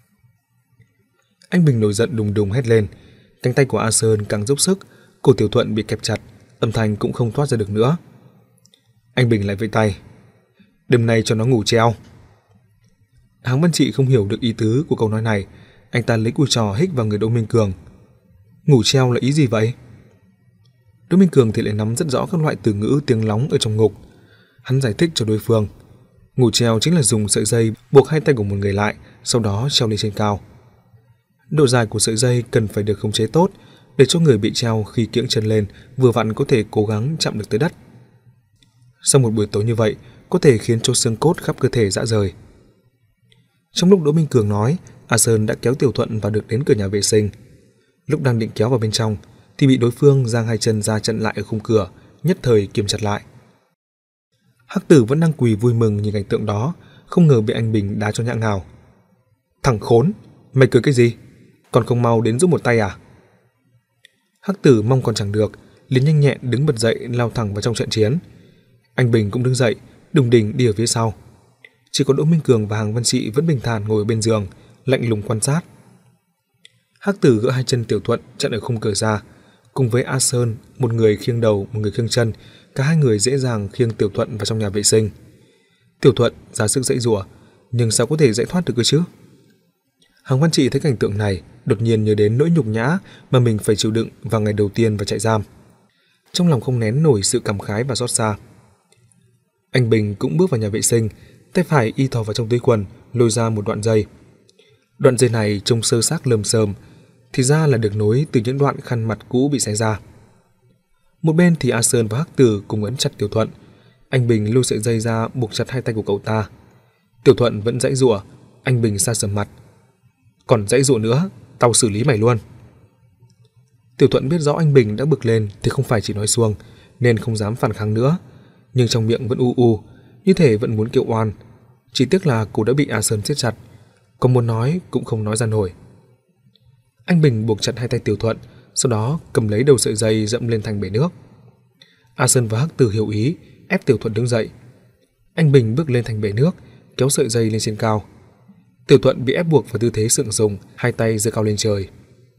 Anh Bình nổi giận đùng đùng hét lên. Cánh tay của A Sơn càng dốc sức, cổ Tiểu Thuận bị kẹp chặt, âm thanh cũng không thoát ra được nữa. Anh Bình lại vẫy tay. Đêm nay cho nó ngủ treo. Háng Văn Trị không hiểu được ý tứ của câu nói này, anh ta lấy cùi trò hích vào người Đỗ Minh Cường. Ngủ treo là ý gì vậy? Đỗ Minh Cường thì lại nắm rất rõ các loại từ ngữ tiếng lóng ở trong ngục. Hắn giải thích cho đối phương. Ngủ treo chính là dùng sợi dây buộc hai tay của một người lại, sau đó treo lên trên cao. Độ dài của sợi dây cần phải được khống chế tốt, để cho người bị treo khi kiễng chân lên vừa vặn có thể cố gắng chạm được tới đất. Sau một buổi tối như vậy, có thể khiến cho xương cốt khắp cơ thể rã rời. Trong lúc Đỗ Minh Cường nói, A Sơn đã kéo Tiểu Thuận vào được đến cửa nhà vệ sinh. Lúc đang định kéo vào bên trong, thì bị đối phương giang hai chân ra chặn lại ở khung cửa, nhất thời kiềm chặt lại. Hắc Tử vẫn đang quỳ vui mừng nhìn cảnh tượng đó, không ngờ bị anh Bình đá cho nhã ngào. Thằng khốn, mày cười cái gì? Còn không mau đến giúp một tay à? Hắc Tử mong còn chẳng được, liền nhanh nhẹn đứng bật dậy lao thẳng vào trong trận chiến. Anh Bình cũng đứng dậy, đùng đỉnh đi ở phía sau. Chỉ có Đỗ Minh Cường và Háng Văn Trị vẫn bình thản ngồi ở bên giường, lạnh lùng quan sát. Hắc Tử gỡ hai chân Tiểu Thuận chặn ở khung cửa ra, cùng với A Sơn, một người khiêng đầu, một người khiêng chân, cả hai người dễ dàng khiêng Tiểu Thuận vào trong nhà vệ sinh. Tiểu Thuận ra sức giãy giụa, nhưng sao có thể giải thoát được cơ chứ? Háng Văn Trị thấy cảnh tượng này, đột nhiên nhớ đến nỗi nhục nhã mà mình phải chịu đựng vào ngày đầu tiên vào trại giam. Trong lòng không nén nổi sự cảm khái và xót xa. Anh Bình cũng bước vào nhà vệ sinh, tay phải y thò vào trong túi quần, lôi ra một đoạn dây. Đoạn dây này trông sơ xác lơm xơm, thì ra là được nối từ những đoạn khăn mặt cũ bị xé ra. Một bên thì A Sơn và Hắc Tử cùng ấn chặt Tiểu Thuận. Anh Bình lôi sợi dây ra buộc chặt hai tay của cậu ta. Tiểu Thuận vẫn giãy giụa, anh Bình sa sầm mặt. Còn giãy giụa nữa, tao xử lý mày luôn. Tiểu Thuận biết rõ anh Bình đã bực lên thì không phải chỉ nói suông, nên không dám phản kháng nữa, nhưng trong miệng vẫn u u, như thể vẫn muốn kêu oan. Chỉ tiếc là cô đã bị A Sơn siết chặt, có muốn nói cũng không nói ra nổi. Anh Bình buộc chặt hai tay Tiểu Thuận, sau đó cầm lấy đầu sợi dây dẫm lên thành bể nước. A Sơn và Hắc Tử hiểu ý, ép Tiểu Thuận đứng dậy. Anh Bình bước lên thành bể nước, kéo sợi dây lên trên cao. Tiểu Thuận bị ép buộc vào tư thế sượng sùng, hai tay giơ cao lên trời.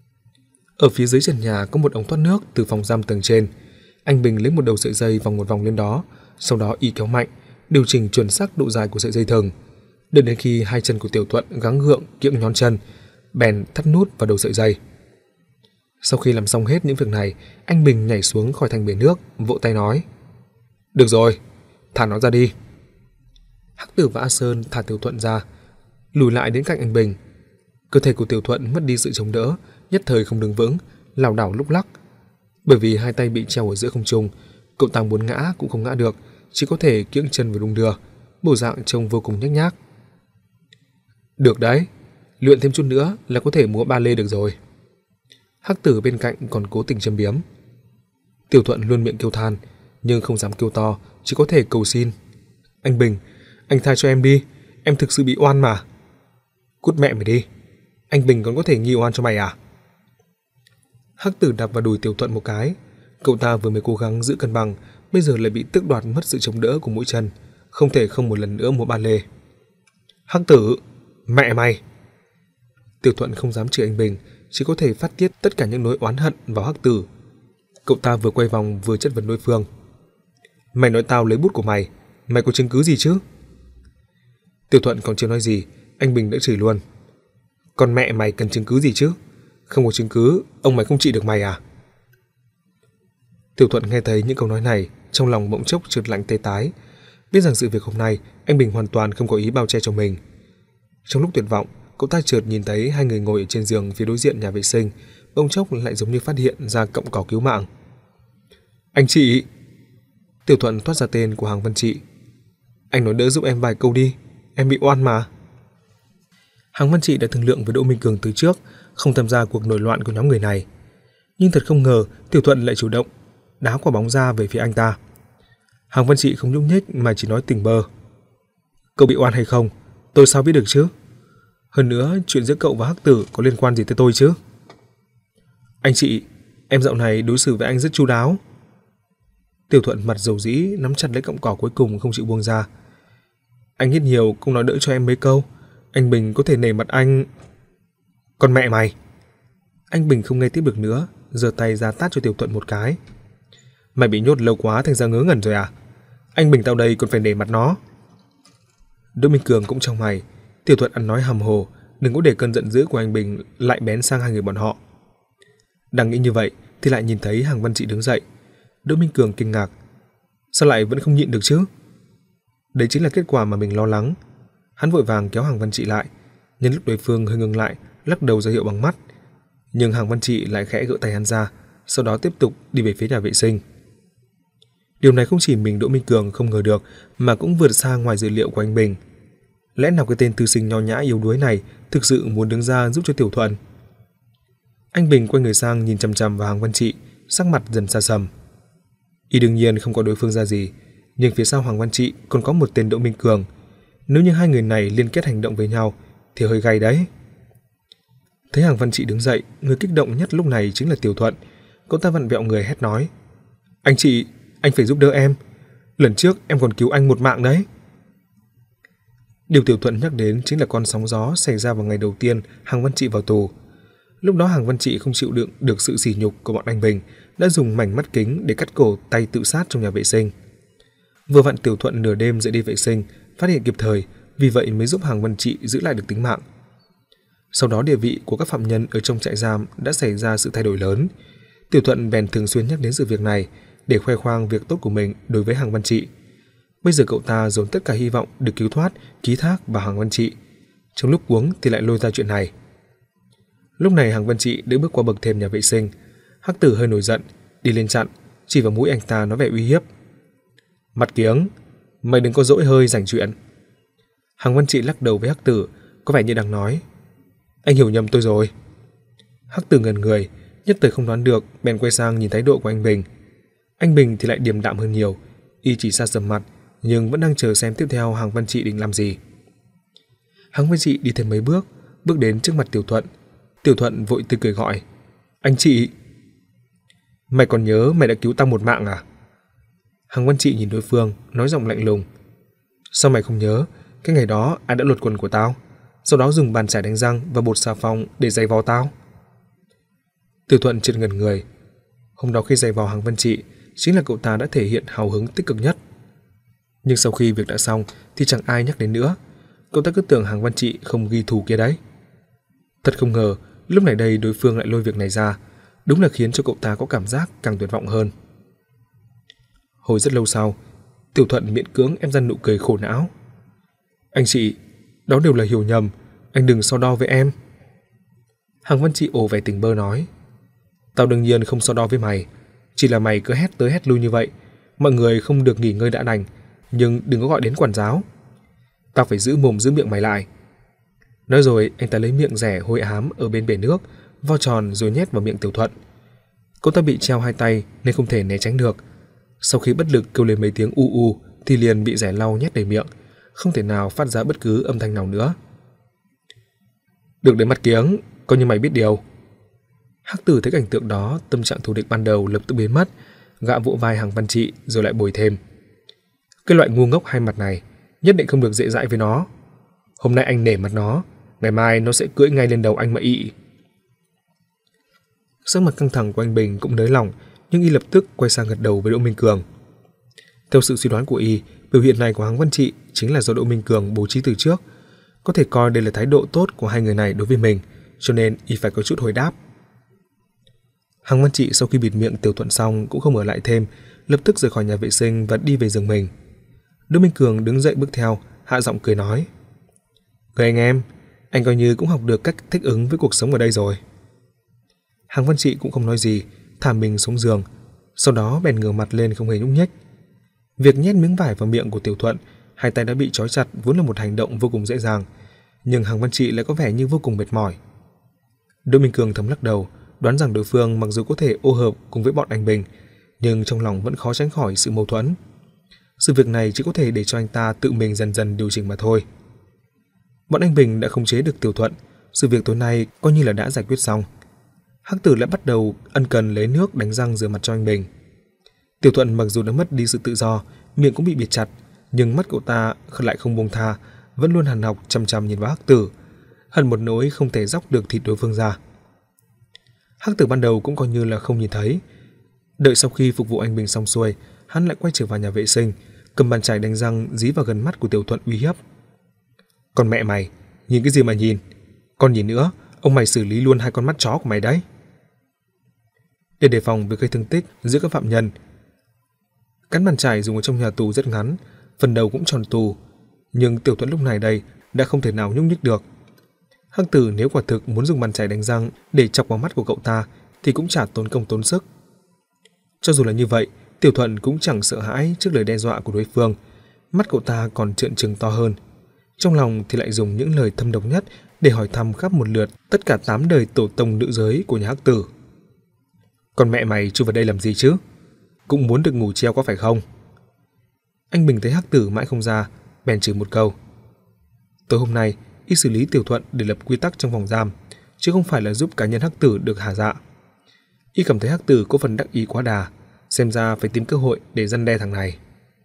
Ở phía dưới trần nhà có một ống thoát nước từ phòng giam tầng trên. Anh Bình lấy một đầu sợi dây vòng một vòng lên đó, sau đó y kéo mạnh, điều chỉnh chuẩn xác độ dài của sợi dây thừng. Đợi đến khi hai chân của Tiểu Thuận gắng gượng kiễng nhón chân, bèn thắt nút vào đầu sợi dây. Sau khi làm xong hết những việc này, anh Bình nhảy xuống khỏi thành bể nước, vỗ tay nói: "Được rồi, thả nó ra đi." Hắc Tử và A Sơn thả Tiểu Thuận ra, lùi lại đến cạnh anh Bình. Cơ thể của Tiểu Thuận mất đi sự chống đỡ, nhất thời không đứng vững, lảo đảo lúc lắc. Bởi vì hai tay bị treo ở giữa không trung, cậu ta muốn ngã cũng không ngã được, chỉ có thể kiễng chân và đung đưa, bộ dạng trông vô cùng nhếch nhác. "Được đấy, luyện thêm chút nữa là có thể múa ba lê được rồi." Hắc Tử bên cạnh còn cố tình châm biếm. Tiểu Thuận luôn miệng kêu than, nhưng không dám kêu to, chỉ có thể cầu xin: "Anh Bình, anh tha cho em đi, em thực sự bị oan mà." "Cút mẹ mày đi, anh Bình còn có thể nghi oan cho mày à?" Hắc Tử đạp vào đùi Tiểu Thuận một cái. Cậu ta vừa mới cố gắng giữ cân bằng, bây giờ lại bị tước đoạt mất sự chống đỡ của mũi chân, không thể không một lần nữa múa ba lê. "Hắc Tử, mẹ mày!" Tiểu Thuận không dám chửi anh Bình, chỉ có thể phát tiết tất cả những nỗi oán hận vào Hắc Tử. Cậu ta vừa quay vòng vừa chất vấn đối phương: "Mày nói tao lấy bút của mày, mày có chứng cứ gì chứ?" Tiểu Thuận còn chưa nói gì, anh Bình đã chửi luôn: "Con mẹ mày cần chứng cứ gì chứ? Không có chứng cứ, ông mày không trị được mày à?" Tiểu Thuận nghe thấy những câu nói này, trong lòng bỗng chốc trượt lạnh tê tái, biết rằng sự việc hôm nay anh Bình hoàn toàn không có ý bao che cho mình. Trong lúc tuyệt vọng, cậu ta chợt nhìn thấy hai người ngồi ở trên giường phía đối diện nhà vệ sinh, bỗng chốc lại giống như phát hiện ra cọng cỏ cứu mạng. "Anh chị!" Tiểu Thuận thoát ra tên của Hàng Văn Trị. "Anh nói đỡ giúp em vài câu đi, em bị oan mà." Hàng Văn Trị đã thương lượng với Đỗ Minh Cường từ trước, không tham gia cuộc nổi loạn của nhóm người này. Nhưng thật không ngờ, Tiểu Thuận lại chủ động đá quả bóng ra về phía anh ta. Hàng Văn Trị không nhúc nhích mà chỉ nói tỉnh bơ: "Cậu bị oan hay không, tôi sao biết được chứ? Hơn nữa, chuyện giữa cậu và Hắc Tử có liên quan gì tới tôi chứ?" "Anh chị, em dạo này đối xử với anh rất chu đáo." Tiểu Thuận mặt dầu dĩ nắm chặt lấy cọng cỏ cuối cùng không chịu buông ra. "Anh hít nhiều cũng nói đỡ cho em mấy câu, anh Bình có thể nể mặt anh." "Con mẹ mày!" Anh Bình không nghe tiếp được nữa, giơ tay ra tát cho Tiểu Thuận một cái. "Mày bị nhốt lâu quá thành ra ngớ ngẩn rồi à? Anh Bình tao đây còn phải nể mặt nó." Đỗ Minh Cường cũng trong mày. Tiểu Thuận ăn nói hàm hồ, đừng có để cơn giận dữ của anh Bình lại bén sang hai người bọn họ. Đang nghĩ như vậy thì lại nhìn thấy Hàng Văn Trị đứng dậy. Đỗ Minh Cường kinh ngạc: "Sao lại vẫn không nhịn được chứ?" Đấy chính là kết quả mà mình lo lắng. Hắn vội vàng kéo Hàng Văn Trị lại, nhân lúc đối phương hơi ngừng lại, lắc đầu ra hiệu bằng mắt. Nhưng Hàng Văn Trị lại khẽ gỡ tay hắn ra, sau đó tiếp tục đi về phía nhà vệ sinh. Điều này không chỉ mình Đỗ Minh Cường không ngờ được, mà cũng vượt xa ngoài dự liệu của anh Bình. Lẽ nào cái tên thư sinh nho nhã yếu đuối này thực sự muốn đứng ra giúp cho Tiểu Thuận? Anh Bình quay người sang nhìn chằm chằm vào Hàng Văn Trị, sắc mặt dần xa sầm. Y đương nhiên không có đối phương ra gì, nhưng phía sau Hàng Văn Trị còn có một tên Đỗ Minh Cường. Nếu như hai người này liên kết hành động với nhau thì hơi gay đấy. Thấy Hàng Văn Trị đứng dậy, người kích động nhất lúc này chính là Tiểu Thuận. Cậu ta vặn vẹo người hét nói: "Anh chị, anh phải giúp đỡ em. Lần trước em còn cứu anh một mạng đấy." Điều Tiểu Thuận nhắc đến chính là con sóng gió xảy ra vào ngày đầu tiên Hàng Văn Trị vào tù. Lúc đó Hàng Văn Trị không chịu đựng được sự sỉ nhục của bọn anh Bình, đã dùng mảnh mắt kính để cắt cổ tay tự sát trong nhà vệ sinh. Vừa vặn Tiểu Thuận nửa đêm dậy đi vệ sinh, phát hiện kịp thời, vì vậy mới giúp Hàng Văn Trị giữ lại được tính mạng. Sau đó địa vị của các phạm nhân ở trong trại giam đã xảy ra sự thay đổi lớn. Tiểu Thuận bèn thường xuyên nhắc đến sự việc này để khoe khoang việc tốt của mình đối với Hàng Văn Trị. Bây giờ cậu ta dồn tất cả hy vọng được cứu thoát ký thác vào Hàng Văn Trị. Trong lúc cuống thì lại lôi ra chuyện này. Lúc này Hàng Văn Trị đã bước qua bậc thềm nhà vệ sinh. Hắc Tử hơi nổi giận, đi lên chặn, chỉ vào mũi anh ta nói vẻ uy hiếp: "Mặt kiếng, mày đừng có dỗi hơi rảnh chuyện." Hàng Văn Trị lắc đầu với Hắc Tử, có vẻ như đang nói: "Anh hiểu nhầm tôi rồi." Hắc Tử ngẩn người, nhất thời không đoán được, bèn quay sang nhìn thái độ của anh Bình. Anh Bình thì lại điềm đạm hơn nhiều, y chỉ xa sầm mặt, nhưng vẫn đang chờ xem tiếp theo Hàng Văn Trị định làm gì. Hằng Văn Trị đi thêm mấy bước, bước đến trước mặt Tiểu Thuận. Tiểu Thuận vội tươi cười gọi: "Anh chị." "Mày còn nhớ mày đã cứu tao một mạng à?" Hằng Văn Trị nhìn đối phương, nói giọng lạnh lùng: "Sao mày không nhớ cái ngày đó ai đã lột quần của tao, sau đó dùng bàn chải đánh răng và bột xà phòng để giày vò tao?" Tiểu Thuận chợt ngẩn người. Hôm đó khi giày vò Hằng Văn Trị, chính là cậu ta đã thể hiện hào hứng tích cực nhất. Nhưng sau khi việc đã xong thì chẳng ai nhắc đến nữa. Cậu ta cứ tưởng Hằng Văn Trị không ghi thù kia đấy. Thật không ngờ, lúc này đây đối phương lại lôi việc này ra, đúng là khiến cho cậu ta có cảm giác càng tuyệt vọng hơn. Hồi rất lâu sau, Tiểu Thuận miễn cưỡng ép ra nụ cười khổ não. "Anh chị, đó đều là hiểu nhầm, anh đừng so đo với em." Hằng Văn Trị ồ vẻ tỉnh bơ nói: "Tao đương nhiên không so đo với mày, chỉ là mày cứ hét tới hét lui như vậy, mọi người không được nghỉ ngơi đã đành, nhưng đừng có gọi đến quản giáo. Tao phải giữ mồm giữ miệng mày lại." Nói rồi anh ta lấy miệng rẻ hôi ám ở bên bể nước, vo tròn rồi nhét vào miệng Tiểu Thuận. Cậu ta bị treo hai tay nên không thể né tránh được. Sau khi bất lực kêu lên mấy tiếng u u thì liền bị rẻ lau nhét đầy miệng, không thể nào phát ra bất cứ âm thanh nào nữa. "Được đến mặt kiếng, coi như mày biết điều." Hắc Tử thấy cảnh tượng đó, tâm trạng thù địch ban đầu lập tức biến mất, gã vỗ vai Hằng Văn Trị rồi lại bồi thêm: "Cái loại ngu ngốc hai mặt này nhất định không được dễ dãi với nó. Hôm nay anh nể mặt nó, ngày mai nó sẽ cưỡi ngay lên đầu anh mà ị." Sắc mặt căng thẳng của anh Bình cũng nới lỏng, nhưng y lập tức quay sang gật đầu với Đỗ Minh Cường. Theo sự suy đoán của y, biểu hiện này của Hằng Văn Trị chính là do Đỗ Minh Cường bố trí từ trước, có thể coi đây là thái độ tốt của hai người này đối với mình, cho nên y phải có chút hồi đáp. Hằng Văn Trị sau khi bịt miệng Tiểu Thuận xong cũng không ở lại thêm, lập tức rời khỏi nhà vệ sinh và đi về giường mình. Đỗ Minh Cường đứng dậy bước theo, hạ giọng cười nói: "Người anh em, anh coi như cũng học được cách thích ứng với cuộc sống ở đây rồi." Hằng Văn Trị cũng không nói gì, thả mình xuống giường, sau đó bèn ngửa mặt lên không hề nhúc nhích. Việc nhét miếng vải vào miệng của Tiểu Thuận, hai tay đã bị trói chặt vốn là một hành động vô cùng dễ dàng, nhưng Hằng Văn Trị lại có vẻ như vô cùng mệt mỏi. Đỗ Minh Cường thầm lắc đầu, đoán rằng đối phương mặc dù có thể ô hợp cùng với bọn anh Bình, nhưng trong lòng vẫn khó tránh khỏi sự mâu thuẫn. Sự việc này chỉ có thể để cho anh ta tự mình dần dần điều chỉnh mà thôi. Bọn anh Bình đã khống chế được Tiểu Thuận, sự việc tối nay coi như là đã giải quyết xong. Hắc Tử lại bắt đầu ân cần lấy nước đánh răng rửa mặt cho anh Bình. Tiểu Thuận mặc dù đã mất đi sự tự do, miệng cũng bị bịt chặt, nhưng mắt cậu ta lại không buông tha, vẫn luôn hằn học chằm chằm nhìn vào Hắc Tử, hận một nỗi không thể dóc được thịt đối phương ra. Hắc Tử ban đầu cũng coi như là không nhìn thấy. Đợi sau khi phục vụ anh Bình xong xuôi, hắn lại quay trở vào nhà vệ sinh, cầm bàn chải đánh răng dí vào gần mắt của Tiểu Thuận uy hiếp: "Con mẹ mày, nhìn cái gì mà nhìn? Con nhìn nữa, ông mày xử lý luôn hai con mắt chó của mày đấy." Để đề phòng việc gây thương tích giữa các phạm nhân, cán bàn chải dùng ở trong nhà tù rất ngắn, phần đầu cũng tròn tù, nhưng Tiểu Thuận lúc này đây đã không thể nào nhúc nhích được. Hắc Tử nếu quả thực muốn dùng bàn chải đánh răng để chọc vào mắt của cậu ta thì cũng chả tốn công tốn sức. Cho dù là như vậy, Tiểu Thuận cũng chẳng sợ hãi trước lời đe dọa của đối phương, mắt cậu ta còn trợn trừng to hơn. Trong lòng thì lại dùng những lời thâm độc nhất để hỏi thăm khắp một lượt tất cả tám đời tổ tông nữ giới của nhà Hắc Tử. "Con mẹ mày chui vào đây làm gì chứ? Cũng muốn được ngủ treo có phải không?" Anh Bình thấy Hắc Tử mãi không ra, bèn chửi một câu. Tối hôm nay, y xử lý Tiểu Thuận để lập quy tắc trong phòng giam, chứ không phải là giúp cá nhân Hắc Tử được hả dạ. Y cảm thấy Hắc Tử có phần đắc ý quá đà, xem ra phải tìm cơ hội để răn đe thằng này.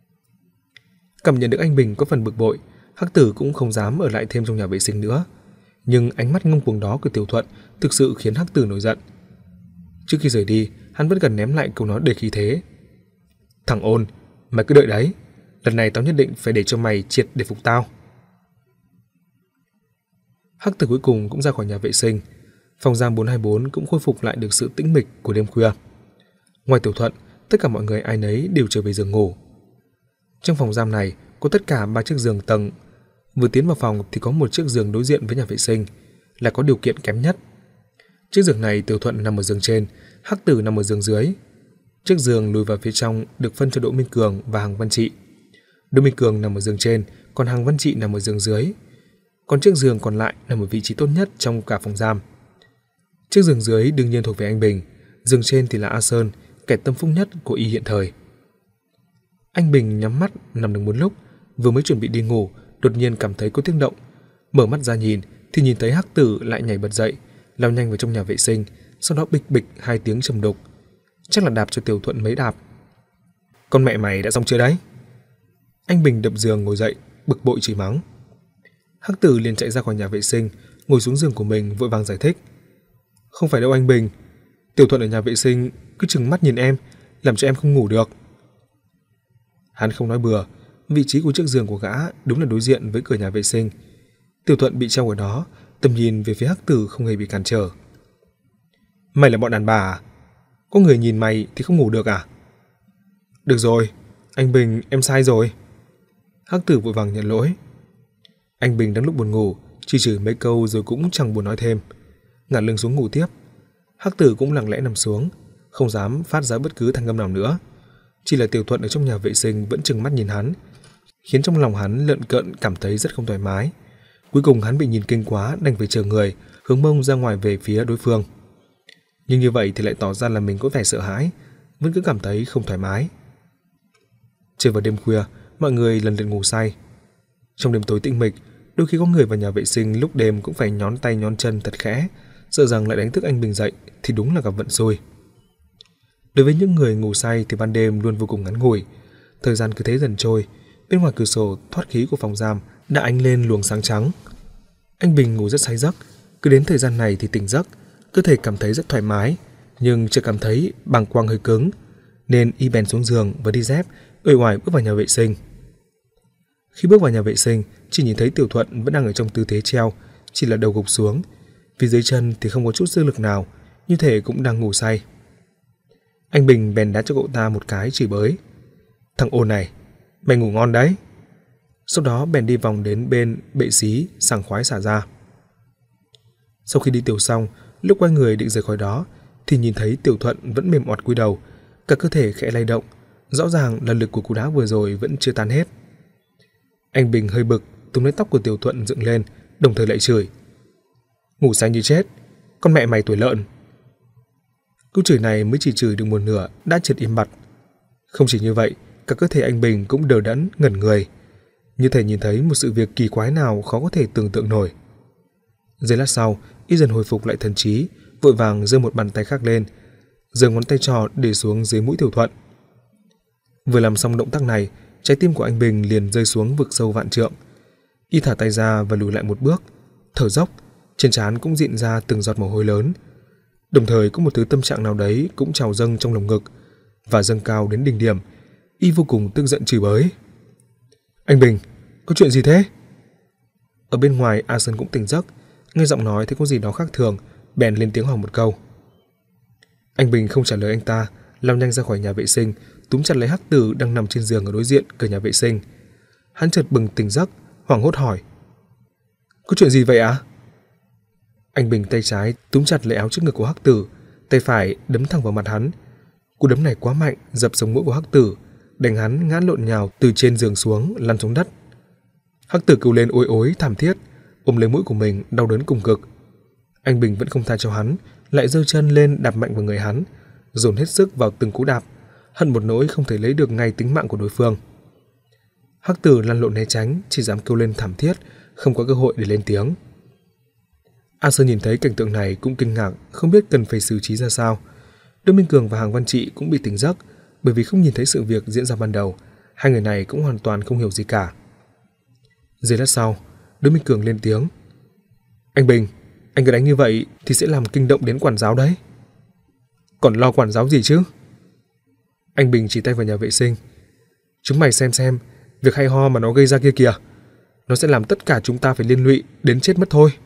Cảm nhận được anh Bình có phần bực bội, Hắc Tử cũng không dám ở lại thêm trong nhà vệ sinh nữa. Nhưng ánh mắt ngông cuồng đó của Tiểu Thuận thực sự khiến Hắc Tử nổi giận. Trước khi rời đi, hắn vẫn cần ném lại câu nói đầy khí thế: "Thằng ôn, mày cứ đợi đấy, lần này tao nhất định phải để cho mày triệt để phục tao." Hắc Tử cuối cùng cũng ra khỏi nhà vệ sinh. Phòng giam bốn hai bốn cũng khôi phục lại được sự tĩnh mịch của đêm khuya. Ngoài Tiểu Thuận, tất cả mọi người ai nấy đều trở về giường ngủ. Trong phòng giam này có tất cả ba chiếc giường tầng. Vừa tiến vào phòng thì có một chiếc giường đối diện với nhà vệ sinh, là có điều kiện kém nhất. Chiếc giường này Tiểu Thuận nằm ở giường trên, Hắc Tử nằm ở giường dưới. Chiếc giường lùi vào phía trong được phân cho Đỗ Minh Cường và Hằng Văn Trị. Đỗ Minh Cường nằm ở giường trên, còn Hằng Văn Trị nằm ở giường dưới. Còn chiếc giường còn lại nằm ở vị trí tốt nhất trong cả phòng giam. Chiếc giường dưới đương nhiên thuộc về anh Bình, giường trên thì là A Sơn, kẻ tâm phúc nhất của y hiện thời. Anh Bình nhắm mắt nằm được một lúc, vừa mới chuẩn bị đi ngủ, đột nhiên cảm thấy có tiếng động. Mở mắt ra nhìn thì nhìn thấy Hắc Tử lại nhảy bật dậy, lao nhanh vào trong nhà vệ sinh, sau đó bịch bịch hai tiếng trầm đục. Chắc là đạp cho Tiểu Thuận mấy đạp. Con mẹ mày đã xong chưa đấy? Anh Bình đập giường ngồi dậy, bực bội chửi mắng. Hắc Tử liền chạy ra khỏi nhà vệ sinh, ngồi xuống giường của mình vội vàng giải thích. Không phải đâu anh Bình, Tiểu Thuận ở nhà vệ sinh cứ trừng mắt nhìn em, làm cho em không ngủ được. Hắn không nói bừa, vị trí của chiếc giường của gã đúng là đối diện với cửa nhà vệ sinh. Tiểu Thuận bị treo ở đó, tầm nhìn về phía Hắc Tử không hề bị cản trở. Mày là bọn đàn bà à? Có người nhìn mày thì không ngủ được à? Được rồi, anh Bình, em sai rồi. Hắc Tử vội vàng nhận lỗi. Anh Bình đang lúc buồn ngủ, chỉ chửi mấy câu rồi cũng chẳng buồn nói thêm, ngả lưng xuống ngủ tiếp. Hắc Tử cũng lặng lẽ nằm xuống, không dám phát ra bất cứ thanh âm nào nữa. Chỉ là Tiểu Thuận ở trong nhà vệ sinh vẫn trừng mắt nhìn hắn, khiến trong lòng hắn lợn cợn cảm thấy rất không thoải mái. Cuối cùng hắn bị nhìn kinh quá, đành phải chờ người, hướng mông ra ngoài về phía đối phương. Nhưng như vậy thì lại tỏ ra là mình có vẻ sợ hãi, vẫn cứ cảm thấy không thoải mái. Trời vào đêm khuya, mọi người lần lượt ngủ say. Trong đêm tối tĩnh mịch, đôi khi có người vào nhà vệ sinh lúc đêm cũng phải nhón tay nhón chân thật khẽ, sợ rằng lại đánh thức anh Bình dậy thì đúng là gặp vận xui. Đối với những người ngủ say thì ban đêm luôn vô cùng ngắn ngủi. Thời gian cứ thế dần trôi, bên ngoài cửa sổ thoát khí của phòng giam đã ánh lên luồng sáng trắng. Anh Bình ngủ rất say giấc, cứ đến thời gian này thì tỉnh giấc, cơ thể cảm thấy rất thoải mái, nhưng chưa cảm thấy bàng quang hơi cứng, nên y bèn xuống giường và đi dép, uể oải bước vào nhà vệ sinh. Khi bước vào nhà vệ sinh, chỉ nhìn thấy Tiểu Thuận vẫn đang ở trong tư thế treo, chỉ là đầu gục xuống, vì dưới chân thì không có chút sức lực nào, như thể cũng đang ngủ say. Anh Bình bèn đá cho cậu ta một cái chửi bới. Thằng ồn này, mày ngủ ngon đấy. Sau đó bèn đi vòng đến bên bệ xí, sảng khoái xả ra. Sau khi đi tiểu xong, lúc quay người định rời khỏi đó, thì nhìn thấy Tiểu Thuận vẫn mềm oặt cúi đầu, cả cơ thể khẽ lay động, rõ ràng là lực của cú đá vừa rồi vẫn chưa tan hết. Anh Bình hơi bực, túm lấy tóc của Tiểu Thuận dựng lên, đồng thời lại chửi. Ngủ say như chết, con mẹ mày tuổi lợn. Câu chửi này mới chỉ chửi được một nửa đã trượt im bặt. Không chỉ như vậy, cả cơ thể anh Bình cũng đờ đẫn ngẩn người, như thể nhìn thấy một sự việc kỳ quái nào khó có thể tưởng tượng nổi. Giây lát sau, y dần hồi phục lại thần trí, vội vàng giơ một bàn tay khác lên, giơ ngón tay trỏ để xuống dưới mũi Tiểu Thuận. Vừa làm xong động tác này, trái tim của anh Bình liền rơi xuống vực sâu vạn trượng. Y thả tay ra và lùi lại một bước, thở dốc, trên trán cũng dịn ra từng giọt mồ hôi lớn. Đồng thời có một thứ tâm trạng nào đấy cũng trào dâng trong lồng ngực và dâng cao đến đỉnh điểm. Y vô cùng tức giận chửi bới. Anh Bình, có chuyện gì thế? Ở bên ngoài, A Sơn cũng tỉnh giấc, nghe giọng nói thấy có gì đó khác thường, bèn lên tiếng hỏi một câu. Anh Bình không trả lời anh ta, lao nhanh ra khỏi nhà vệ sinh, túm chặt lấy Hắc Tử đang nằm trên giường ở đối diện cửa nhà vệ sinh. Hắn chợt bừng tỉnh giấc, hoảng hốt hỏi. Có chuyện gì vậy ạ? À? Anh Bình tay trái túm chặt lấy áo trước ngực của Hắc Tử, tay phải đấm thẳng vào mặt hắn. Cú đấm này quá mạnh, dập sống mũi của Hắc Tử, đánh hắn ngã lộn nhào từ trên giường xuống, lăn xuống đất. Hắc Tử kêu lên ối ối thảm thiết, ôm lấy mũi của mình đau đớn cùng cực. Anh Bình vẫn không tha cho hắn, lại giơ chân lên đạp mạnh vào người hắn, dồn hết sức vào từng cú đạp, hận một nỗi không thể lấy được ngay tính mạng của đối phương. Hắc Tử lăn lộn né tránh, chỉ dám kêu lên thảm thiết, không có cơ hội để lên tiếng. A Sơn nhìn thấy cảnh tượng này cũng kinh ngạc, không biết cần phải xử trí ra sao. Đỗ Minh Cường và Hàng Văn Trị cũng bị tỉnh giấc, bởi vì không nhìn thấy sự việc diễn ra ban đầu, hai người này cũng hoàn toàn không hiểu gì cả. Giây lát sau, Đỗ Minh Cường lên tiếng. Anh Bình, anh cứ đánh như vậy thì sẽ làm kinh động đến quản giáo đấy. Còn lo quản giáo gì chứ? Anh Bình chỉ tay vào nhà vệ sinh. Chúng mày xem xem, việc hay ho mà nó gây ra kia kìa, nó sẽ làm tất cả chúng ta phải liên lụy đến chết mất thôi.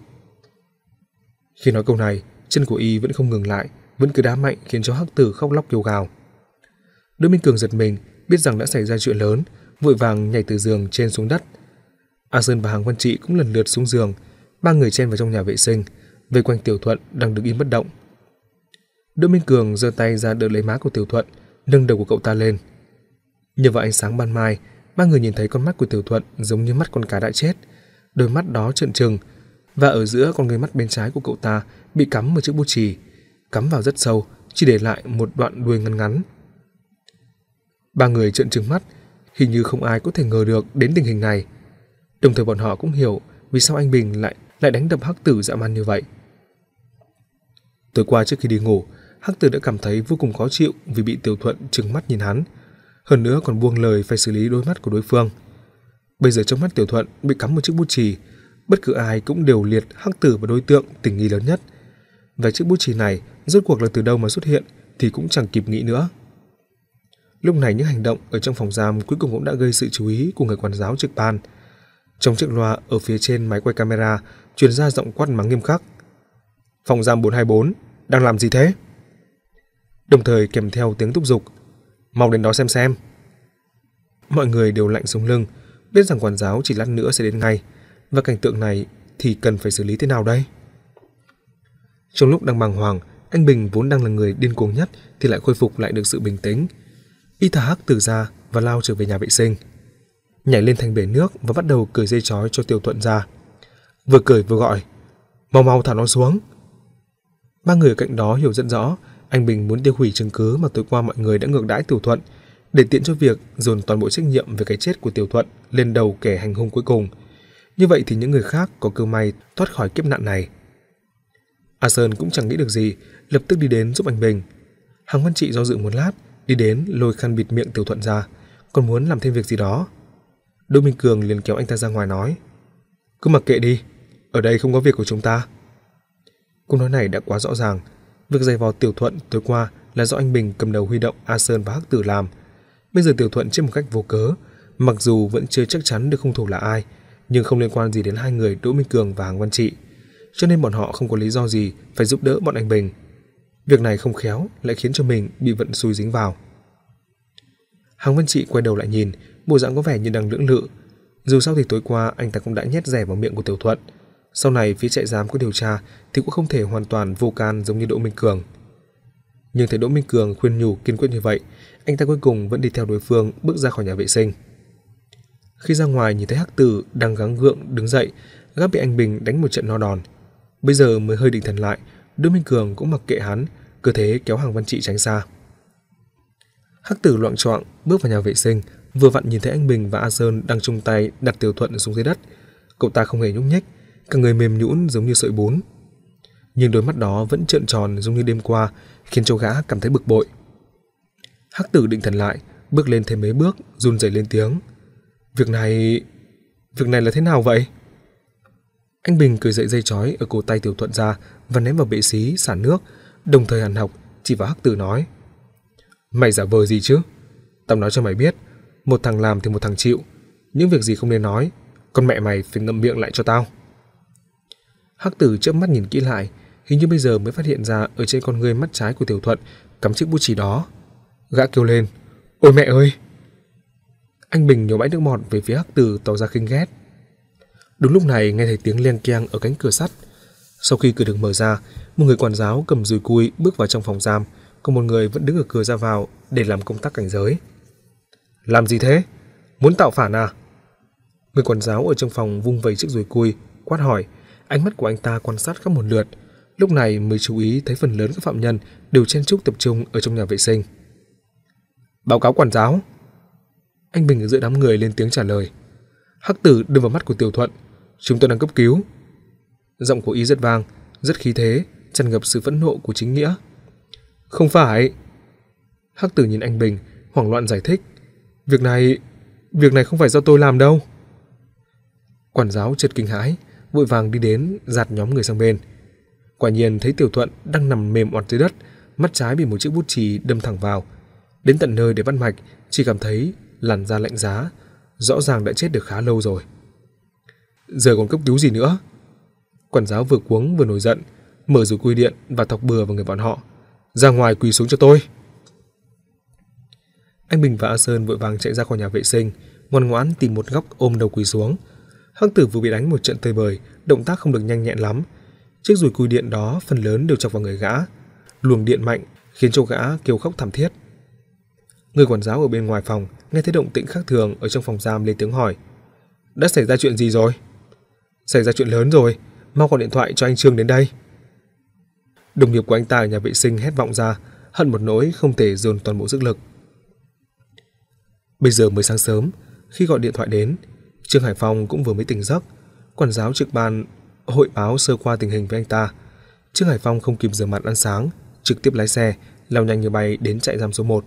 Khi nói câu này, chân của y vẫn không ngừng lại, vẫn cứ đá mạnh khiến cho Hắc Tử khóc lóc kêu gào. Đỗ Minh Cường giật mình, biết rằng đã xảy ra chuyện lớn, vội vàng nhảy từ giường trên xuống đất. A Sơn và Hàng Văn Trị cũng lần lượt xuống giường, ba người chen vào trong nhà vệ sinh, vây quanh Tiểu Thuận đang đứng im bất động. Đỗ Minh Cường giơ tay ra đỡ lấy má của Tiểu Thuận, nâng đầu của cậu ta lên. Nhờ vào ánh sáng ban mai, ba người nhìn thấy con mắt của Tiểu Thuận giống như mắt con cá đã chết, đôi mắt đó trợn trừng, và ở giữa con người mắt bên trái của cậu ta bị cắm một chiếc bút chì, cắm vào rất sâu, chỉ để lại một đoạn đuôi ngắn ngắn. Ba người trợn trừng mắt, hình như không ai có thể ngờ được đến tình hình này. Đồng thời bọn họ cũng hiểu vì sao anh Bình lại lại đánh đập Hắc Tử dã man như vậy. Tối qua trước khi đi ngủ, Hắc Tử đã cảm thấy vô cùng khó chịu vì bị Tiểu Thuận trừng mắt nhìn hắn, hơn nữa còn buông lời phải xử lý đôi mắt của đối phương. Bây giờ trong mắt Tiểu Thuận bị cắm một chiếc bút chì, bất cứ ai cũng đều liệt Hắc Tử vào đối tượng tình nghi lớn nhất. Và chiếc bút chì này rốt cuộc là từ đâu mà xuất hiện thì cũng chẳng kịp nghĩ nữa. Lúc này những hành động ở trong phòng giam cuối cùng cũng đã gây sự chú ý của người quản giáo trực ban. Trong chiếc loa ở phía trên máy quay camera truyền ra giọng quát mắng nghiêm khắc: "Phòng giam bốn hai bốn, đang làm gì thế?" Đồng thời kèm theo tiếng thúc giục: "Mau đến đó xem xem." Mọi người đều lạnh sống lưng, biết rằng quản giáo chỉ lát nữa sẽ đến ngay, và cảnh tượng này thì cần phải xử lý thế nào đây? Trong lúc đang bàng hoàng, anh Bình vốn đang là người điên cuồng nhất thì lại khôi phục lại được sự bình tĩnh. Y thả Hắc Tử ra và lao trở về nhà vệ sinh, nhảy lên thành bể nước và bắt đầu cởi dây trói cho Tiểu Thuận ra. Vừa cởi vừa gọi: "Mau mau thả nó xuống." Ba người ở cạnh đó hiểu rất rõ anh Bình muốn tiêu hủy chứng cứ mà tối qua mọi người đã ngược đãi Tiểu Thuận, để tiện cho việc dồn toàn bộ trách nhiệm về cái chết của Tiểu Thuận lên đầu kẻ hành hung cuối cùng. Như vậy thì những người khác có cơ may thoát khỏi kiếp nạn này. A Sơn cũng chẳng nghĩ được gì, lập tức đi đến giúp anh Bình. Hàng Văn Trị do dự một lát, đi đến lôi khăn bịt miệng Tiểu Thuận ra, còn muốn làm thêm việc gì đó. Đỗ Minh Cường liền kéo anh ta ra ngoài nói: "Cứ mặc kệ đi, ở đây không có việc của chúng ta." Câu nói này đã quá rõ ràng. Việc giày vò Tiểu Thuận tối qua là do anh Bình cầm đầu huy động A Sơn và Hắc Tử làm. Bây giờ Tiểu Thuận chết một cách vô cớ, mặc dù vẫn chưa chắc chắn được hung thủ là ai, nhưng không liên quan gì đến hai người Đỗ Minh Cường và Hàng Văn Trị, cho nên bọn họ không có lý do gì phải giúp đỡ bọn anh Bình. Việc này không khéo lại khiến cho mình bị vận xui dính vào. Hàng Văn Trị quay đầu lại nhìn, bộ dạng có vẻ như đang lưỡng lự. Dù sao thì tối qua anh ta cũng đã nhét rẻ vào miệng của Tiểu Thuận. Sau này phía trại giam có điều tra thì cũng không thể hoàn toàn vô can giống như Đỗ Minh Cường. Nhưng thấy Đỗ Minh Cường khuyên nhủ kiên quyết như vậy, anh ta cuối cùng vẫn đi theo đối phương bước ra khỏi nhà vệ sinh. Khi ra ngoài nhìn thấy Hắc Tử đang gắng gượng đứng dậy, gác bị anh Bình đánh một trận no đòn. Bây giờ mới hơi định thần lại, Đỗ Minh Cường cũng mặc kệ hắn, cứ thế kéo Hàng Văn Trị tránh xa. Hắc Tử loạng choạng bước vào nhà vệ sinh, vừa vặn nhìn thấy anh Bình và A Sơn đang chung tay đặt Tiểu Thuận xuống dưới đất. Cậu ta không hề nhúc nhích, cả người mềm nhũn giống như sợi bún. Nhưng đôi mắt đó vẫn trợn tròn giống như đêm qua, khiến cho gã cảm thấy bực bội. Hắc Tử định thần lại, bước lên thêm mấy bước, run rẩy lên tiếng: "Việc này... việc này là thế nào vậy?" Anh Bình cởi sợi dây trói ở cổ tay Tiểu Thuận ra và ném vào bệ xí xả nước, đồng thời hằn học chỉ vào Hắc Tử nói: "Mày giả vờ gì chứ? Tao nói cho mày biết, một thằng làm thì một thằng chịu. Những việc gì không nên nói, con mẹ mày phải ngậm miệng lại cho tao." Hắc Tử chớp mắt nhìn kỹ lại, hình như bây giờ mới phát hiện ra ở trên con ngươi mắt trái của Tiểu Thuận cắm chiếc bút chì đó. Gã kêu lên: "Ôi mẹ ơi!" Anh Bình nhổ bãi nước bọt về phía Hắc Tử tỏ ra khinh ghét. Đúng lúc này nghe thấy tiếng leng keng ở cánh cửa sắt. Sau khi cửa được mở ra, một người quản giáo cầm dùi cui bước vào trong phòng giam, còn một người vẫn đứng ở cửa ra vào để làm công tác cảnh giới. "Làm gì thế? Muốn tạo phản à?" Người quản giáo ở trong phòng vung vẩy chiếc dùi cui, quát hỏi. Ánh mắt của anh ta quan sát khắp một lượt, lúc này mới chú ý thấy phần lớn các phạm nhân đều chen chúc tập trung ở trong nhà vệ sinh. "Báo cáo quản giáo." Anh Bình ở giữa đám người lên tiếng trả lời. Hắc Tử đâm vào mắt của Tiểu Thuận: "Chúng tôi đang cấp cứu." Giọng của y rất vang, rất khí thế, tràn ngập sự phẫn nộ của chính nghĩa. "Không phải." Hắc Tử nhìn anh Bình, hoảng loạn giải thích: Việc này... việc này không phải do tôi làm đâu." Quản giáo chợt kinh hãi, vội vàng đi đến gạt nhóm người sang bên. Quả nhiên thấy Tiểu Thuận đang nằm mềm oặt dưới đất, mắt trái bị một chiếc bút chì đâm thẳng vào. Đến tận nơi để bắt mạch, chỉ cảm thấy làn da lạnh giá, rõ ràng đã chết được khá lâu rồi. Giờ còn cấp cứu gì nữa? Quản giáo vừa cuống vừa nổi giận, mở dùi cui điện và thọc bừa vào người bọn họ. "Ra ngoài quỳ xuống cho tôi." Anh Bình và A Sơn vội vàng chạy ra khỏi nhà vệ sinh, ngoan ngoãn tìm một góc ôm đầu quỳ xuống. Hắc Tử vừa bị đánh một trận tơi bời, động tác không được nhanh nhẹn lắm. Chiếc dùi cui điện đó phần lớn đều chọc vào người gã, luồng điện mạnh khiến cho gã kêu khóc thảm thiết. Người quản giáo ở bên ngoài phòng nghe thấy động tĩnh khác thường ở trong phòng giam lên tiếng hỏi: "Đã xảy ra chuyện gì rồi?" "Xảy ra chuyện lớn rồi, mau gọi điện thoại cho anh Trương đến đây." Đồng nghiệp của anh ta ở nhà vệ sinh hét vọng ra, hận một nỗi không thể dồn toàn bộ sức lực. Bây giờ mới sáng sớm, khi gọi điện thoại đến, Trương Hải Phong cũng vừa mới tỉnh giấc. Quản giáo trực ban hội báo sơ qua tình hình với anh ta. Trương Hải Phong không kịp rửa mặt ăn sáng, trực tiếp lái xe lao nhanh như bay đến trại giam số một.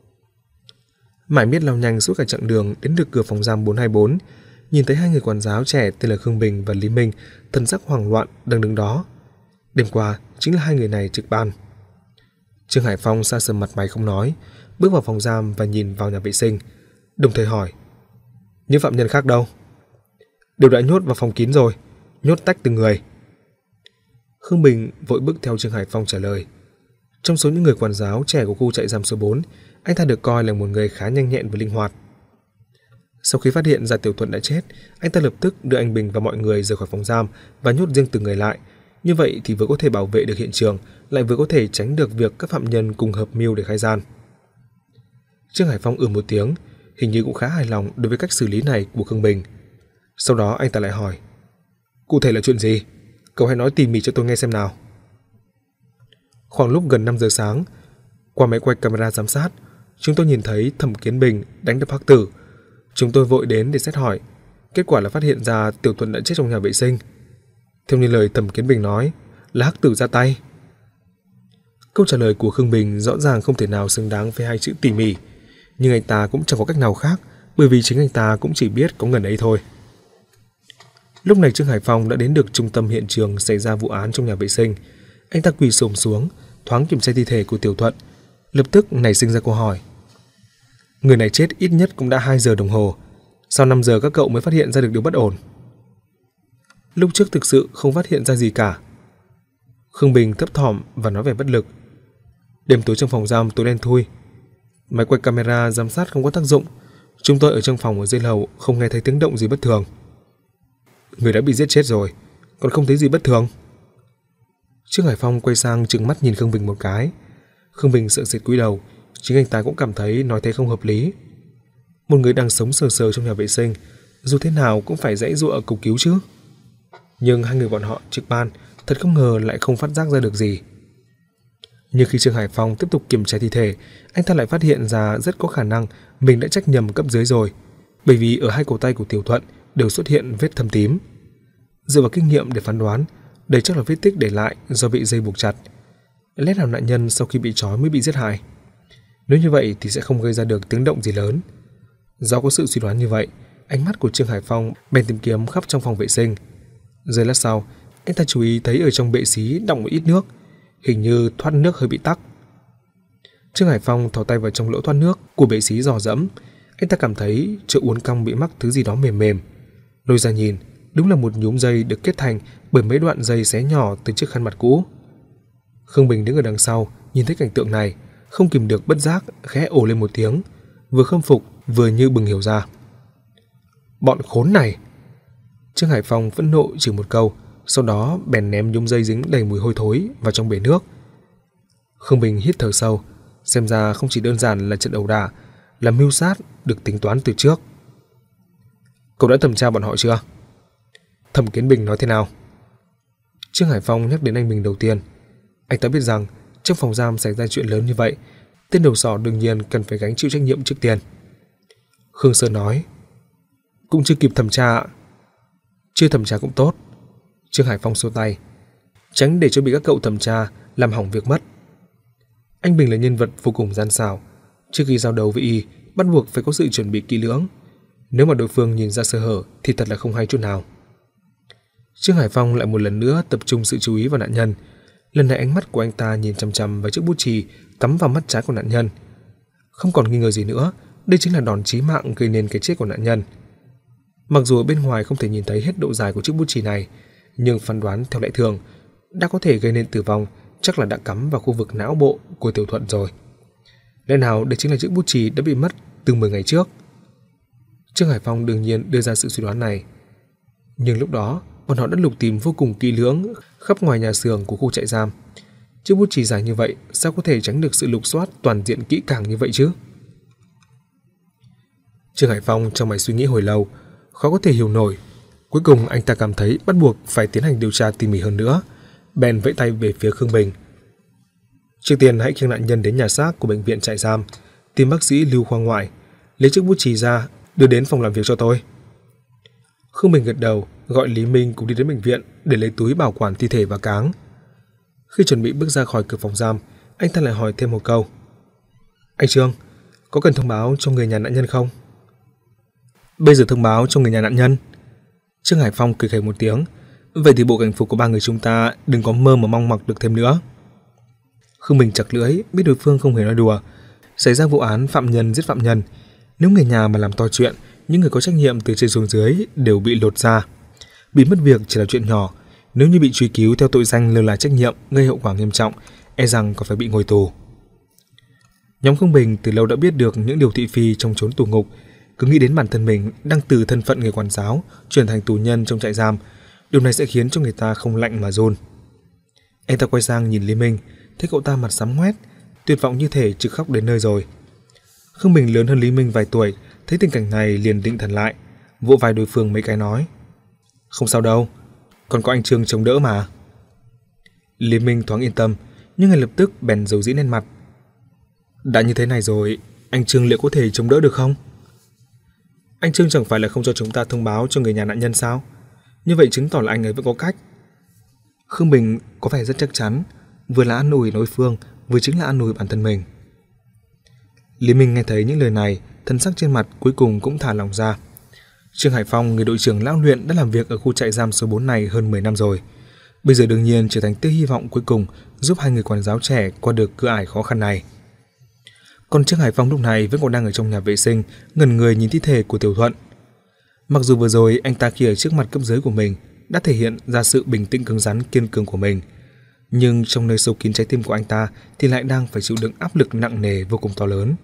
Mãi miết lao nhanh suốt cả chặng đường đến được cửa phòng giam bốn hai bốn, nhìn thấy hai người quản giáo trẻ tên là Khương Bình và Lý Minh, thần sắc hoảng loạn đang đứng đó. Đêm qua chính là hai người này trực ban. Trương Hải Phong xa sầm mặt mày không nói, bước vào phòng giam và nhìn vào nhà vệ sinh, đồng thời hỏi: những phạm nhân khác đâu? Đều đã nhốt vào phòng kín rồi, nhốt tách từng người. Khương Bình vội bước theo Trương Hải Phong trả lời. Trong số những người quản giáo trẻ của khu trại giam số bốn, anh ta được coi là một người khá nhanh nhẹn và linh hoạt. Sau khi phát hiện ra Tiểu Thuận đã chết, anh ta lập tức đưa anh Bình và mọi người rời khỏi phòng giam và nhốt riêng từng người lại. Như vậy thì vừa có thể bảo vệ được hiện trường, lại vừa có thể tránh được việc các phạm nhân cùng hợp mưu để khai gian. Trương Hải Phong ừ một tiếng, hình như cũng khá hài lòng đối với cách xử lý này của Khương Bình. Sau đó anh ta lại hỏi: cụ thể là chuyện gì? Cậu hãy nói tỉ mỉ cho tôi nghe xem nào. Khoảng lúc gần năm giờ sáng, qua máy quay camera giám sát, chúng tôi nhìn thấy Thẩm Kiến Bình đánh đập Hắc Tử. Chúng tôi vội đến để xét hỏi. Kết quả là phát hiện ra Tiểu Thuận đã chết trong nhà vệ sinh. Theo như lời Thẩm Kiến Bình nói, là Hắc Tử ra tay. Câu trả lời của Khương Bình rõ ràng không thể nào xứng đáng với hai chữ tỉ mỉ, nhưng anh ta cũng chẳng có cách nào khác, bởi vì chính anh ta cũng chỉ biết có ngần ấy thôi. Lúc này Trương Hải Phong đã đến được trung tâm hiện trường xảy ra vụ án trong nhà vệ sinh. Anh ta quỳ xổm xuống, thoáng kiểm tra thi thể của Tiểu Thuận, lập tức nảy sinh ra câu hỏi: người này chết ít nhất cũng đã hai giờ đồng hồ, sau năm giờ các cậu mới phát hiện ra được điều bất ổn? Lúc trước thực sự không phát hiện ra gì cả. Khương Bình thấp thỏm và nói vẻ bất lực. Đêm tối trong phòng giam tối đen thui, máy quay camera giám sát không có tác dụng, chúng tôi ở trong phòng ở dưới lầu không nghe thấy tiếng động gì bất thường. Người đã bị giết chết rồi, còn không thấy gì bất thường. Trương Hải Phong quay sang trừng mắt nhìn Khương Bình một cái. Khương Bình sợ sệt cúi đầu, chính anh ta cũng cảm thấy nói thế không hợp lý. Một người đang sống sờ sờ trong nhà vệ sinh, dù thế nào cũng phải giãy giụa cầu cứu chứ. Nhưng hai người bọn họ trực ban thật không ngờ lại không phát giác ra được gì. Nhưng khi Trương Hải Phong tiếp tục kiểm tra thi thể, anh ta lại phát hiện ra rất có khả năng mình đã trách nhầm cấp dưới rồi, bởi vì ở hai cổ tay của Tiểu Thuận đều xuất hiện vết thâm tím. Dựa vào kinh nghiệm để phán đoán, đây chắc là vết tích để lại do bị dây buộc chặt. Lẽ nào nạn nhân sau khi bị trói mới bị giết hại? Nếu như vậy thì sẽ không gây ra được tiếng động gì lớn. Do có sự suy đoán như vậy, ánh mắt của Trương Hải Phong bèn tìm kiếm khắp trong phòng vệ sinh. Giây lát sau, anh ta chú ý thấy ở trong bệ xí đọng một ít nước, hình như thoát nước hơi bị tắc. Trương Hải Phong thò tay vào trong lỗ thoát nước của bệ xí dò dẫm, anh ta cảm thấy chỗ uốn cong bị mắc thứ gì đó mềm mềm. Lôi ra nhìn, đúng là một nhúm dây được kết thành bởi mấy đoạn dây xé nhỏ từ chiếc khăn mặt cũ. Khương Bình đứng ở đằng sau, nhìn thấy cảnh tượng này, không kìm được bất giác khẽ ồ lên một tiếng, vừa khâm phục vừa như bừng hiểu ra. Bọn khốn này! Trương Hải Phong phẫn nộ chửi một câu, sau đó bèn ném nhúm dây dính đầy mùi hôi thối vào trong bể nước. Khương Bình hít thở sâu, xem ra không chỉ đơn giản là trận ẩu đả, là mưu sát được tính toán từ trước. Cậu đã thẩm tra bọn họ chưa? Thẩm Kiến Bình nói thế nào? Trương Hải Phong nhắc đến anh Bình đầu tiên. Anh ta biết rằng trong phòng giam xảy ra chuyện lớn như vậy, tên đầu sỏ đương nhiên cần phải gánh chịu trách nhiệm trước tiên. Khương Sơn nói: cũng chưa kịp thẩm tra. Chưa thẩm tra cũng tốt. Trương Hải Phong xua tay, tránh để cho bị các cậu thẩm tra làm hỏng việc mất. Anh Bình là nhân vật vô cùng gian xảo, trước khi giao đấu với y bắt buộc phải có sự chuẩn bị kỹ lưỡng. Nếu mà đối phương nhìn ra sơ hở thì thật là không hay chút nào. Trương Hải Phong lại một lần nữa tập trung sự chú ý vào nạn nhân. Lần này ánh mắt của anh ta nhìn chằm chằm vào chiếc bút chì cắm vào mắt trái của nạn nhân. Không còn nghi ngờ gì nữa, đây chính là đòn chí mạng gây nên cái chết của nạn nhân. Mặc dù ở bên ngoài không thể nhìn thấy hết độ dài của chiếc bút chì này, nhưng phán đoán theo lẽ thường, đã có thể gây nên tử vong chắc là đã cắm vào khu vực não bộ của Tiểu Thuận rồi. Lẽ nào đây chính là chiếc bút chì đã bị mất từ mười ngày trước? Trương Hải Phong đương nhiên đưa ra sự suy đoán này. Nhưng lúc đó, bọn họ đã lục tìm vô cùng kỹ lưỡng khắp ngoài nhà xưởng của khu trại giam. Chiếc bút chì dài như vậy sao có thể tránh được sự lục soát toàn diện kỹ càng như vậy chứ? Trương Hải Phong trong mày suy nghĩ hồi lâu, khó có thể hiểu nổi. Cuối cùng anh ta cảm thấy bắt buộc phải tiến hành điều tra tỉ mỉ hơn nữa, bèn vẫy tay về phía Khương Bình. Trước tiên hãy khiêng nạn nhân đến nhà xác của bệnh viện trại giam, tìm bác sĩ Lưu khoa ngoại, lấy chiếc bút chì ra đưa đến phòng làm việc cho tôi. Khương Bình gật đầu, gọi Lý Minh cùng đi đến bệnh viện để lấy túi bảo quản thi thể và cáng. Khi chuẩn bị bước ra khỏi cửa phòng giam, anh ta lại hỏi thêm một câu. Anh Trương, có cần thông báo cho người nhà nạn nhân không? Bây giờ thông báo cho người nhà nạn nhân? Trương Hải Phong cười khẩy một tiếng. Vậy thì bộ cảnh phục của ba người chúng ta đừng có mơ mà mong mặc được thêm nữa. Khương Bình chặt lưỡi, biết đối phương không hề nói đùa. Xảy ra vụ án phạm nhân giết phạm nhân, nếu người nhà mà làm to chuyện, những người có trách nhiệm từ trên xuống dưới đều bị lột ra. Bị mất việc chỉ là chuyện nhỏ, nếu như bị truy cứu theo tội danh lơ là trách nhiệm gây hậu quả nghiêm trọng, e rằng còn phải bị ngồi tù. Nhóm Khương Bình từ lâu đã biết được những điều thị phi trong chốn tù ngục, cứ nghĩ đến bản thân mình đang từ thân phận người quản giáo chuyển thành tù nhân trong trại giam, điều này sẽ khiến cho người ta không lạnh mà run. Anh ta quay sang nhìn Lý Minh, thấy cậu ta mặt sám ngoét, tuyệt vọng như thể trực khóc đến nơi rồi. Khương Bình lớn hơn Lý Minh vài tuổi, thấy tình cảnh này liền định thần lại, vỗ vai đối phương mấy cái nói: Không sao đâu, còn có anh Trương chống đỡ mà. Lý Minh thoáng yên tâm, nhưng ngay lập tức bèn giấu dĩ lên mặt. Đã như thế này rồi, anh Trương liệu có thể chống đỡ được không? Anh Trương chẳng phải là không cho chúng ta thông báo cho người nhà nạn nhân sao? Như vậy chứng tỏ là anh ấy vẫn có cách. Khương Bình có vẻ rất chắc chắn, vừa là an ủi đối phương, vừa chính là an ủi bản thân mình. Lý Minh nghe thấy những lời này, thân sắc trên mặt cuối cùng cũng thả lỏng ra. Trương Hải Phong, người đội trưởng lão luyện đã làm việc ở khu trại giam số bốn này hơn mười năm rồi. Bây giờ đương nhiên trở thành tia hy vọng cuối cùng giúp hai người quản giáo trẻ qua được cửa ải khó khăn này. Còn Trương Hải Phong lúc này vẫn còn đang ở trong nhà vệ sinh, ngẩn người nhìn thi thể của Tiểu Thuận. Mặc dù vừa rồi anh ta khi ở trước mặt cấp dưới của mình đã thể hiện ra sự bình tĩnh cứng rắn kiên cường của mình, nhưng trong nơi sâu kín trái tim của anh ta thì lại đang phải chịu đựng áp lực nặng nề vô cùng to lớn.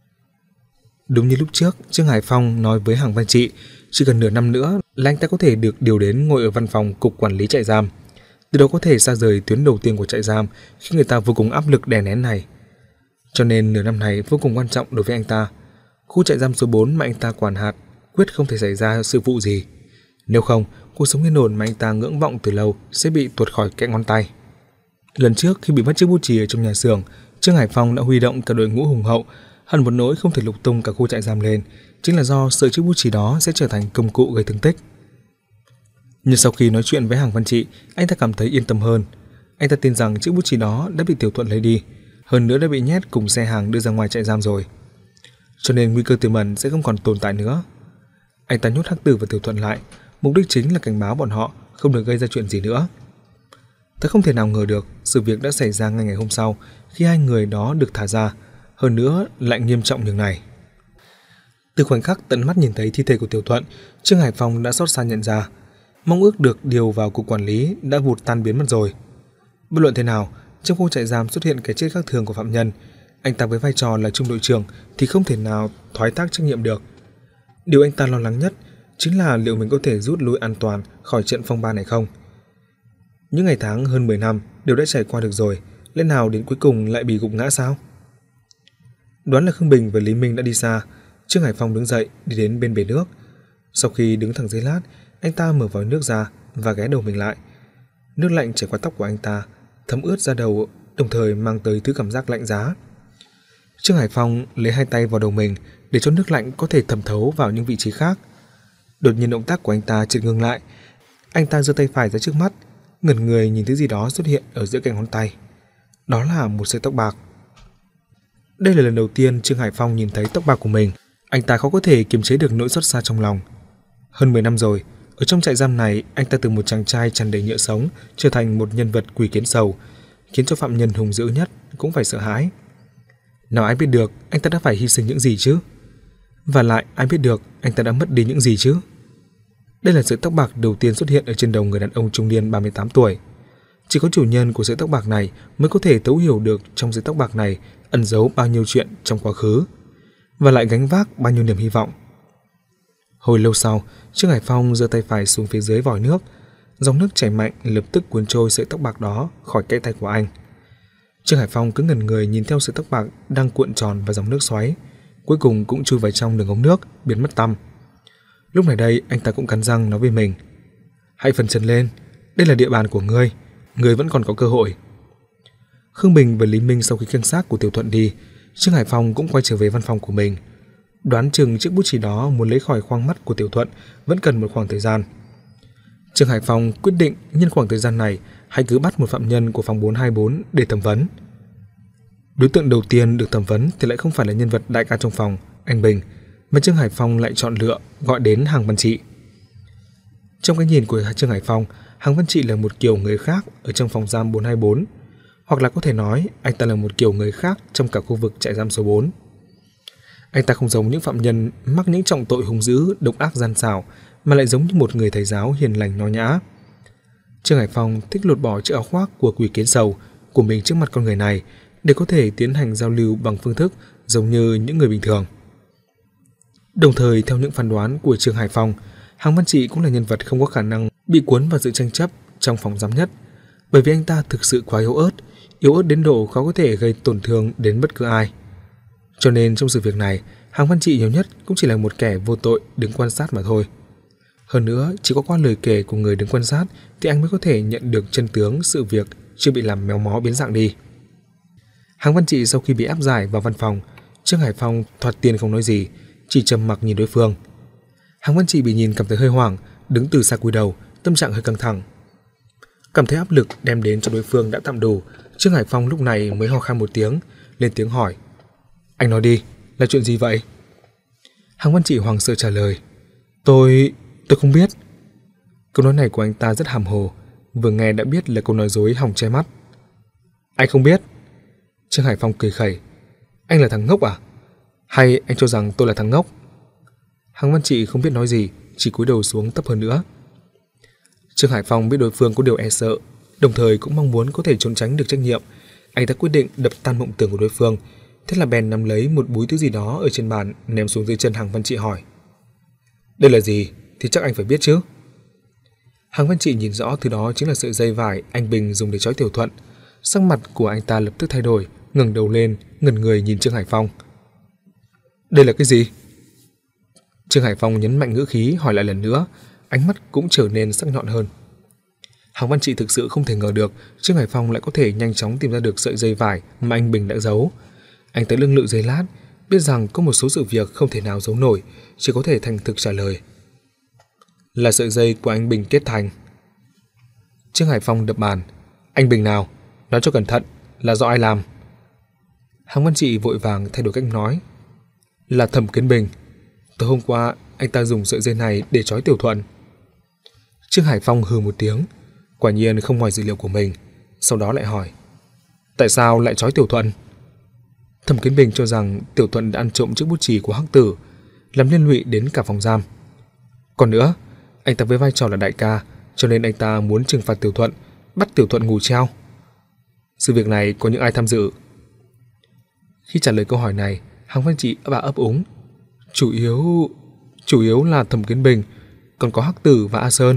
Đúng như lúc trước, Trương Hải Phong nói với Hàng Văn Trị, chỉ cần nửa năm nữa là anh ta có thể được điều đến ngồi ở văn phòng cục quản lý trại giam, từ đó có thể xa rời tuyến đầu tiên của trại giam khi người ta vô cùng áp lực đè nén này. Cho nên nửa năm này vô cùng quan trọng đối với anh ta. Khu trại giam số bốn mà anh ta quản hạt quyết không thể xảy ra sự vụ gì, nếu không cuộc sống yên ổn mà anh ta ngưỡng vọng từ lâu sẽ bị tuột khỏi kẽ ngón tay. Lần trước khi bị mất chiếc bút chì ở trong nhà xưởng, Trương Hải Phong đã huy động cả đội ngũ hùng hậu, hẳn một nỗi không thể lục tung cả khu trại giam lên, chính là do sợ chiếc bút chì đó sẽ trở thành công cụ gây thương tích. Nhưng sau khi nói chuyện với Hàng Văn Trị, anh ta cảm thấy yên tâm hơn. Anh ta tin rằng chiếc bút chì đó đã bị Tiểu Thuận lấy đi, hơn nữa đã bị nhét cùng xe hàng đưa ra ngoài trại giam rồi, cho nên nguy cơ tiềm ẩn sẽ không còn tồn tại nữa. Anh ta nhốt Hắc Tử và Tiểu Thuận lại, mục đích chính là cảnh báo bọn họ không được gây ra chuyện gì nữa. Ta không thể nào ngờ được sự việc đã xảy ra ngay ngày hôm sau khi hai người đó được thả ra, hơn nữa lại nghiêm trọng như này. Từ khoảnh khắc tận mắt nhìn thấy thi thể của Tiểu Thuận, Trương Hải Phong đã xót xa nhận ra, mong ước được điều vào cục quản lý đã vụt tan biến mất rồi. Bất luận thế nào, trong khu trại giam xuất hiện cái chết khác thường của phạm nhân, anh ta với vai trò là trung đội trưởng thì không thể nào thoái thác trách nhiệm được. Điều anh ta lo lắng nhất chính là liệu mình có thể rút lui an toàn khỏi trận phong ba này không. Những ngày tháng hơn mười năm đều đã trải qua được rồi, lẽ nào đến cuối cùng lại bị gục ngã sao? Đoán là Khương Bình và Lý Minh đã đi xa, Trương Hải Phong đứng dậy đi đến bên bể nước. Sau khi đứng thẳng dưới lát, anh ta mở vòi nước ra và ghé đầu mình lại. Nước lạnh chảy qua tóc của anh ta, thấm ướt da đầu, đồng thời mang tới thứ cảm giác lạnh giá. Trương Hải Phong lấy hai tay vào đầu mình để cho nước lạnh có thể thẩm thấu vào những vị trí khác. Đột nhiên động tác của anh ta chợt ngừng lại. Anh ta giơ tay phải ra trước mắt, ngẩn người nhìn thứ gì đó xuất hiện ở giữa cạnh ngón tay. Đó là một sợi tóc bạc. Đây là lần đầu tiên Trương Hải Phong nhìn thấy tóc bạc của mình. Anh ta khó có thể kiềm chế được nỗi xót xa trong lòng. Hơn mười năm rồi, ở trong trại giam này, anh ta từ một chàng trai tràn đầy nhựa sống trở thành một nhân vật quỷ kiến sầu, khiến cho phạm nhân hung dữ nhất cũng phải sợ hãi. Nào ai biết được anh ta đã phải hy sinh những gì chứ? Và lại ai biết được anh ta đã mất đi những gì chứ? Đây là sợi tóc bạc đầu tiên xuất hiện ở trên đầu người đàn ông trung niên ba mươi tám tuổi. Chỉ có chủ nhân của sợi tóc bạc này mới có thể thấu hiểu được trong sợi tóc bạc này ẩn giấu bao nhiêu chuyện trong quá khứ, và lại gánh vác bao nhiêu niềm hy vọng. Hồi lâu sau, Trương Hải Phong giơ tay phải xuống phía dưới vòi nước, dòng nước chảy mạnh lập tức cuốn trôi sợi tóc bạc đó khỏi cái tay của anh. Trương Hải Phong cứ ngẩn người nhìn theo sợi tóc bạc đang cuộn tròn vào dòng nước xoáy, cuối cùng cũng chui vào trong đường ống nước, biến mất tăm. Lúc này đây, anh ta cũng cắn răng nói với mình: "Hãy phấn chấn lên, đây là địa bàn của ngươi, ngươi vẫn còn có cơ hội." Khương Bình và Lý Minh sau khi khiêng xác của Tiểu Thuận đi, Trương Hải Phong cũng quay trở về văn phòng của mình. Đoán chừng chiếc bút chì đó muốn lấy khỏi khoang mắt của Tiểu Thuận vẫn cần một khoảng thời gian. Trương Hải Phong quyết định nhân khoảng thời gian này hãy cứ bắt một phạm nhân của phòng bốn hai bốn để thẩm vấn. Đối tượng đầu tiên được thẩm vấn thì lại không phải là nhân vật đại ca trong phòng, anh Bình, mà Trương Hải Phong lại chọn lựa gọi đến Hàng Văn Trị. Trong cái nhìn của Trương Hải Phong, Hàng Văn Trị là một kiểu người khác ở trong phòng giam bốn hai bốn, hoặc là có thể nói anh ta là một kiểu người khác trong cả khu vực trại giam số bốn. Anh ta không giống những phạm nhân mắc những trọng tội hung dữ, độc ác gian xảo, mà lại giống như một người thầy giáo hiền lành nho nhã. Trương Hải Phong thích lột bỏ chiếc áo khoác của quỷ kiến sầu của mình trước mặt con người này để có thể tiến hành giao lưu bằng phương thức giống như những người bình thường. Đồng thời, theo những phán đoán của Trương Hải Phong, Hàng Văn Trị cũng là nhân vật không có khả năng bị cuốn vào sự tranh chấp trong phòng giam nhất, bởi vì anh ta thực sự quá yếu ớt, yếu ớt đến độ khó có thể gây tổn thương đến bất cứ ai. Cho nên trong sự việc này, Hàng Văn Trị nhiều nhất cũng chỉ là một kẻ vô tội đứng quan sát mà thôi. Hơn nữa, chỉ có qua lời kể của người đứng quan sát thì anh mới có thể nhận được chân tướng sự việc chưa bị làm méo mó biến dạng đi. Hàng Văn Trị sau khi bị áp giải vào văn phòng, Trương Hải Phong thoạt tiên không nói gì, chỉ trầm mặc nhìn đối phương. Hàng Văn Trị bị nhìn cảm thấy hơi hoảng, đứng từ xa cúi đầu, tâm trạng hơi căng thẳng. Cảm thấy áp lực đem đến cho đối phương đã tạm đủ, Trương Hải Phong lúc này mới ho khan một tiếng, lên tiếng hỏi: "Anh nói đi, là chuyện gì vậy?" Hàng Văn Trị hoảng sợ trả lời: Tôi... tôi không biết." Câu nói này của anh ta rất hàm hồ, vừa nghe đã biết là câu nói dối hỏng che mắt. "Anh không biết?" Trương Hải Phong cười khẩy: "Anh là thằng ngốc à? Hay anh cho rằng tôi là thằng ngốc?" Hàng Văn Trị không biết nói gì, chỉ cúi đầu xuống thấp hơn nữa. Trương Hải Phong biết đối phương có điều e sợ, đồng thời cũng mong muốn có thể trốn tránh được trách nhiệm. Anh ta quyết định đập tan mộng tưởng của đối phương, thế là bèn nắm lấy một búi thứ gì đó ở trên bàn ném xuống dưới chân Hàng Văn Trị hỏi: "Đây là gì thì chắc anh phải biết chứ?" Hàng Văn Trị nhìn rõ thứ đó chính là sợi dây vải anh Bình dùng để trói Tiểu Thuận. Sắc mặt của anh ta lập tức thay đổi, ngẩng đầu lên, ngẩn người nhìn Trương Hải Phong. "Đây là cái gì?" Trương Hải Phong nhấn mạnh ngữ khí hỏi lại lần nữa, ánh mắt cũng trở nên sắc nhọn hơn. Hàng Văn Trị thực sự không thể ngờ được Trương Hải Phong lại có thể nhanh chóng tìm ra được sợi dây vải mà anh Bình đã giấu. Anh ta lưng lự giây lát, biết rằng có một số sự việc không thể nào giấu nổi, chỉ có thể thành thực trả lời: "Là sợi dây của anh Bình kết thành." Trương Hải Phong đập bàn: "Anh Bình nào? Nói cho cẩn thận, là do ai làm?" Hàng Văn Trị vội vàng thay đổi cách nói: "Là Thẩm Kiến Bình. Tối hôm qua anh ta dùng sợi dây này để trói Tiểu Thuận." Trương Hải Phong hừ một tiếng, quả nhiên không ngoài dự liệu của mình, sau đó lại hỏi: "Tại sao lại trói Tiểu Thuận?" Thẩm Kiến Bình cho rằng Tiểu Thuận đã ăn trộm chiếc bút chì của Hắc Tử, làm liên lụy đến cả phòng giam. Còn nữa, anh ta với vai trò là đại ca, cho nên anh ta muốn trừng phạt Tiểu Thuận, bắt Tiểu Thuận ngủ treo. Sự việc này có những ai tham dự? Khi trả lời câu hỏi này, Hàng Văn Trị ấp a ấp úng: Chủ yếu... chủ yếu là Thẩm Kiến Bình, còn có Hắc Tử và A Sơn."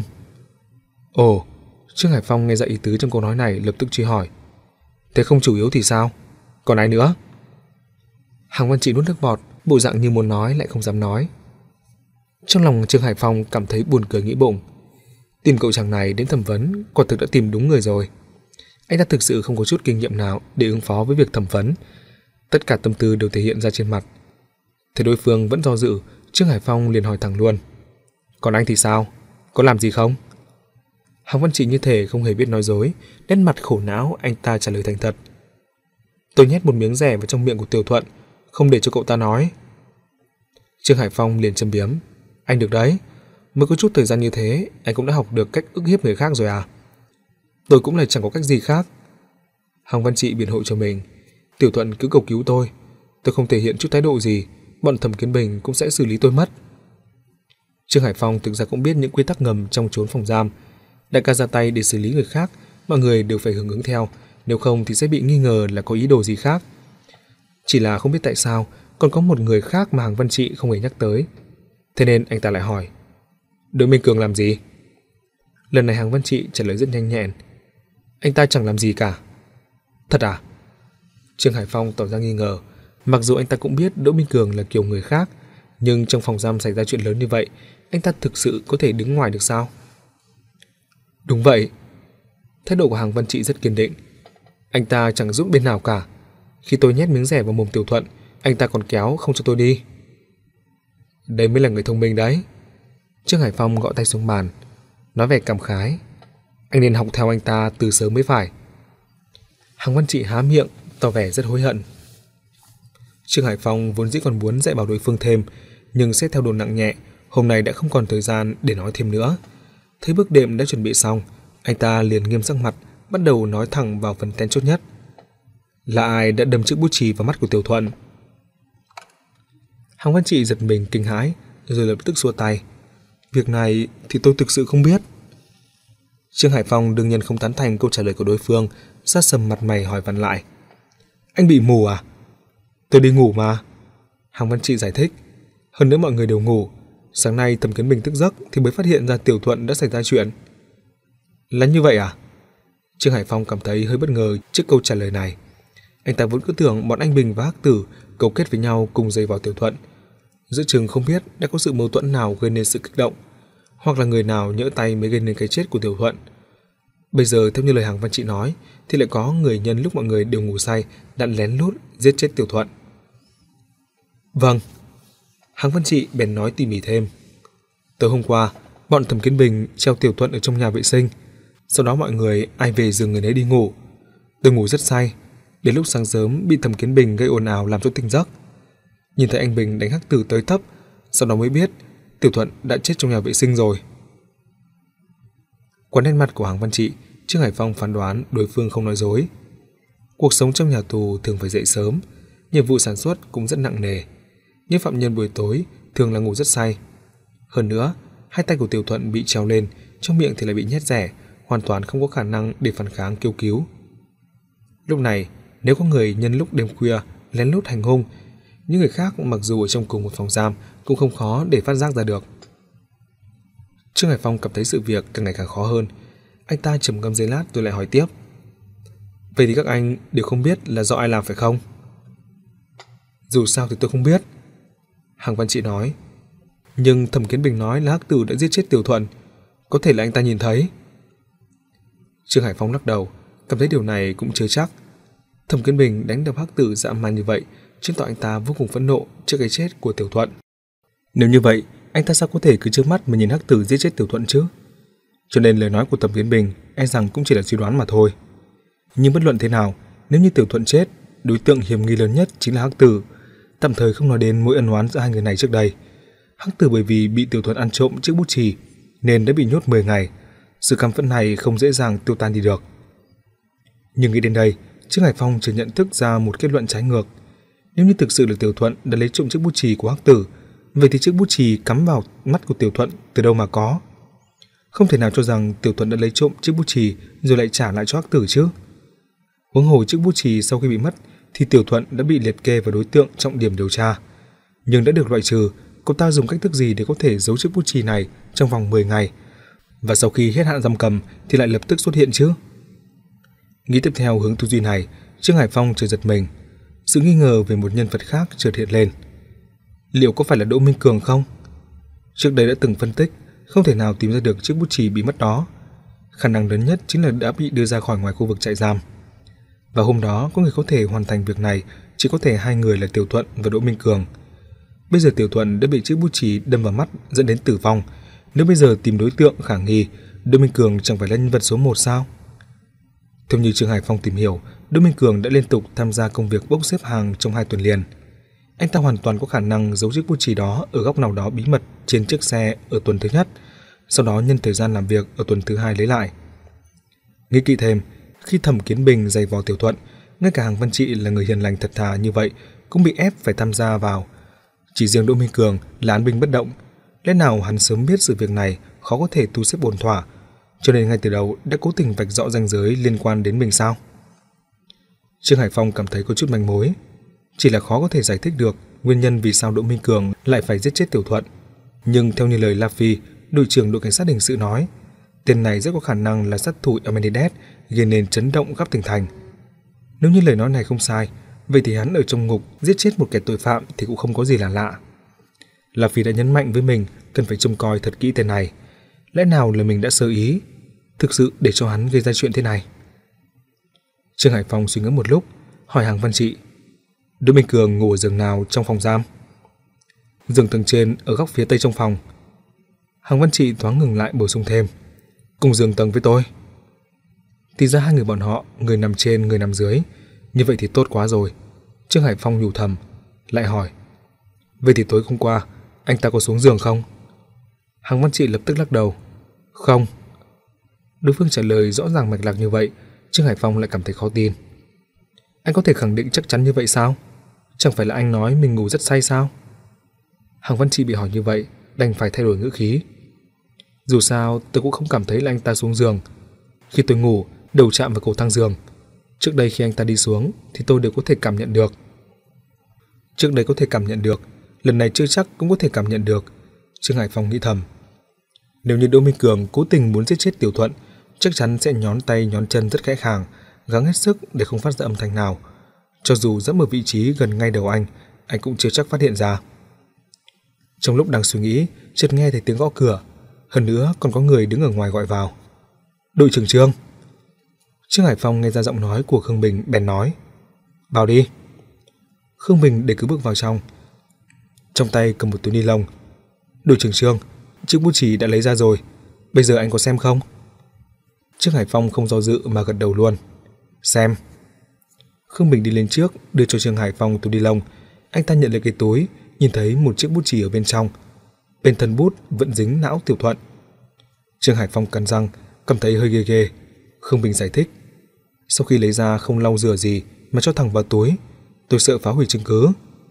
Ồ, Trương Hải Phong nghe ra ý tứ trong câu nói này, lập tức truy hỏi: "Thế không chủ yếu thì sao? Còn ai nữa?" Hàng Văn Trị nuốt nước bọt, bộ dạng như muốn nói lại không dám nói. Trong lòng Trương Hải Phong cảm thấy buồn cười nghĩ bụng. Tìm cậu chàng này đến thẩm vấn, quả thực đã tìm đúng người rồi. Anh ta thực sự không có chút kinh nghiệm nào để ứng phó với việc thẩm vấn. Tất cả tâm tư đều thể hiện ra trên mặt. Thấy đối phương vẫn do dự, Trương Hải Phong liền hỏi thẳng luôn: "Còn anh thì sao? Có làm gì không?" Hàng Văn Trị như thể không hề biết nói dối, nét mặt khổ não anh ta trả lời thành thật: "Tôi nhét một miếng rẻ vào trong miệng của Tiểu Thuận, không để cho cậu ta nói." Trương Hải Phong liền châm biếm: "Anh được đấy, mới có chút thời gian như thế, anh cũng đã học được cách ức hiếp người khác rồi à?" "Tôi cũng là chẳng có cách gì khác." Hàng Văn Trị biện hộ cho mình: "Tiểu Thuận cứ cầu cứu tôi, tôi không thể hiện chút thái độ gì, bọn Thẩm Kiến Bình cũng sẽ xử lý tôi mất." Trương Hải Phong thực ra cũng biết những quy tắc ngầm trong chốn phòng giam. Đại ca ra tay để xử lý người khác, mọi người đều phải hưởng ứng theo, nếu không thì sẽ bị nghi ngờ là có ý đồ gì khác. Chỉ là không biết tại sao còn có một người khác mà Hàng Văn Trị không hề nhắc tới. Thế nên anh ta lại hỏi: "Đỗ Minh Cường làm gì?" Lần này Hàng Văn Trị trả lời rất nhanh nhẹn: "Anh ta chẳng làm gì cả." "Thật à?" Trương Hải Phong tỏ ra nghi ngờ. Mặc dù anh ta cũng biết Đỗ Minh Cường là kiểu người khác, nhưng trong phòng giam xảy ra chuyện lớn như vậy, anh ta thực sự có thể đứng ngoài được sao? "Đúng vậy." Thái độ của Hàng Văn Trị rất kiên định: "Anh ta chẳng giúp bên nào cả. Khi tôi nhét miếng rẻ vào mồm Tiểu Thuận, anh ta còn kéo không cho tôi đi." "Đây mới là người thông minh đấy." Trương Hải Phong gõ tay xuống bàn: nói vẻ cảm khái. Anh nên học theo anh ta từ sớm mới phải. Hàng Văn Trị há miệng, tỏ vẻ rất hối hận. Trương Hải Phong vốn dĩ còn muốn dạy bảo đối phương thêm, nhưng xét theo độ nặng nhẹ, hôm nay đã không còn thời gian để nói thêm nữa. Thấy bước đệm đã chuẩn bị xong, anh ta liền nghiêm sắc mặt, bắt đầu nói thẳng vào phần then chốt nhất. Là ai đã đâm chiếc bút chì vào mắt của Tiểu Thuận? Hàng Văn Trị giật mình kinh hãi, rồi lập tức xua tay. Việc này thì tôi thực sự không biết. Trương Hải Phong đương nhiên không tán thành câu trả lời của đối phương, sát sầm mặt mày hỏi vặn lại. Anh bị mù à? Tôi đi ngủ mà. Hàng Văn Trị giải thích. Hơn nữa mọi người đều ngủ. Sáng nay Thẩm Kiến Bình thức giấc thì mới phát hiện ra Tiểu Thuận đã xảy ra chuyện. Là như vậy à? Trương Hải Phong cảm thấy hơi bất ngờ trước câu trả lời này. Anh ta vẫn cứ tưởng bọn anh Bình và Hắc Tử cấu kết với nhau cùng dây vào Tiểu Thuận. Giữa chừng không biết đã có sự mâu thuẫn nào gây nên sự kích động, hoặc là người nào nhỡ tay mới gây nên cái chết của Tiểu Thuận. Bây giờ theo như lời Hàng Văn Trị nói thì lại có người nhân lúc mọi người đều ngủ say đã lén lút giết chết Tiểu Thuận. Vâng. Hàng Văn Trị bèn nói tỉ mỉ thêm. Tối hôm qua, bọn Thẩm Kiến Bình treo Tiểu Thuận ở trong nhà vệ sinh. Sau đó mọi người ai về giường người nấy đi ngủ. Tôi ngủ rất say, đến lúc sáng sớm bị Thẩm Kiến Bình gây ồn ào làm cho tỉnh giấc. Nhìn thấy anh Bình đánh Hắc Tử tới tấp, sau đó mới biết Tiểu Thuận đã chết trong nhà vệ sinh rồi. Qua nét mặt của Hàng Văn Trị, Trương Hải Phong phán đoán đối phương không nói dối. Cuộc sống trong nhà tù thường phải dậy sớm, nhiệm vụ sản xuất cũng rất nặng nề. Những phạm nhân buổi tối thường là ngủ rất say. Hơn nữa, hai tay của Tiểu Thuận bị treo lên, trong miệng thì lại bị nhét rẻ, hoàn toàn không có khả năng để phản kháng kêu cứu. Lúc này, nếu có người nhân lúc đêm khuya lén lút hành hung, những người khác mặc dù ở trong cùng một phòng giam cũng không khó để phát giác ra được. Trương Hải Phong cảm thấy sự việc càng ngày càng khó hơn. Anh ta trầm ngâm giây lát rồi lại hỏi tiếp. Vậy thì các anh đều không biết là do ai làm phải không? Dù sao thì tôi không biết. Hàng Văn Trị nói. Nhưng Thẩm Kiến Bình nói là Hắc Tử đã giết chết Tiểu Thuận, có thể là anh ta nhìn thấy. Trương Hải Phong lắc đầu, cảm thấy điều này cũng chưa chắc. Thẩm Kiến Bình đánh đập Hắc Tử dã man như vậy, chứng tỏ anh ta vô cùng phẫn nộ trước cái chết của Tiểu Thuận. Nếu như vậy, anh ta sao có thể cứ trước mắt mà nhìn Hắc Tử giết chết Tiểu Thuận chứ? Cho nên lời nói của Thẩm Kiến Bình e rằng cũng chỉ là suy đoán mà thôi. Nhưng bất luận thế nào, nếu như Tiểu Thuận chết, đối tượng hiểm nghi lớn nhất chính là Hắc Tử. Tạm thời không nói đến mối ân oán giữa hai người này trước đây. Hắc Tử bởi vì bị Tiểu Thuận ăn trộm chiếc bút chì nên đã bị nhốt mười ngày. Sự căm phẫn này không dễ dàng tiêu tan đi được. Nhưng nghĩ đến đây, Trương Hải Phong chợt nhận thức ra một kết luận trái ngược. Nếu như thực sự là Tiểu Thuận đã lấy trộm chiếc bút chì của Hắc Tử, vậy thì chiếc bút chì cắm vào mắt của Tiểu Thuận từ đâu mà có? Không thể nào cho rằng Tiểu Thuận đã lấy trộm chiếc bút chì rồi lại trả lại cho Hắc Tử chứ. Huống hồ chiếc bút chì sau khi bị mất thì Tiểu Thuận đã bị liệt kê vào đối tượng trọng điểm điều tra, nhưng đã được loại trừ. Cô ta dùng cách thức gì để có thể giấu chiếc bút chì này trong vòng mười ngày, và sau khi hết hạn giam cầm thì lại lập tức xuất hiện chứ? Nghĩ tiếp theo hướng tư duy này, Trương Hải Phong chợt giật mình. Sự nghi ngờ về một nhân vật khác chợt hiện lên. Liệu có phải là Đỗ Minh Cường không? Trước đây đã từng phân tích, không thể nào tìm ra được chiếc bút chì bị mất đó. Khả năng lớn nhất chính là đã bị đưa ra khỏi ngoài khu vực trại giam. Và hôm đó có người có thể hoàn thành việc này chỉ có thể hai người là Tiểu Thuận và Đỗ Minh Cường. Bây giờ Tiểu Thuận đã bị chiếc bút chì đâm vào mắt dẫn đến tử vong. Nếu bây giờ tìm đối tượng khả nghi, Đỗ Minh Cường chẳng phải là nhân vật số một sao? Theo như Trương Hải Phong tìm hiểu, Đỗ Minh Cường đã liên tục tham gia công việc bốc xếp hàng trong hai tuần liền. Anh ta hoàn toàn có khả năng giấu chiếc bút chì đó ở góc nào đó bí mật trên chiếc xe ở tuần thứ nhất, sau đó nhân thời gian làm việc ở tuần thứ hai lấy lại. Nghĩ kỹ thêm, khi Thẩm Kiến Bình giày vò Tiểu Thuận, ngay cả Hàng Văn Trị là người hiền lành thật thà như vậy cũng bị ép phải tham gia vào. Chỉ riêng Đỗ Minh Cường là án binh bất động, lẽ nào hắn sớm biết sự việc này khó có thể thu xếp ổn thỏa, cho nên ngay từ đầu đã cố tình vạch rõ ranh giới liên quan đến mình sao? Trương Hải Phong cảm thấy có chút manh mối, chỉ là khó có thể giải thích được nguyên nhân vì sao Đỗ Minh Cường lại phải giết chết Tiểu Thuận. Nhưng theo như lời La Phi, đội trưởng đội cảnh sát hình sự nói, tên này rất có khả năng là sát thủ Amenidez gây nên chấn động khắp tỉnh thành. Nếu như lời nói này không sai, vậy thì hắn ở trong ngục giết chết một kẻ tội phạm thì cũng không có gì là lạ. La Phi đã nhấn mạnh với mình cần phải trông coi thật kỹ tên này. Lẽ nào là mình đã sơ ý, thực sự để cho hắn gây ra chuyện thế này? Trương Hải Phong suy nghĩ một lúc, hỏi Hàng Văn Trị, Đỗ Minh Cường ngủ ở giường nào trong phòng giam? Giường tầng trên ở góc phía tây trong phòng. Hàng Văn Trị thoáng ngừng lại bổ sung thêm, cùng giường tầng với tôi. Thì ra hai người bọn họ, người nằm trên, người nằm dưới. Như vậy thì tốt quá rồi. Trương Hải Phong nhủ thầm, lại hỏi, vậy thì tối hôm qua anh ta có xuống giường không? Hằng Văn Trị lập tức lắc đầu, không. Đối phương trả lời rõ ràng mạch lạc như vậy, Trương Hải Phong lại cảm thấy khó tin. Anh có thể khẳng định chắc chắn như vậy sao? Chẳng phải là anh nói mình ngủ rất say sao? Hằng Văn Trị bị hỏi như vậy, đành phải thay đổi ngữ khí. Dù sao tôi cũng không cảm thấy là anh ta xuống giường. Khi tôi ngủ, đầu chạm vào cầu thang giường. Trước đây khi anh ta đi xuống thì tôi đều có thể cảm nhận được. Trước đây có thể cảm nhận được, lần này chưa chắc cũng có thể cảm nhận được. Trương Hải Phong nghĩ thầm. Nếu như Đỗ Minh Cường cố tình muốn giết chết Tiểu Thuận, chắc chắn sẽ nhón tay nhón chân rất khẽ khàng, gắng hết sức để không phát ra âm thanh nào. Cho dù dẫm ở vị trí gần ngay đầu anh, anh cũng chưa chắc phát hiện ra. Trong lúc đang suy nghĩ, chợt nghe thấy tiếng gõ cửa. Hơn nữa còn có người đứng ở ngoài gọi vào. Đội trưởng Trương. Trương Hải Phong nghe ra giọng nói của Khương Bình bèn nói, vào đi. Khương Bình để cứ bước vào trong, trong tay cầm một túi ni lông. Đội trưởng Trương, chiếc bút chì đã lấy ra rồi, bây giờ anh có xem không? Trương Hải Phong không do dự mà gật đầu luôn. Xem. Khương Bình đi lên trước, đưa cho Trương Hải Phong túi ni lông. Anh ta nhận lấy cái túi, nhìn thấy một chiếc bút chì ở bên trong. Bên thân bút vẫn dính não Tiểu Thuận. Trương Hải Phong cắn răng, cảm thấy hơi ghê ghê. Khương Bình giải thích, sau khi lấy ra không lau rửa gì mà cho thẳng vào túi, tôi sợ phá hủy chứng cứ.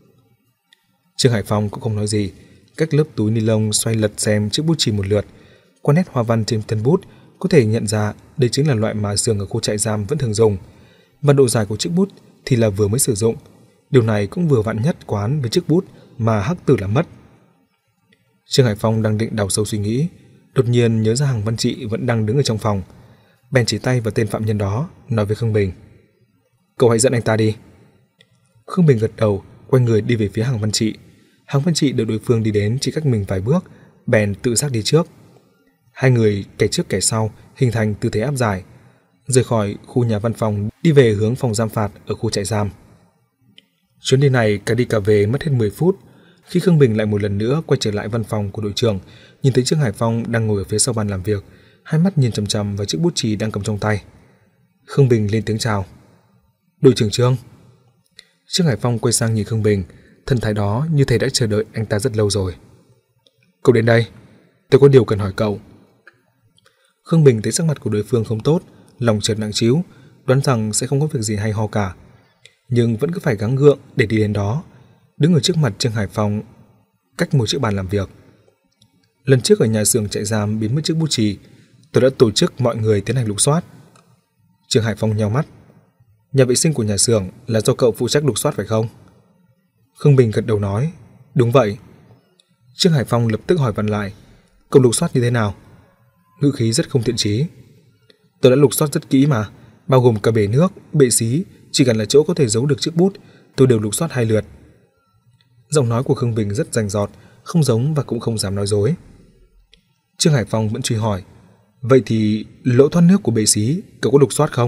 Trương Hải Phong cũng không nói gì, cách lớp túi ni lông xoay lật xem chiếc bút chì một lượt. Qua nét hoa văn trên thân bút có thể nhận ra đây chính là loại mà Sường ở khu trại giam vẫn thường dùng, và độ dài của chiếc bút thì là vừa mới sử dụng. Điều này cũng vừa vặn nhất quán với chiếc bút mà Hắc Tử làm mất. Trương Hải Phong đang định đào sâu suy nghĩ, đột nhiên nhớ ra Hằng Văn Trị vẫn đang đứng ở trong phòng, bèn chỉ tay vào tên phạm nhân đó, nói với Khương Bình, cậu hãy dẫn anh ta đi. Khương Bình gật đầu, quay người đi về phía Hằng Văn Trị. Hằng Văn Trị đợi đối phương đi đến chỉ cách mình vài bước, bèn tự giác đi trước. Hai người kẻ trước kẻ sau hình thành tư thế áp giải, rời khỏi khu nhà văn phòng đi về hướng phòng giam phạt ở khu trại giam. Chuyến đi này cả đi cả về mất hết mười phút. Khi Khương Bình lại một lần nữa quay trở lại văn phòng của đội trưởng, nhìn thấy Trương Hải Phong đang ngồi ở phía sau bàn làm việc, hai mắt nhìn chằm chằm vào chiếc bút chì đang cầm trong tay. Khương Bình lên tiếng chào. Đội trưởng Trương. Trương Hải Phong quay sang nhìn Khương Bình, thần thái đó như thể đã chờ đợi anh ta rất lâu rồi. Cậu đến đây, tôi có điều cần hỏi cậu. Khương Bình thấy sắc mặt của đối phương không tốt, lòng chợt nặng trĩu, đoán rằng sẽ không có việc gì hay ho cả, nhưng vẫn cứ phải gắng gượng để đi đến đó, đứng ở trước mặt Trương Hải Phong, cách một chiếc bàn làm việc. Lần trước ở nhà xưởng trại giam biến mất chiếc bút chì, tôi đã tổ chức mọi người tiến hành lục soát. Trương Hải Phong nheo mắt. Nhà vệ sinh của nhà xưởng là do cậu phụ trách lục soát phải không? Khương Bình gật đầu nói, đúng vậy. Trương Hải Phong lập tức hỏi vặn lại, cậu lục soát như thế nào? Ngữ khí rất không thiện chí. Tôi đã lục soát rất kỹ mà, bao gồm cả bể nước, bệ xí, chỉ cần là chỗ có thể giấu được chiếc bút, tôi đều lục soát hai lượt. Giọng nói của Khương Bình rất rành rọt, không giống và cũng không dám nói dối. Trương Hải Phong vẫn truy hỏi, vậy thì lỗ thoát nước của bệ xí cậu có lục soát không?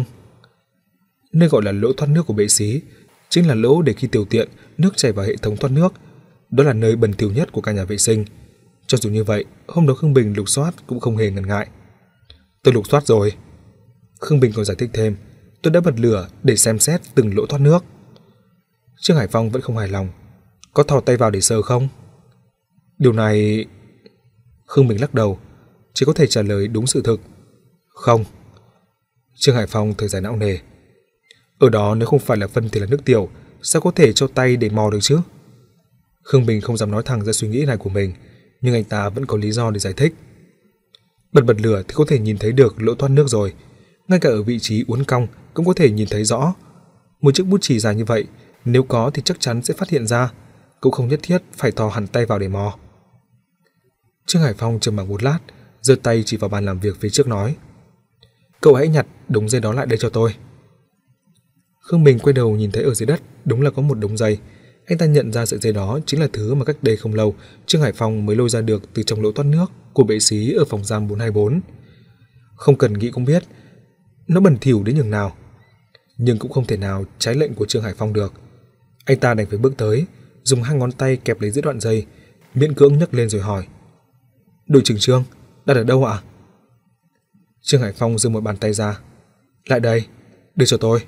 Nơi gọi là lỗ thoát nước của bệ xí chính là lỗ để khi tiểu tiện nước chảy vào hệ thống thoát nước. Đó là nơi bẩn thỉu nhất của cả nhà vệ sinh. Cho dù như vậy, hôm đó Khương Bình lục soát cũng không hề ngần ngại. Tôi lục soát rồi. Khương Bình còn giải thích thêm, tôi đã bật lửa để xem xét từng lỗ thoát nước. Trương Hải Phong vẫn không hài lòng. Có thò tay vào để sờ không? Điều này... Khương Bình lắc đầu, chỉ có thể trả lời đúng sự thực. Không. Trương Hải Phong thở dài não nề. Ở đó nếu không phải là phân thì là nước tiểu, sao có thể cho tay để mò được chứ? Khương Bình không dám nói thẳng ra suy nghĩ này của mình, nhưng anh ta vẫn có lý do để giải thích. Bật bật lửa thì có thể nhìn thấy được lỗ thoát nước rồi, ngay cả ở vị trí uốn cong cũng có thể nhìn thấy rõ. Một chiếc bút chì dài như vậy, nếu có thì chắc chắn sẽ phát hiện ra, cũng không nhất thiết phải thò hẳn tay vào để mò. Trương Hải Phong trầm mặc một lát, giơ tay chỉ vào bàn làm việc phía trước nói, cậu hãy nhặt đống giấy đó lại đây cho tôi. Khương Bình quay đầu nhìn thấy ở dưới đất đúng là có một đống giấy. Anh ta nhận ra sợi dây đó chính là thứ mà cách đây không lâu Trương Hải Phong mới lôi ra được từ trong lỗ thoát nước của bệ xí ở phòng giam bốn hai bốn. Không cần nghĩ cũng biết nó bẩn thỉu đến nhường nào, nhưng cũng không thể nào trái lệnh của Trương Hải Phong được. Anh ta đành phải bước tới, dùng hai ngón tay kẹp lấy giữa đoạn dây, miễn cưỡng nhấc lên rồi hỏi, đội trưởng Trương, đặt ở đâu ạ? Trương Hải Phong giơ một bàn tay ra. Lại đây, đưa cho tôi.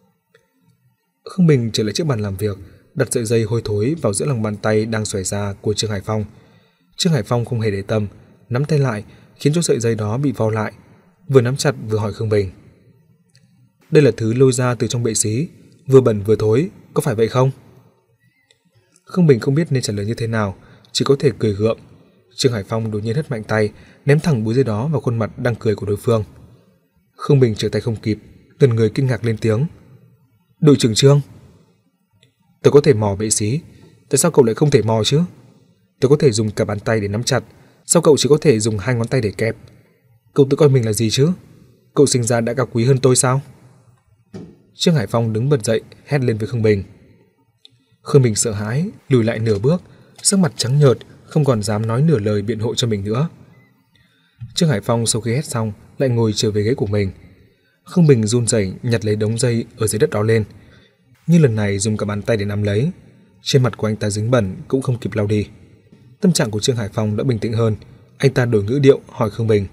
Khương Bình trở lại chiếc bàn làm việc, đặt sợi dây hôi thối vào giữa lòng bàn tay đang xòe ra của Trương Hải Phong. Trương Hải Phong không hề để tâm, nắm tay lại khiến cho sợi dây đó bị vo lại, vừa nắm chặt vừa hỏi Khương Bình. Đây là thứ lôi ra từ trong bệ xí, vừa bẩn vừa thối, có phải vậy không? Khương Bình không biết nên trả lời như thế nào, chỉ có thể cười gượng. Trương Hải Phong đột nhiên hất mạnh tay, ném thẳng búi dây đó vào khuôn mặt đang cười của đối phương. Khương Bình trở tay không kịp, gần người kinh ngạc lên tiếng. Đội trưởng Trương, tôi có thể mò bệ xí, tại sao cậu lại không thể mò chứ? Tôi có thể dùng cả bàn tay để nắm chặt, sao cậu chỉ có thể dùng hai ngón tay để kẹp? Cậu tự coi mình là gì chứ? Cậu sinh ra đã cao quý hơn tôi sao? Trương Hải Phong đứng bật dậy, hét lên với Khương Bình. Khương Bình sợ hãi, lùi lại nửa bước, sắc mặt trắng nhợt, không còn dám nói nửa lời biện hộ cho mình nữa. Trương Hải Phong sau khi hét xong, lại ngồi trở về ghế của mình. Khương Bình run rẩy nhặt lấy đống dây ở dưới đất đó lên, nhưng lần này dùng cả bàn tay để nắm lấy. Trên mặt của anh ta dính bẩn cũng không kịp lau đi. Tâm trạng của Trương Hải Phong đã bình tĩnh hơn, anh ta đổi ngữ điệu hỏi Khương Bình.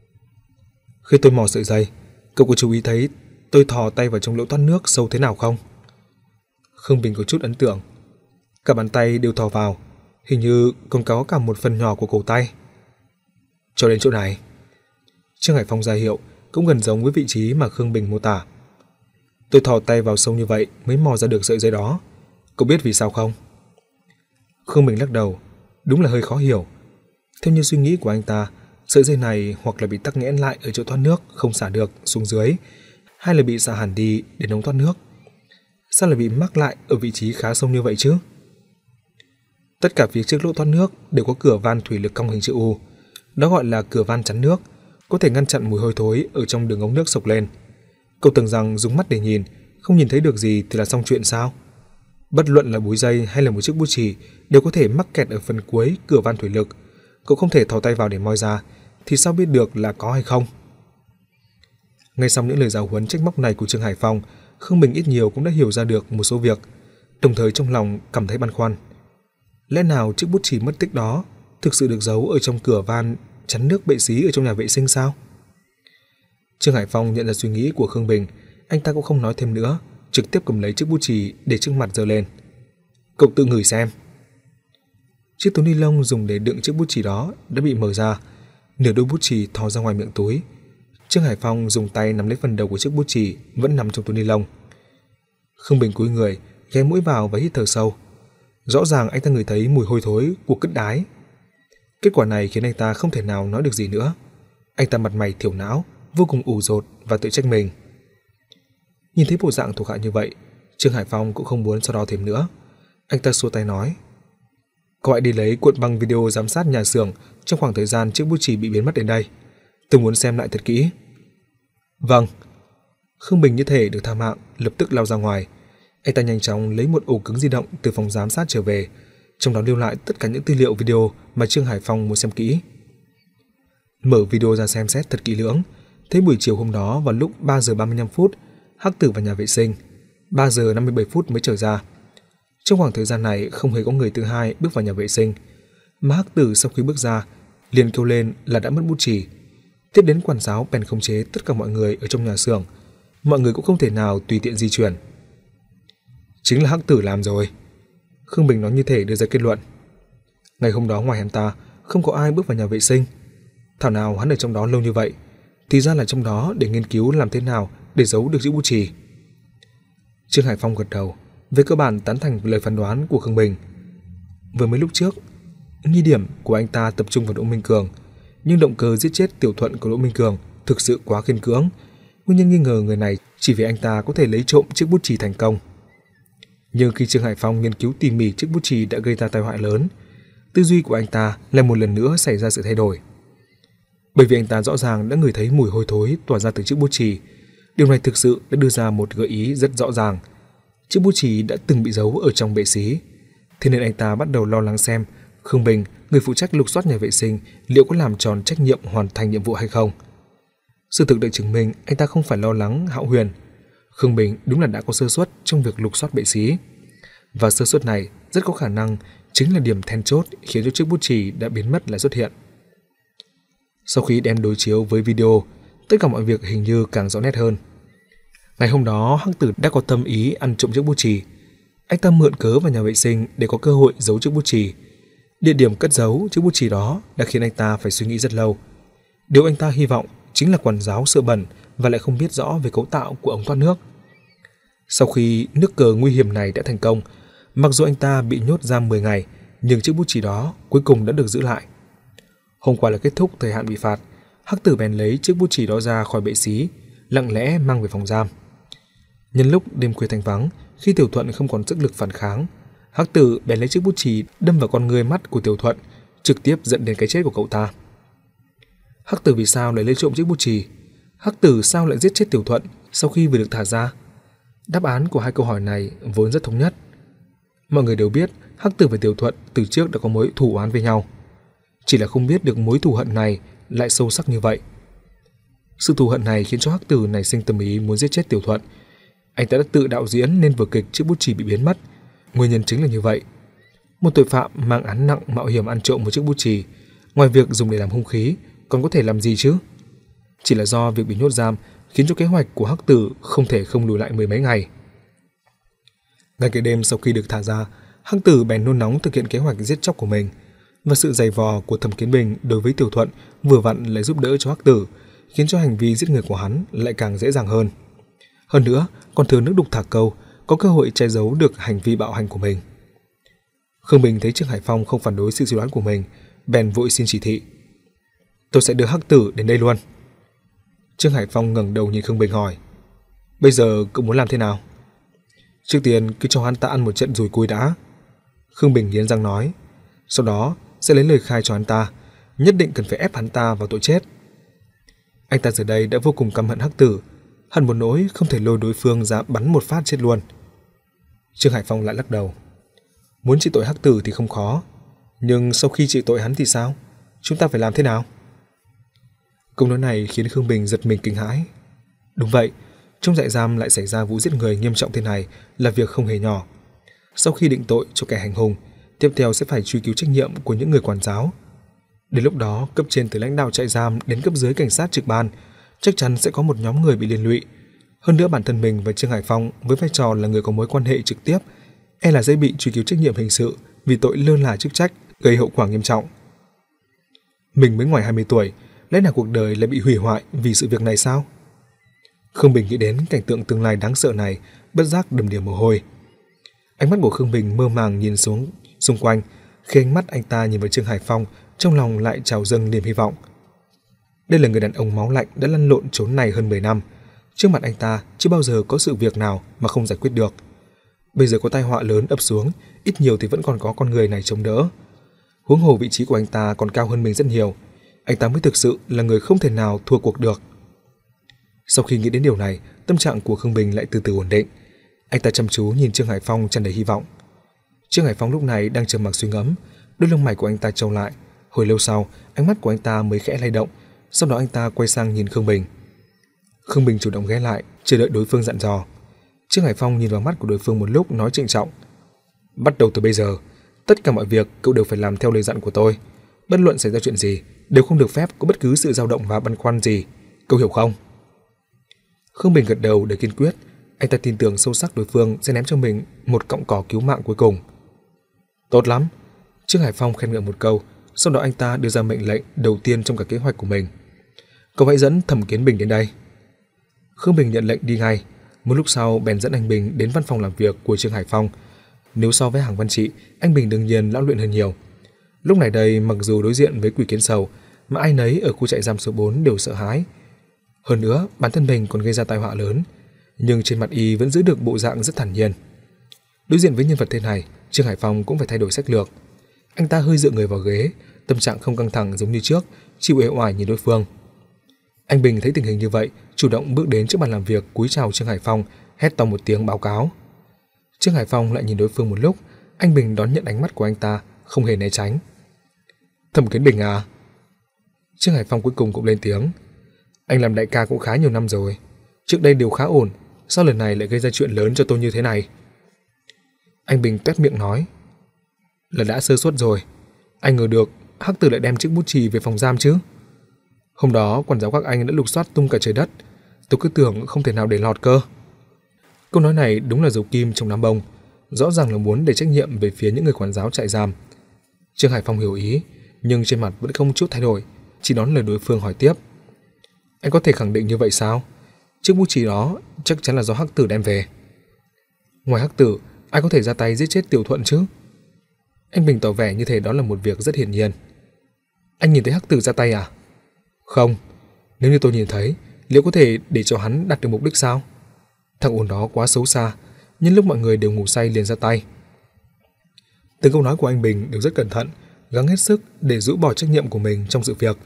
Khi tôi mò sợi dây, cậu có chú ý thấy tôi thò tay vào trong lỗ thoát nước sâu thế nào không? Khương Bình có chút ấn tượng. Cả bàn tay đều thò vào, hình như còn có cả một phần nhỏ của cổ tay. Cho đến chỗ này. Trương Hải Phong ra hiệu, cũng gần giống với vị trí mà Khương Bình mô tả. Tôi thò tay vào sâu như vậy mới mò ra được sợi dây đó. Cậu biết vì sao không? Khương Bình lắc đầu. Đúng là hơi khó hiểu. Theo như suy nghĩ của anh ta, sợi dây này hoặc là bị tắc nghẽn lại ở chỗ thoát nước không xả được xuống dưới, hay là bị xả hẳn đi đến ống thoát nước. Sao lại bị mắc lại ở vị trí khá sâu như vậy chứ? Tất cả phía trước lỗ thoát nước đều có cửa van thủy lực cong hình chữ U. Đó gọi là cửa van chắn nước, có thể ngăn chặn mùi hôi thối ở trong đường ống nước sộc lên. Cậu tưởng rằng dùng mắt để nhìn, không nhìn thấy được gì thì là xong chuyện sao? Bất luận là búi dây hay là một chiếc bút chì đều có thể mắc kẹt ở phần cuối cửa van thủy lực. Cậu không thể thò tay vào để moi ra, thì sao biết được là có hay không? Ngay sau những lời giáo huấn trách móc này của Trương Hải Phong, Khương Bình ít nhiều cũng đã hiểu ra được một số việc, đồng thời trong lòng cảm thấy băn khoăn. Lẽ nào chiếc bút chì mất tích đó thực sự được giấu ở trong cửa van chắn nước bệ xí ở trong nhà vệ sinh sao? Trương Hải Phong nhận ra suy nghĩ của Khương Bình, anh ta cũng không nói thêm nữa, trực tiếp cầm lấy chiếc bút chì để trước mặt giơ lên. Cậu tự ngửi xem. Chiếc túi ni lông dùng để đựng chiếc bút chì đó đã bị mở ra, nửa đôi bút chì thò ra ngoài miệng túi. Trương Hải Phong dùng tay nắm lấy phần đầu của chiếc bút chì vẫn nằm trong túi ni lông. Khương Bình cúi người, ghé mũi vào và hít thở sâu. Rõ ràng anh ta ngửi thấy mùi hôi thối của cứt đái. Kết quả này khiến anh ta không thể nào nói được gì nữa. Anh ta mặt mày thiểu não, vô cùng ủ dột và tự trách mình. Nhìn thấy bộ dạng thuộc hạ như vậy, Trương Hải Phong cũng không muốn sau đó thêm nữa. Anh ta xua tay nói: Cậu hãy đi lấy cuộn băng video giám sát nhà xưởng trong khoảng thời gian chiếc bút chì bị biến mất đến đây. Tôi muốn xem lại thật kỹ. Vâng. Khương Bình như thể được tha mạng, lập tức lao ra ngoài. Anh ta nhanh chóng lấy một ổ cứng di động từ phòng giám sát trở về, trong đó lưu lại tất cả những tư liệu video mà Trương Hải Phong muốn xem kỹ. Mở video ra xem xét thật kỹ lưỡng, thấy buổi chiều hôm đó vào lúc ba giờ ba mươi lăm phút, Hắc Tử vào nhà vệ sinh, ba giờ năm mươi bảy phút mới trở ra. Trong khoảng thời gian này không hề có người thứ hai bước vào nhà vệ sinh, mà Hắc Tử sau khi bước ra liền kêu lên là đã mất bút chì. Tiếp đến quản giáo bèn khống chế tất cả mọi người ở trong nhà xưởng, mọi người cũng không thể nào tùy tiện di chuyển. Chính là Hắc Tử làm rồi. Khương Bình nói như thể đưa ra kết luận. Ngày hôm đó ngoài hắn ta không có ai bước vào nhà vệ sinh. Thảo nào hắn ở trong đó lâu như vậy, thì ra là trong đó để nghiên cứu làm thế nào để giấu được chữ bút chì. Trương Hải Phong gật đầu, về cơ bản tán thành lời phán đoán của Khương Bình. Vừa mới lúc trước, nghi điểm của anh ta tập trung vào Đỗ Minh Cường, nhưng động cơ giết chết Tiểu Thuận của Đỗ Minh Cường thực sự quá khiên cưỡng. Nguyên nhân nghi ngờ người này chỉ vì anh ta có thể lấy trộm chiếc bút chì thành công. Nhưng khi Trương Hải Phong nghiên cứu tỉ mỉ chiếc bút chì đã gây ra tai họa lớn, tư duy của anh ta lại một lần nữa xảy ra sự thay đổi. Bởi vì anh ta rõ ràng đã ngửi thấy mùi hôi thối tỏa ra từ chiếc bút chì. Điều này thực sự đã đưa ra một gợi ý rất rõ ràng. Chiếc bút chì đã từng bị giấu ở trong bệ xí. Thế nên anh ta bắt đầu lo lắng xem Khương Bình, người phụ trách lục soát nhà vệ sinh, liệu có làm tròn trách nhiệm hoàn thành nhiệm vụ hay không. Sự thực đã chứng minh anh ta không phải lo lắng Hạo Huyền. Khương Bình đúng là đã có sơ suất trong việc lục soát bệ xí. Và sơ suất này rất có khả năng chính là điểm then chốt khiến cho chiếc bút chì đã biến mất lại xuất hiện. Sau khi đem đối chiếu với video, tất cả mọi việc hình như càng rõ nét hơn. Ngày hôm đó, Hắc Tử đã có tâm ý ăn trộm chiếc bút chì. Anh ta mượn cớ vào nhà vệ sinh để có cơ hội giấu chiếc bút chì. Địa điểm cất giấu chiếc bút chì đó đã khiến anh ta phải suy nghĩ rất lâu. Điều anh ta hy vọng chính là quần giáo sợ bẩn và lại không biết rõ về cấu tạo của ống thoát nước. Sau khi nước cờ nguy hiểm này đã thành công, mặc dù anh ta bị nhốt giam mười ngày, nhưng chiếc bút chì đó cuối cùng đã được giữ lại. Hôm qua là kết thúc thời hạn bị phạt, Hắc Tử bèn lấy chiếc bút chì đó ra khỏi bệ xí, lặng lẽ mang về phòng giam. Nhân lúc đêm khuya thanh vắng, khi Tiểu Thuận không còn sức lực phản kháng, Hắc Tử bèn lấy chiếc bút chì đâm vào con ngươi mắt của Tiểu Thuận, trực tiếp dẫn đến cái chết của cậu ta. Hắc Tử vì sao lại lấy trộm chiếc bút chì? Hắc Tử sao lại giết chết Tiểu Thuận sau khi vừa được thả ra? Đáp án của hai câu hỏi này vốn rất thống nhất. Mọi người đều biết Hắc Tử và Tiểu Thuận từ trước đã có mối thù oán với nhau, chỉ là không biết được mối thù hận này lại sâu sắc như vậy. Sự thù hận này khiến cho Hắc Tử nảy sinh tâm ý muốn giết chết Tiểu Thuận. Anh ta đã tự đạo diễn nên vở kịch chiếc bút chì bị biến mất. Nguyên nhân chính là như vậy. Một tội phạm mang án nặng mạo hiểm ăn trộm một chiếc bút chì, ngoài việc dùng để làm hung khí, còn có thể làm gì chứ? Chỉ là do việc bị nhốt giam khiến cho kế hoạch của Hắc Tử không thể không lùi lại mười mấy ngày. Ngay cái đêm sau khi được thả ra, Hắc Tử bèn nôn nóng thực hiện kế hoạch giết chóc của mình, và sự giày vò của Thẩm Kiến Bình đối với Tiểu Thuận vừa vặn lại giúp đỡ cho Hắc Tử, khiến cho hành vi giết người của hắn lại càng dễ dàng hơn. Hơn nữa, còn thừa nước đục thả câu, có cơ hội che giấu được hành vi bạo hành của mình. Khương Bình thấy Trương Hải Phong không phản đối sự suy đoán của mình, bèn vội xin chỉ thị. Tôi sẽ đưa Hắc Tử đến đây luôn. Trương Hải Phong ngẩng đầu nhìn Khương Bình hỏi, bây giờ cậu muốn làm thế nào? Trước tiên cứ cho hắn ta ăn một trận dùi cui đã. Khương Bình nghiến răng nói, sau đó sẽ lấy lời khai cho hắn ta, nhất định cần phải ép hắn ta vào tội chết. Anh ta giờ đây đã vô cùng căm hận Hắc Tử, hận một nỗi không thể lôi đối phương ra bắn một phát chết luôn. Trương Hải Phong lại lắc đầu, muốn trị tội Hắc Tử thì không khó, nhưng sau khi trị tội hắn thì sao? Chúng ta phải làm thế nào? Câu nói này khiến Khương Bình giật mình kinh hãi. Đúng vậy, trong trại giam lại xảy ra vụ giết người nghiêm trọng thế này là việc không hề nhỏ. Sau khi định tội cho kẻ hành hung, tiếp theo sẽ phải truy cứu trách nhiệm của những người quản giáo. Đến lúc đó, cấp trên từ lãnh đạo trại giam đến cấp dưới cảnh sát trực ban, chắc chắn sẽ có một nhóm người bị liên lụy. Hơn nữa bản thân mình và Trương Hải Phong với vai trò là người có mối quan hệ trực tiếp, e là dễ bị truy cứu trách nhiệm hình sự vì tội lơ là chức trách, gây hậu quả nghiêm trọng. Mình mới ngoài hai mươi tuổi, lẽ nào cuộc đời lại bị hủy hoại vì sự việc này sao? Khương Bình nghĩ đến cảnh tượng tương lai đáng sợ này, bất giác đầm đìa mồ hôi. Ánh mắt của Khương Bình mơ màng nhìn xuống xung quanh, khi ánh mắt anh ta nhìn vào Trương Hải Phong, trong lòng lại trào dâng niềm hy vọng. Đây là người đàn ông máu lạnh đã lăn lộn chốn này hơn mười năm. Trước mặt anh ta chưa bao giờ có sự việc nào mà không giải quyết được. Bây giờ có tai họa lớn ập xuống, ít nhiều thì vẫn còn có con người này chống đỡ. Huống hồ vị trí của anh ta còn cao hơn mình rất nhiều, anh ta mới thực sự là người không thể nào thua cuộc được. Sau khi nghĩ đến điều này, tâm trạng của Khương Bình lại từ từ ổn định. Anh ta chăm chú nhìn Trương Hải Phong tràn đầy hy vọng. Trương Hải Phong lúc này đang trầm mặc suy ngẫm, đôi lông mày của anh ta trâu lại. Hồi lâu sau, ánh mắt của anh ta mới khẽ lay động, sau đó anh ta quay sang nhìn Khương Bình. Khương Bình chủ động ghé lại, chờ đợi đối phương dặn dò. Trương Hải Phong nhìn vào mắt của đối phương một lúc, nói trịnh trọng: "Bắt đầu từ bây giờ, tất cả mọi việc cậu đều phải làm theo lời dặn của tôi. Bất luận xảy ra chuyện gì, đều không được phép có bất cứ sự dao động và băn khoăn gì. Cậu hiểu không?" Khương Bình gật đầu để kiên quyết. Anh ta tin tưởng sâu sắc đối phương sẽ ném cho mình một cọng cỏ cứu mạng cuối cùng. "Tốt lắm." Trương Hải Phong khen ngợi một câu, sau đó anh ta đưa ra mệnh lệnh đầu tiên trong cả kế hoạch của mình: "Cậu hãy dẫn Thẩm Kiến Bình đến đây." Khương Bình nhận lệnh đi ngay. Một lúc sau bèn dẫn anh Bình đến văn phòng làm việc của Trương Hải Phong. Nếu so với Hàng Văn Trị, anh Bình đương nhiên lão luyện hơn nhiều. Lúc này đây, mặc dù đối diện với quỷ kiến sầu, mà ai nấy ở khu trại giam số bốn đều sợ hãi. Hơn nữa, bản thân mình còn gây ra tai họa lớn, nhưng trên mặt y vẫn giữ được bộ dạng rất thản nhiên. Đối diện với nhân vật thế này, Trương Hải Phong cũng phải thay đổi sách lược. Anh ta hơi dựa người vào ghế, tâm trạng không căng thẳng giống như trước, chịu uể oải nhìn đối phương. Anh Bình thấy tình hình như vậy, chủ động bước đến trước bàn làm việc, cúi chào Trương Hải Phong, hét to một tiếng báo cáo. Trương Hải Phong lại nhìn đối phương một lúc, anh Bình đón nhận ánh mắt của anh ta, không hề né tránh. "Thẩm Kiến Bình à?" Trương Hải Phong cuối cùng cũng lên tiếng. "Anh làm đại ca cũng khá nhiều năm rồi, trước đây đều khá ổn, sao lần này lại gây ra chuyện lớn cho tôi như thế này?" Anh Bình toét miệng nói: "Là đã sơ suất rồi, anh ngờ được Hắc Tử lại đem chiếc bút chì về phòng giam chứ?" Hôm đó quản giáo các anh đã lục soát tung cả trời đất, tôi cứ tưởng không thể nào để lọt cơ. Câu nói này đúng là dấu kim trong đám bông, rõ ràng là muốn để trách nhiệm về phía những người quản giáo trại giam. Trương Hải Phong hiểu ý, nhưng trên mặt vẫn không chút thay đổi, chỉ đón lời đối phương hỏi tiếp. Anh có thể khẳng định như vậy sao? Chiếc bút chì đó chắc chắn là do Hắc Tử đem về. Ngoài Hắc Tử, ai có thể ra tay giết chết Tiểu Thuận chứ? Anh Bình tỏ vẻ như thể đó là một việc rất hiển nhiên. Anh nhìn thấy Hắc Tử ra tay à? Không, nếu như tôi nhìn thấy, liệu có thể để cho hắn đạt được mục đích sao? Thằng ổn đó quá xấu xa, nhân lúc mọi người đều ngủ say liền ra tay. Từng câu nói của anh Bình đều rất cẩn thận, gắng hết sức để rũ bỏ trách nhiệm của mình trong sự việc.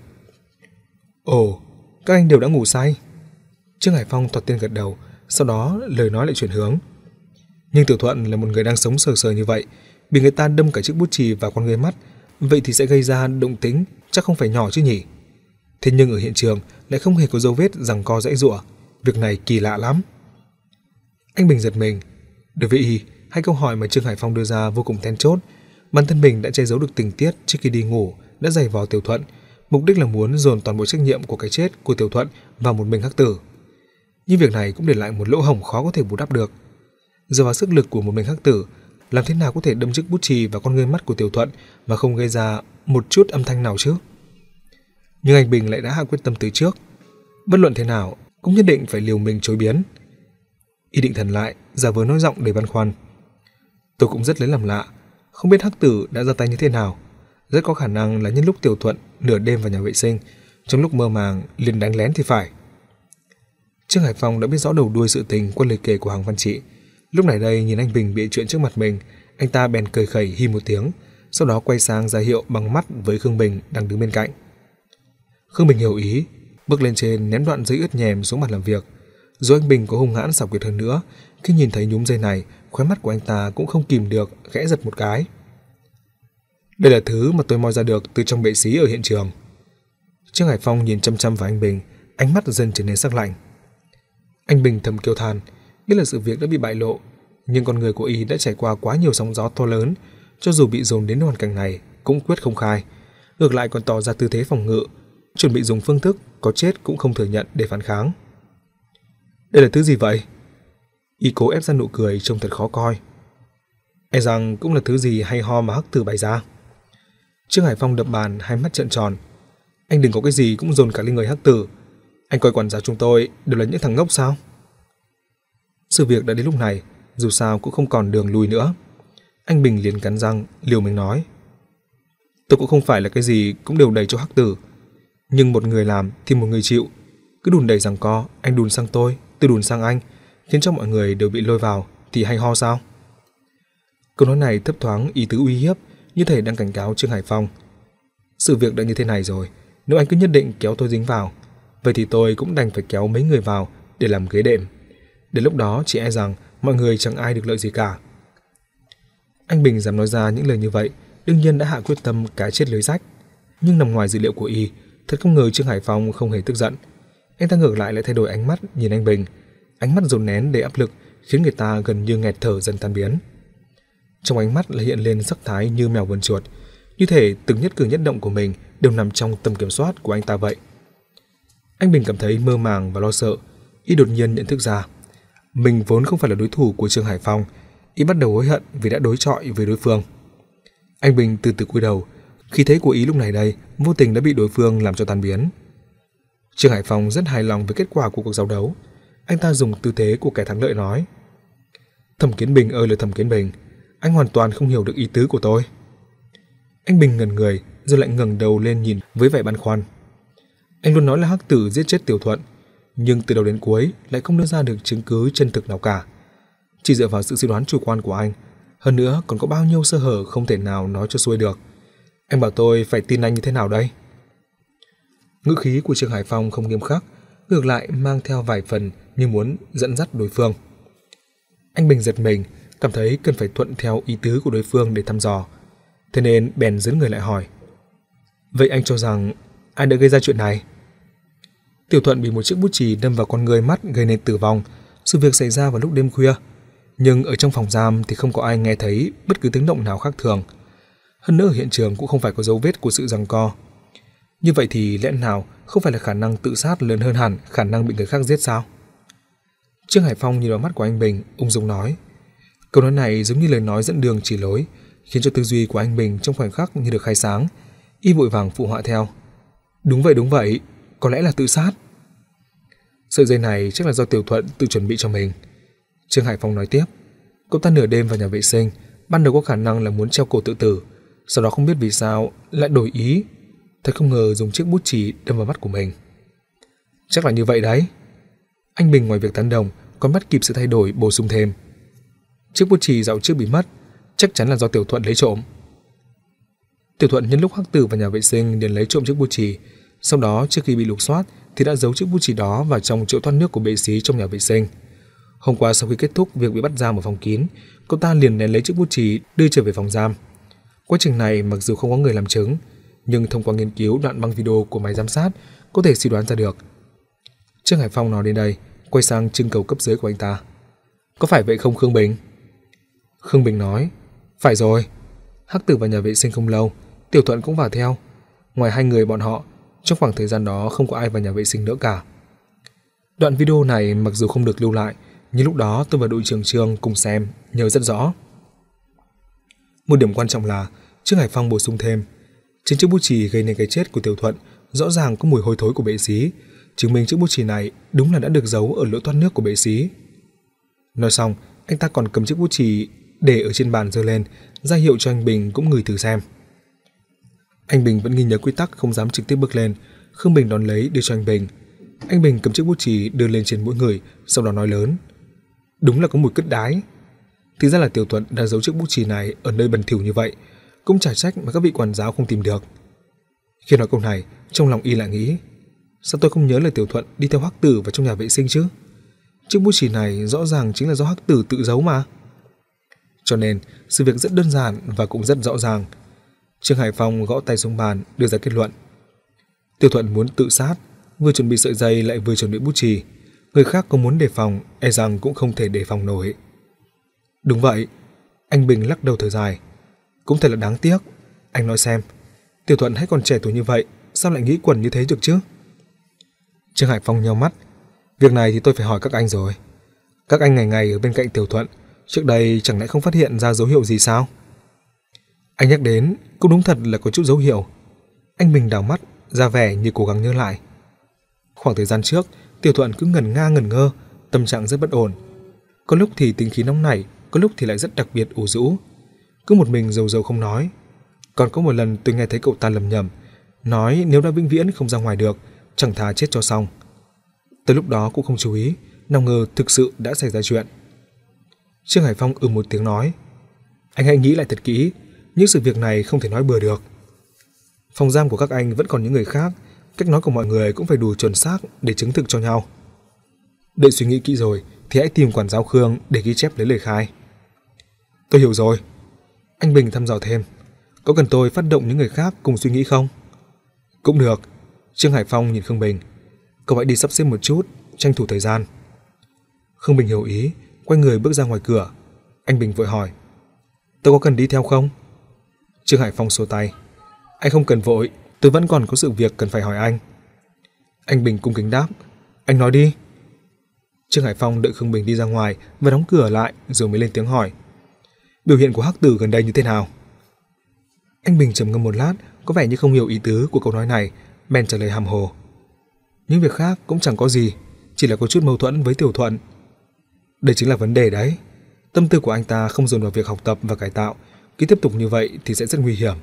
Ồ, các anh đều đã ngủ say. Trương Hải Phong thoạt tiên gật đầu, sau đó lời nói lại chuyển hướng. Nhưng Tiểu Thuận là một người đang sống sờ sờ như vậy, bị người ta đâm cả chiếc bút chì vào con người mắt, vậy thì sẽ gây ra động tĩnh chắc không phải nhỏ chứ nhỉ? Thế nhưng ở hiện trường lại không hề có dấu vết giằng co giãy giụa, việc này kỳ lạ lắm. Anh Bình giật mình. Đối với y, hai câu hỏi mà Trương Hải Phong đưa ra vô cùng then chốt. Bản thân mình đã che giấu được tình tiết trước khi đi ngủ, đã giày vò Tiểu Thuận, mục đích là muốn dồn toàn bộ trách nhiệm của cái chết của Tiểu Thuận vào một mình Hắc Tử. Nhưng việc này cũng để lại một lỗ hổng khó có thể bù đắp được. Dựa vào sức lực của một mình Hắc Tử, làm thế nào có thể đâm chiếc bút chì vào con ngươi mắt của Tiểu Thuận mà không gây ra một chút âm thanh nào chứ? Nhưng anh Bình lại đã hạ quyết tâm từ trước, bất luận thế nào cũng nhất định phải liều mình chối biến. Y định thần lại, giả vờ nói giọng đầy băn khoăn. Tôi cũng rất lấy làm lạ, không biết Hắc Tử đã ra tay như thế nào. Rất có khả năng là nhân lúc Tiểu Thuận nửa đêm vào nhà vệ sinh, trong lúc mơ màng liền đánh lén thì phải. Trương Hải Phong đã biết rõ đầu đuôi sự tình qua lời kể của Hoàng Văn Trị. Lúc này đây nhìn anh Bình bị chuyện trước mặt mình, anh ta bèn cười khẩy hi một tiếng, sau đó quay sang ra hiệu bằng mắt với Khương Bình đang đứng bên cạnh. Khương Bình hiểu ý, bước lên trên ném đoạn giấy ướt nhèm xuống mặt làm việc. Dù anh Bình có hung hãn xảo quyệt hơn nữa, khi nhìn thấy nhúm dây này, khóe mắt của anh ta cũng không kìm được khẽ giật một cái. Đây là thứ mà tôi moi ra được từ trong bệ xí ở hiện trường. Trương Hải Phong nhìn chăm chăm vào anh Bình, ánh mắt dần trở nên sắc lạnh. Anh Bình thầm kêu than, biết là sự việc đã bị bại lộ, nhưng con người của y đã trải qua quá nhiều sóng gió to lớn, cho dù bị dồn đến hoàn cảnh này cũng quyết không khai, ngược lại còn tỏ ra tư thế phòng ngự, chuẩn bị dùng phương thức có chết cũng không thừa nhận để phản kháng. Đây là thứ gì vậy? Y cố ép ra nụ cười trông thật khó coi. E rằng cũng là thứ gì hay ho mà Hắc Tử bày ra. Trương Hải Phong đập bàn, hai mắt trợn tròn. Anh đừng có cái gì cũng dồn cả lên người Hắc Tử. Anh coi quản giáo chúng tôi đều là những thằng ngốc sao? Sự việc đã đến lúc này, dù sao cũng không còn đường lui nữa. Anh Bình liền cắn răng, liều mình nói. Tôi cũng không phải là cái gì cũng đều đầy cho Hắc Tử. Nhưng một người làm thì một người chịu. Cứ đùn đẩy giằng co, anh đùn sang tôi, tôi đùn sang anh, khiến cho mọi người đều bị lôi vào, thì hay ho sao? Câu nói này thấp thoáng ý tứ uy hiếp, như thể đang cảnh cáo Trương Hải Phong. Sự việc đã như thế này rồi, nếu anh cứ nhất định kéo tôi dính vào, vậy thì tôi cũng đành phải kéo mấy người vào để làm ghế đệm. Đến lúc đó chỉ e rằng mọi người chẳng ai được lợi gì cả. Anh Bình dám nói ra những lời như vậy, đương nhiên đã hạ quyết tâm cái chết lưới rách. Nhưng nằm ngoài dự liệu của y, thật không ngờ Trương Hải Phong không hề tức giận. Anh ta ngược lại lại thay đổi ánh mắt nhìn anh Bình, ánh mắt dồn nén đầy áp lực, khiến người ta gần như nghẹt thở dần tan biến. Trong ánh mắt là hiện lên sắc thái như mèo vờn chuột, như thể từng nhất cử nhất động của mình đều nằm trong tầm kiểm soát của anh ta vậy. Anh Bình cảm thấy mơ màng và lo sợ. Y đột nhiên nhận thức ra mình vốn không phải là đối thủ của Trương Hải Phong. Y bắt đầu hối hận vì đã đối chọi với đối phương. Anh Bình từ từ cúi đầu, khí thế của Y lúc này đây vô tình đã bị đối phương làm cho tan biến. Trương Hải Phong rất hài lòng với kết quả của cuộc giao đấu. Anh ta dùng tư thế của kẻ thắng lợi nói: Thẩm Kiến Bình ơi là Thẩm Kiến Bình, anh hoàn toàn không hiểu được ý tứ của tôi. Anh Bình ngẩn người rồi lại ngẩng đầu lên nhìn với vẻ băn khoăn. Anh luôn nói là Hắc Tử giết chết Tiểu Thuận, nhưng từ đầu đến cuối lại không đưa ra được chứng cứ chân thực nào cả. Chỉ dựa vào sự suy đoán chủ quan của anh, hơn nữa còn có bao nhiêu sơ hở không thể nào nói cho xuôi được. Anh bảo tôi phải tin anh như thế nào đây? Ngữ khí của Trương Hải Phong không nghiêm khắc, ngược lại mang theo vài phần như muốn dẫn dắt đối phương. Anh Bình giật mình, cảm thấy cần phải thuận theo ý tứ của đối phương để thăm dò, thế nên bèn dấn người lại hỏi: Vậy anh cho rằng ai đã gây ra chuyện này? Tiểu Thuận bị một chiếc bút chì đâm vào con người mắt gây nên tử vong. Sự việc xảy ra vào lúc đêm khuya, nhưng ở trong phòng giam thì không có ai nghe thấy bất cứ tiếng động nào khác thường. Hơn nữa ở hiện trường cũng không phải có dấu vết của sự giằng co. Như vậy thì lẽ nào không phải là khả năng tự sát lớn hơn hẳn khả năng bị người khác giết sao? Trương Hải Phong nhìn vào mắt của anh Bình, ung dung nói. Câu nói này giống như lời nói dẫn đường chỉ lối, khiến cho tư duy của anh Bình trong khoảnh khắc như được khai sáng. Y vội vàng phụ họa theo. Đúng vậy, đúng vậy, có lẽ là tự sát. Sợi dây này chắc là do Tiểu Thuận tự chuẩn bị cho mình. Trương Hải Phong nói tiếp. Cậu ta nửa đêm vào nhà vệ sinh, ban đầu có khả năng là muốn treo cổ tự tử, sau đó không biết vì sao lại đổi ý, thật không ngờ dùng chiếc bút chì đâm vào mắt của mình. Chắc là như vậy đấy. Anh Bình ngoài việc tán đồng, còn bắt kịp sự thay đổi bổ sung thêm. Chiếc bút chì dạo trước bị mất, chắc chắn là do Tiểu Thuận lấy trộm. Tiểu Thuận nhân lúc Hắc Tử vào nhà vệ sinh liền lấy trộm chiếc bút chì, sau đó trước khi bị lục soát thì đã giấu chiếc bút chì đó vào trong chậu thoát nước của bệ xí trong nhà vệ sinh. Hôm qua sau khi kết thúc việc bị bắt giam ở phòng kín, cậu ta liền ném lấy chiếc bút chì đưa trở về phòng giam. Quá trình này mặc dù không có người làm chứng, nhưng thông qua nghiên cứu đoạn băng video của máy giám sát có thể suy đoán ra được. Trương Hải Phong nói đến đây, quay sang trưng cầu cấp dưới của anh ta. Có phải vậy không Khương Bình? Khương Bình nói, phải rồi. Hắc Tử vào nhà vệ sinh không lâu, Tiểu Thuận cũng vào theo. Ngoài hai người bọn họ, trong khoảng thời gian đó không có ai vào nhà vệ sinh nữa cả. Đoạn video này mặc dù không được lưu lại, nhưng lúc đó tôi và đội trưởng Trương cùng xem, nhớ rất rõ. Một điểm quan trọng là Trương Hải Phong bổ sung thêm, trên chiếc bút chì gây nên cái chết của Tiểu Thuận rõ ràng có mùi hôi thối của bệ xí, chứng minh chiếc bút chì này đúng là đã được giấu ở lỗ thoát nước của bệ xí. Nói xong, anh ta còn cầm chiếc bút chì để ở trên bàn giơ lên, ra hiệu cho anh Bình cũng ngửi thử xem. Anh Bình vẫn ghi nhớ quy tắc không dám trực tiếp bước lên. Khương Bình đón lấy đưa cho anh Bình. Anh Bình cầm chiếc bút chì đưa lên trên mũi người, sau đó nói lớn. Đúng là có mùi cứt đái. Thì ra là Tiểu Thuận đã giấu chiếc bút chì này ở nơi bẩn thỉu như vậy, cũng chả trách mà các vị quản giáo không tìm được. Khi nói câu này, trong lòng y lại nghĩ, sao tôi không nhớ lời Tiểu Thuận đi theo Hắc Tử vào trong nhà vệ sinh chứ? Chiếc bút chì này rõ ràng chính là do Hắc Tử tự giấu mà. Cho nên, sự việc rất đơn giản và cũng rất rõ ràng. Trương Hải Phong gõ tay xuống bàn, đưa ra kết luận. Tiểu Thuận muốn tự sát, vừa chuẩn bị sợi dây lại vừa chuẩn bị bút chì. Người khác có muốn đề phòng, e rằng cũng không thể đề phòng nổi. Đúng vậy. Anh Bình lắc đầu thở dài. Cũng thật là đáng tiếc. Anh nói xem, Tiểu Thuận hãy còn trẻ tuổi như vậy, sao lại nghĩ quẩn như thế được chứ? Trương Hải Phong nheo mắt. Việc này thì tôi phải hỏi các anh rồi. Các anh ngày ngày ở bên cạnh Tiểu Thuận, trước đây chẳng lẽ không phát hiện ra dấu hiệu gì sao? Anh nhắc đến, cũng đúng thật là có chút dấu hiệu. Anh Bình đảo mắt, ra vẻ như cố gắng nhớ lại. Khoảng thời gian trước, Tiểu Thuận cứ ngẩn nga ngẩn ngơ, tâm trạng rất bất ổn. Có lúc thì tính khí nóng nảy, có lúc thì lại rất đặc biệt ủ rũ. Cứ một mình rầu rầu không nói. Còn có một lần tôi nghe thấy cậu ta lầm nhầm, nói nếu đã vĩnh viễn không ra ngoài được, chẳng thà chết cho xong. Tới lúc đó cũng không chú ý, nào ngờ thực sự đã xảy ra chuyện. Trương Hải Phong ừ một tiếng nói. Anh hãy nghĩ lại thật kỹ, những sự việc này không thể nói bừa được. Phòng giam của các anh vẫn còn những người khác, cách nói của mọi người cũng phải đủ chuẩn xác để chứng thực cho nhau. Đợi suy nghĩ kỹ rồi thì hãy tìm quản giáo Khương để ghi chép lấy lời khai. Tôi hiểu rồi. Anh Bình thăm dò thêm. Có cần tôi phát động những người khác cùng suy nghĩ không? Cũng được. Trương Hải Phong nhìn Khương Bình. Cậu hãy đi sắp xếp một chút, tranh thủ thời gian. Khương Bình hiểu ý, quay người bước ra ngoài cửa. Anh Bình vội hỏi. Tôi có cần đi theo không? Trương Hải Phong xua tay. Anh không cần vội, tôi vẫn còn có sự việc cần phải hỏi anh. Anh Bình cung kính đáp. Anh nói đi. Trương Hải Phong đợi Khương Bình đi ra ngoài và đóng cửa lại rồi mới lên tiếng hỏi. Biểu hiện của Hắc Tử gần đây như thế nào? Anh Bình trầm ngâm một lát, có vẻ như không hiểu ý tứ của câu nói này, bèn trả lời hàm hồ. Những việc khác cũng chẳng có gì, chỉ là có chút mâu thuẫn với Tiểu Thuận. Đây chính là vấn đề đấy. Tâm tư của anh ta không dồn vào việc học tập và cải tạo, cứ tiếp tục như vậy thì sẽ rất nguy hiểm.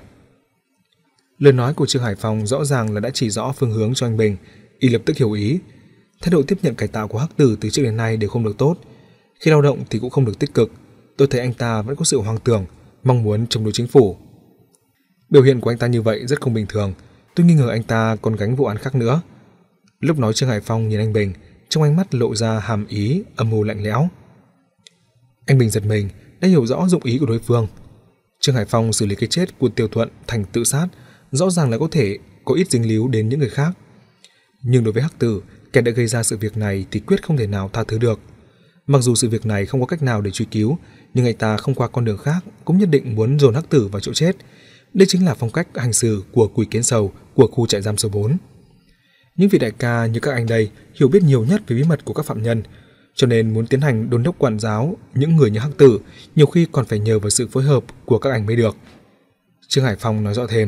Lời nói của Trương Hải Phong rõ ràng là đã chỉ rõ phương hướng cho anh Bình, y lập tức hiểu ý. Thái độ tiếp nhận cải tạo của Hắc Tử từ trước đến nay đều không được tốt, khi lao động thì cũng không được tích cực. Tôi thấy anh ta vẫn có sự hoang tưởng, mong muốn chống đối chính phủ. Biểu hiện của anh ta như vậy rất không bình thường, tôi nghi ngờ anh ta còn gánh vụ án khác nữa. Lúc nói Trương Hải Phong nhìn anh Bình, trong ánh mắt lộ ra hàm ý âm mưu lạnh lẽo. Anh Bình giật mình, đã hiểu rõ dụng ý của đối phương. Trương Hải Phong xử lý cái chết của Tiểu Thuận thành tự sát, rõ ràng là có thể có ít dính líu đến những người khác. Nhưng đối với Hắc Tử, kẻ đã gây ra sự việc này thì quyết không thể nào tha thứ được. Mặc dù sự việc này không có cách nào để truy cứu, nhưng anh ta không qua con đường khác cũng nhất định muốn dồn Hắc Tử vào chỗ chết. Đây chính là phong cách hành xử của Quỷ Kiến Sầu của khu trại giam số bốn. Những vị đại ca như các anh đây hiểu biết nhiều nhất về bí mật của các phạm nhân, cho nên muốn tiến hành đôn đốc quản giáo những người như Hắc Tử, nhiều khi còn phải nhờ vào sự phối hợp của các anh mới được. Trương Hải Phong nói rõ thêm.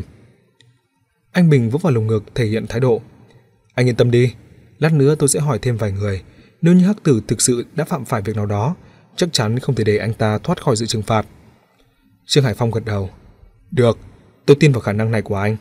Anh Bình vỗ vào lồng ngực thể hiện thái độ. Anh yên tâm đi, lát nữa tôi sẽ hỏi thêm vài người. Nếu như Hắc Tử thực sự đã phạm phải việc nào đó, chắc chắn không thể để anh ta thoát khỏi sự trừng phạt. Trương Hải Phong gật đầu. Được, tôi tin vào khả năng này của anh.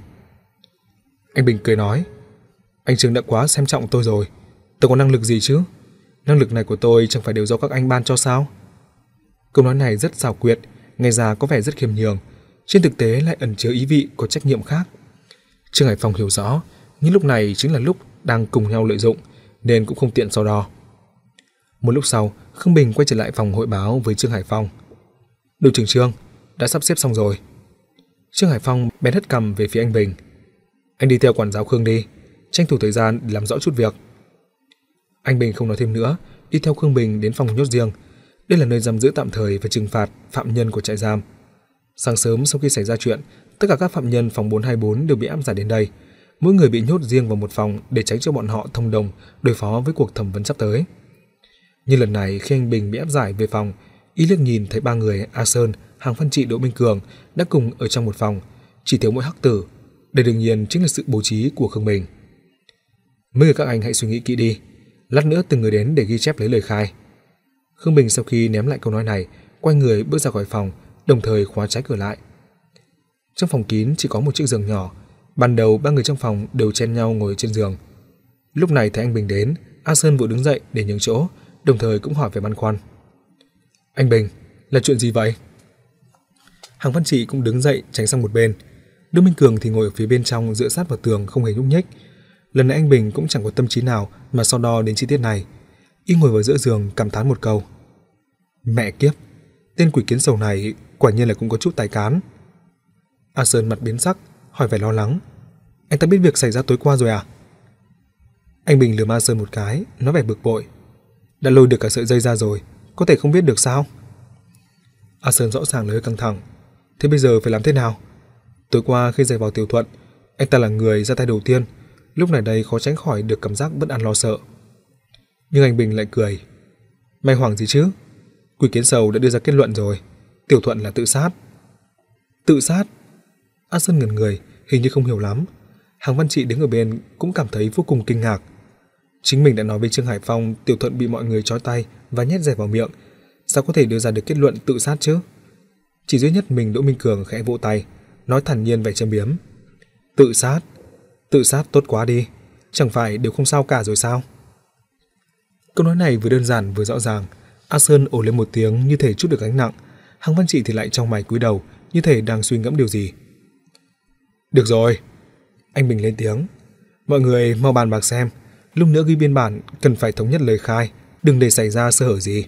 Anh Bình cười nói. Anh Trương đã quá xem trọng tôi rồi. Tôi có năng lực gì chứ? Năng lực này của tôi chẳng phải đều do các anh ban cho sao? Câu nói này rất xảo quyệt, nghe ra có vẻ rất khiêm nhường, trên thực tế lại ẩn chứa ý vị có trách nhiệm khác. Trương Hải Phong hiểu rõ, nhưng lúc này chính là lúc đang cùng nhau lợi dụng, nên cũng không tiện so đo. Một lúc sau, Khương Bình quay trở lại phòng hội báo với Trương Hải Phong. Đội trưởng Trương, đã sắp xếp xong rồi. Trương Hải Phong bèn hất cằm về phía anh Bình. Anh đi theo quản giáo Khương đi, tranh thủ thời gian để làm rõ chút việc. Anh Bình không nói thêm nữa, đi theo Khương Bình đến phòng nhốt riêng. Đây là nơi giam giữ tạm thời và trừng phạt phạm nhân của trại giam. Sáng sớm sau khi xảy ra chuyện, tất cả các phạm nhân phòng bốn hai bốn đều bị áp giải đến đây. Mỗi người bị nhốt riêng vào một phòng để tránh cho bọn họ thông đồng đối phó với cuộc thẩm vấn sắp tới. Nhưng lần này khi anh Bình bị áp giải về phòng, y liếc nhìn thấy ba người A Sơn, Hàng Văn Trị, Đỗ Minh Cường đã cùng ở trong một phòng, chỉ thiếu mỗi Hắc Tử. Đây đương nhiên chính là sự bố trí của Khương Bình. Mấy người các anh hãy suy nghĩ kỹ đi, lát nữa từng người đến để ghi chép lấy lời khai. Khương Bình sau khi ném lại câu nói này, quay người bước ra khỏi phòng, đồng thời khóa trái cửa lại. Trong phòng kín chỉ có một chiếc giường nhỏ. Ban đầu ba người trong phòng đều chen nhau ngồi trên giường. Lúc này thấy anh Bình đến, A Sơn vội đứng dậy để nhường chỗ, đồng thời cũng hỏi về băn khoăn. Anh Bình, là chuyện gì vậy? Hàng Văn Trị cũng đứng dậy tránh sang một bên. Đỗ Minh Cường thì ngồi ở phía bên trong dựa sát vào tường không hề nhúc nhích. Lần này anh Bình cũng chẳng có tâm trí nào mà so đo đến chi tiết này. Y ngồi vào giữa giường cảm thán một câu. Mẹ kiếp, tên quỷ kiến sầu này quả nhiên là cũng có chút tài cán. A Sơn mặt biến sắc, hỏi vẻ lo lắng. Anh ta biết việc xảy ra tối qua rồi à? Anh Bình lườm A Sơn một cái, nói vẻ bực bội. Đã lôi được cả sợi dây ra rồi, có thể không biết được sao? A Sơn rõ ràng là hơi căng thẳng. Thế bây giờ phải làm thế nào? Tối qua khi giày vào Tiểu Thuận, anh ta là người ra tay đầu tiên. Lúc này đây khó tránh khỏi được cảm giác bất an lo sợ. Nhưng anh Bình lại cười. May hoảng gì chứ? Quỷ kiến sầu đã đưa ra kết luận rồi. Tiểu Thuận là tự sát. Tự sát? A Sơn ngẩn người, hình như không hiểu lắm. Hàng Văn Trị đứng ở bên cũng cảm thấy vô cùng kinh ngạc. Chính mình đã nói với Trương Hải Phong Tiểu Thuận bị mọi người trói tay và nhét dẻ vào miệng, sao có thể đưa ra được kết luận tự sát chứ? Chỉ duy nhất mình Đỗ Minh Cường khẽ vỗ tay, nói thản nhiên vẻ châm biếm. Tự sát? Tự sát tốt quá đi, chẳng phải đều không sao cả rồi sao? Câu nói này vừa đơn giản vừa rõ ràng. A Sơn ồ lên một tiếng như thể chút được gánh nặng. Hàng Văn Trị thì lại trong mày cúi đầu, như thể đang suy ngẫm điều gì. Được rồi, anh Bình lên tiếng. Mọi người mau bàn bạc xem, lúc nữa ghi biên bản cần phải thống nhất lời khai, đừng để xảy ra sơ hở gì.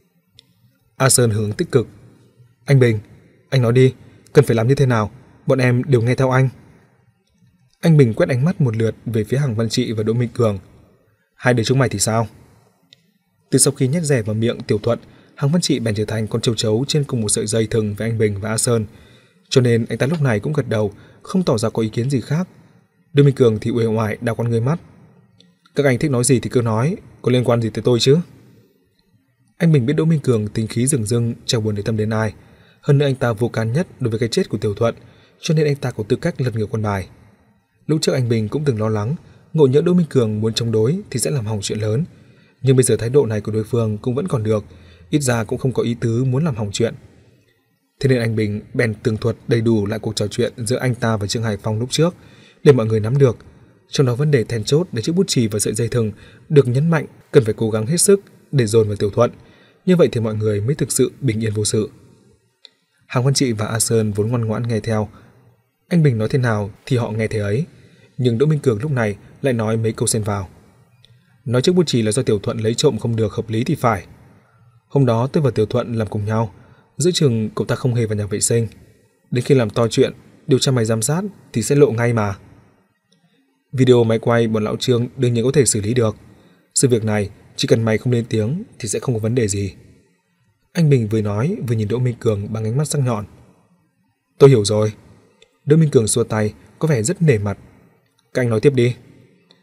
A Sơn hướng tích cực. Anh Bình, anh nói đi, cần phải làm như thế nào, bọn em đều nghe theo anh. Anh Bình quét ánh mắt một lượt về phía Hàng Văn Trị và Đỗ Minh Cường. Hai đứa chúng mày thì sao? Từ sau khi nhét rẻ vào miệng Tiểu Thuận, Hàng Văn Trị bèn trở thành con châu chấu trên cùng một sợi dây thừng với anh Bình và A Sơn, cho nên anh ta lúc này cũng gật đầu, không tỏ ra có ý kiến gì khác. Đỗ Minh Cường thì uể oải đào con ngươi mắt. Các anh thích nói gì thì cứ nói, có liên quan gì tới tôi chứ? Anh Bình biết Đỗ Minh Cường tính khí rừng rưng, chẳng buồn để tâm đến ai. Hơn nữa anh ta vô can nhất đối với cái chết của Tiểu Thuận, cho nên anh ta có tư cách lật ngược quân bài. Lúc trước anh Bình cũng từng lo lắng, ngộ nhỡ Đỗ Minh Cường muốn chống đối thì sẽ làm hỏng chuyện lớn. Nhưng bây giờ thái độ này của đối phương cũng vẫn còn được, ít ra cũng không có ý tứ muốn làm hỏng chuyện. Thế nên anh Bình bèn tường thuật đầy đủ lại cuộc trò chuyện giữa anh ta và Trương Hải Phong lúc trước, để mọi người nắm được. Trong đó vấn đề then chốt để chiếc bút chì và sợi dây thừng được nhấn mạnh cần phải cố gắng hết sức để dồn vào Tiểu Thuận. Như vậy thì mọi người mới thực sự bình yên vô sự. Hàng Văn Trị và A Sơn vốn ngoan ngoãn nghe theo. Anh Bình nói thế nào thì họ nghe thế ấy. Nhưng Đỗ Minh Cường lúc này lại nói mấy câu xen vào. Nói chiếc bút chì là do Tiểu Thuận lấy trộm không được hợp lý thì phải. Hôm đó tôi và Tiểu Thuận làm cùng nhau, giữa chừng cậu ta không hề vào nhà vệ sinh. Đến khi làm to chuyện, điều tra máy giám sát thì sẽ lộ ngay mà. Video máy quay bọn lão Trương đương nhiên có thể xử lý được. Sự việc này chỉ cần mày không lên tiếng thì sẽ không có vấn đề gì. Anh Bình vừa nói vừa nhìn Đỗ Minh Cường bằng ánh mắt sắc nhọn. Tôi hiểu rồi. Đỗ Minh Cường xua tay, có vẻ rất nể mặt. Các anh nói tiếp đi.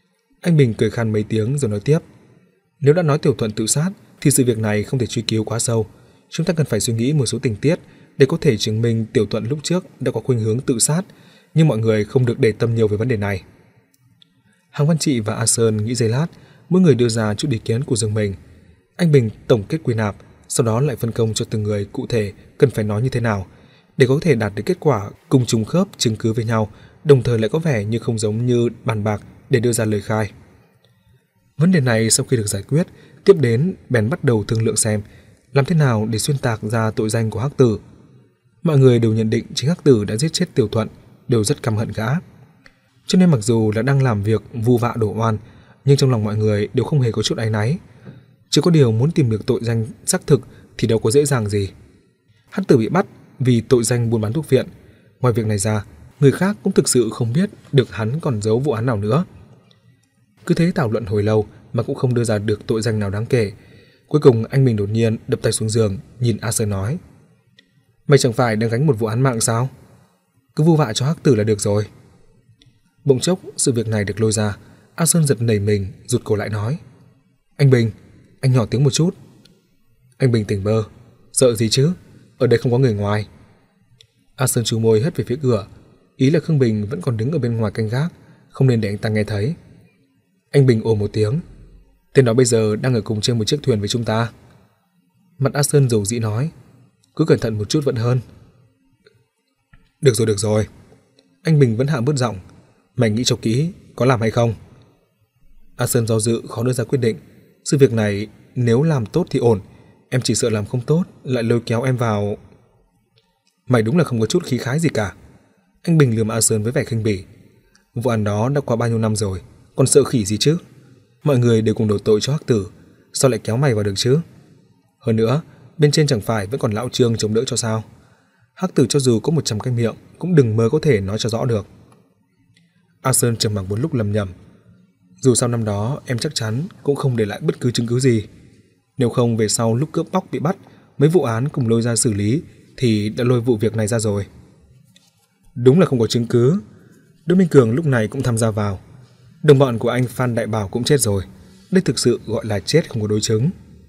Anh Bình cười khan mấy tiếng rồi nói tiếp. Nếu đã nói Tiểu Thuận tự sát thì sự việc này không thể truy cứu quá sâu. Chúng ta cần phải suy nghĩ một số tình tiết để có thể chứng minh Tiểu Thuận lúc trước đã có khuynh hướng tự sát, nhưng mọi người không được để tâm nhiều về vấn đề này. Hàng Văn Trị và A Sơn nghĩ giây lát, mỗi người đưa ra chút ý kiến của riêng mình. Anh Bình tổng kết quy nạp, sau đó lại phân công cho từng người cụ thể cần phải nói như thế nào để có thể đạt được kết quả cùng trùng khớp chứng cứ với nhau, đồng thời lại có vẻ như không giống như bàn bạc để đưa ra lời khai. Vấn đề này sau khi được giải quyết, tiếp đến bèn bắt đầu thương lượng xem làm thế nào để xuyên tạc ra tội danh của Hắc Tử. Mọi người đều nhận định chính Hắc Tử đã giết chết Tiểu Thuận, đều rất căm hận gã. Cho nên mặc dù là đang làm việc vu vạ đổ oan, nhưng trong lòng mọi người đều không hề có chút áy náy. Chỉ có điều muốn tìm được tội danh xác thực thì đâu có dễ dàng gì. Hắc Tử bị bắt vì tội danh buôn bán thuốc viện. Ngoài việc này ra, người khác cũng thực sự không biết được hắn còn giấu vụ án nào nữa. Cứ thế thảo luận hồi lâu mà cũng không đưa ra được tội danh nào đáng kể. Cuối cùng anh Bình đột nhiên đập tay xuống giường, nhìn A Sơn nói: Mày chẳng phải đang gánh một vụ án mạng sao? Cứ vu vạ cho Hắc Tử là được rồi. Bỗng chốc sự việc này được lôi ra, A Sơn giật nảy mình, rụt cổ lại nói: Anh Bình, anh nhỏ tiếng một chút. Anh Bình tỉnh bơ: Sợ gì chứ, ở đây không có người ngoài. A Sơn chu môi hất về phía cửa, ý là Khương Bình vẫn còn đứng ở bên ngoài canh gác, không nên để anh ta nghe thấy. Anh Bình ồ một tiếng: Tên đó bây giờ đang ở cùng trên một chiếc thuyền với chúng ta. Mặt A Sơn dầu dĩ nói: Cứ cẩn thận một chút vẫn hơn. Được rồi, được rồi. Anh Bình vẫn hạ bớt giọng: Mày nghĩ cho kỹ, có làm hay không? A Sơn do dự khó đưa ra quyết định. Sự việc này nếu làm tốt thì ổn, em chỉ sợ làm không tốt lại lôi kéo em vào. Mày đúng là không có chút khí khái gì cả. Anh Bình lườm A Sơn với vẻ khinh bỉ. Vụ án đó đã qua bao nhiêu năm rồi, còn sợ khỉ gì chứ? Mọi người đều cùng đổ tội cho Hắc Tử, sao lại kéo mày vào được chứ? Hơn nữa, bên trên chẳng phải vẫn còn lão Trương chống đỡ cho sao? Hắc Tử cho dù có một trăm cái miệng cũng đừng mơ có thể nói cho rõ được. A Sơn trầm mặc một lúc lầm nhầm: Dù sao năm đó em chắc chắn cũng không để lại bất cứ chứng cứ gì. Nếu không về sau lúc cướp bóc bị bắt, mấy vụ án cùng lôi ra xử lý thì đã lôi vụ việc này ra rồi. Đúng là không có chứng cứ. Đỗ Minh Cường lúc này cũng tham gia vào. Đồng bọn của anh Phan Đại Bảo cũng chết rồi. Đây thực sự gọi là chết không có đối chứng.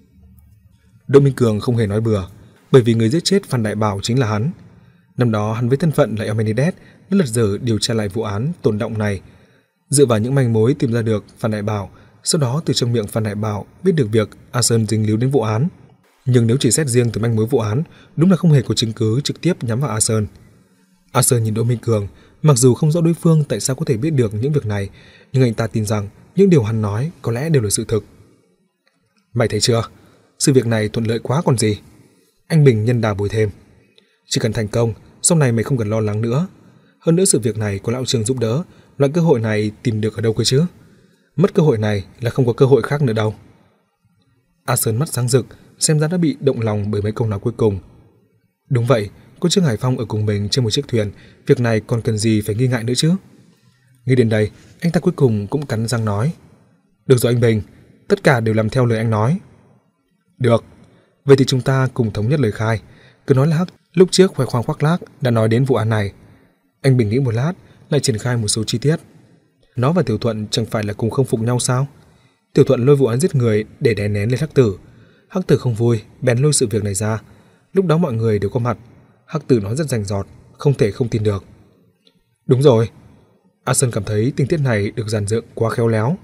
Đỗ Minh Cường không hề nói bừa, bởi vì người giết chết Phan Đại Bảo chính là hắn. Năm đó hắn với thân phận là Emenides đã lật dở điều tra lại vụ án tồn động này. Dựa vào những manh mối tìm ra được Phan Đại Bảo, sau đó từ trong miệng Phan Đại Bảo biết được việc A Sơn dính líu đến vụ án. Nhưng nếu chỉ xét riêng từ manh mối vụ án, đúng là không hề có chứng cứ trực tiếp nhắm vào A Sơn. A Sơn nhìn Đỗ Minh Cường, mặc dù không rõ đối phương tại sao có thể biết được những việc này, nhưng anh ta tin rằng những điều hắn nói có lẽ đều là sự thực. Mày thấy chưa? Sự việc này thuận lợi quá còn gì. Anh Bình nhân đà bồi thêm: Chỉ cần thành công, sau này mày không cần lo lắng nữa. Hơn nữa sự việc này có lão Trương giúp đỡ, loại cơ hội này tìm được ở đâu cơ chứ? Mất cơ hội này là không có cơ hội khác nữa đâu. A Sơn mắt sáng rực, xem ra đã bị động lòng bởi mấy câu nói cuối cùng. Đúng vậy, có Trương Hải Phong ở cùng mình trên một chiếc thuyền, việc này còn cần gì phải nghi ngại nữa chứ? Nghĩ đến đây, anh ta cuối cùng cũng cắn răng nói: Được rồi anh Bình, tất cả đều làm theo lời anh nói. Được, vậy thì chúng ta cùng thống nhất lời khai. Cứ nói là Hắc lúc trước khoe khoang khoác lác đã nói đến vụ án này. Anh Bình nghĩ một lát, lại triển khai một số chi tiết. Nó và Tiểu Thuận chẳng phải là cùng không phục nhau sao? Tiểu Thuận lôi vụ án giết người để đè nén lên Hắc Tử. Hắc Tử không vui, bèn lôi sự việc này ra. Lúc đó mọi người đều có mặt. Hắc Tử nói rất rành rọt, không thể không tin được. Đúng rồi. A Sơn cảm thấy tình tiết này được dàn dựng quá khéo léo.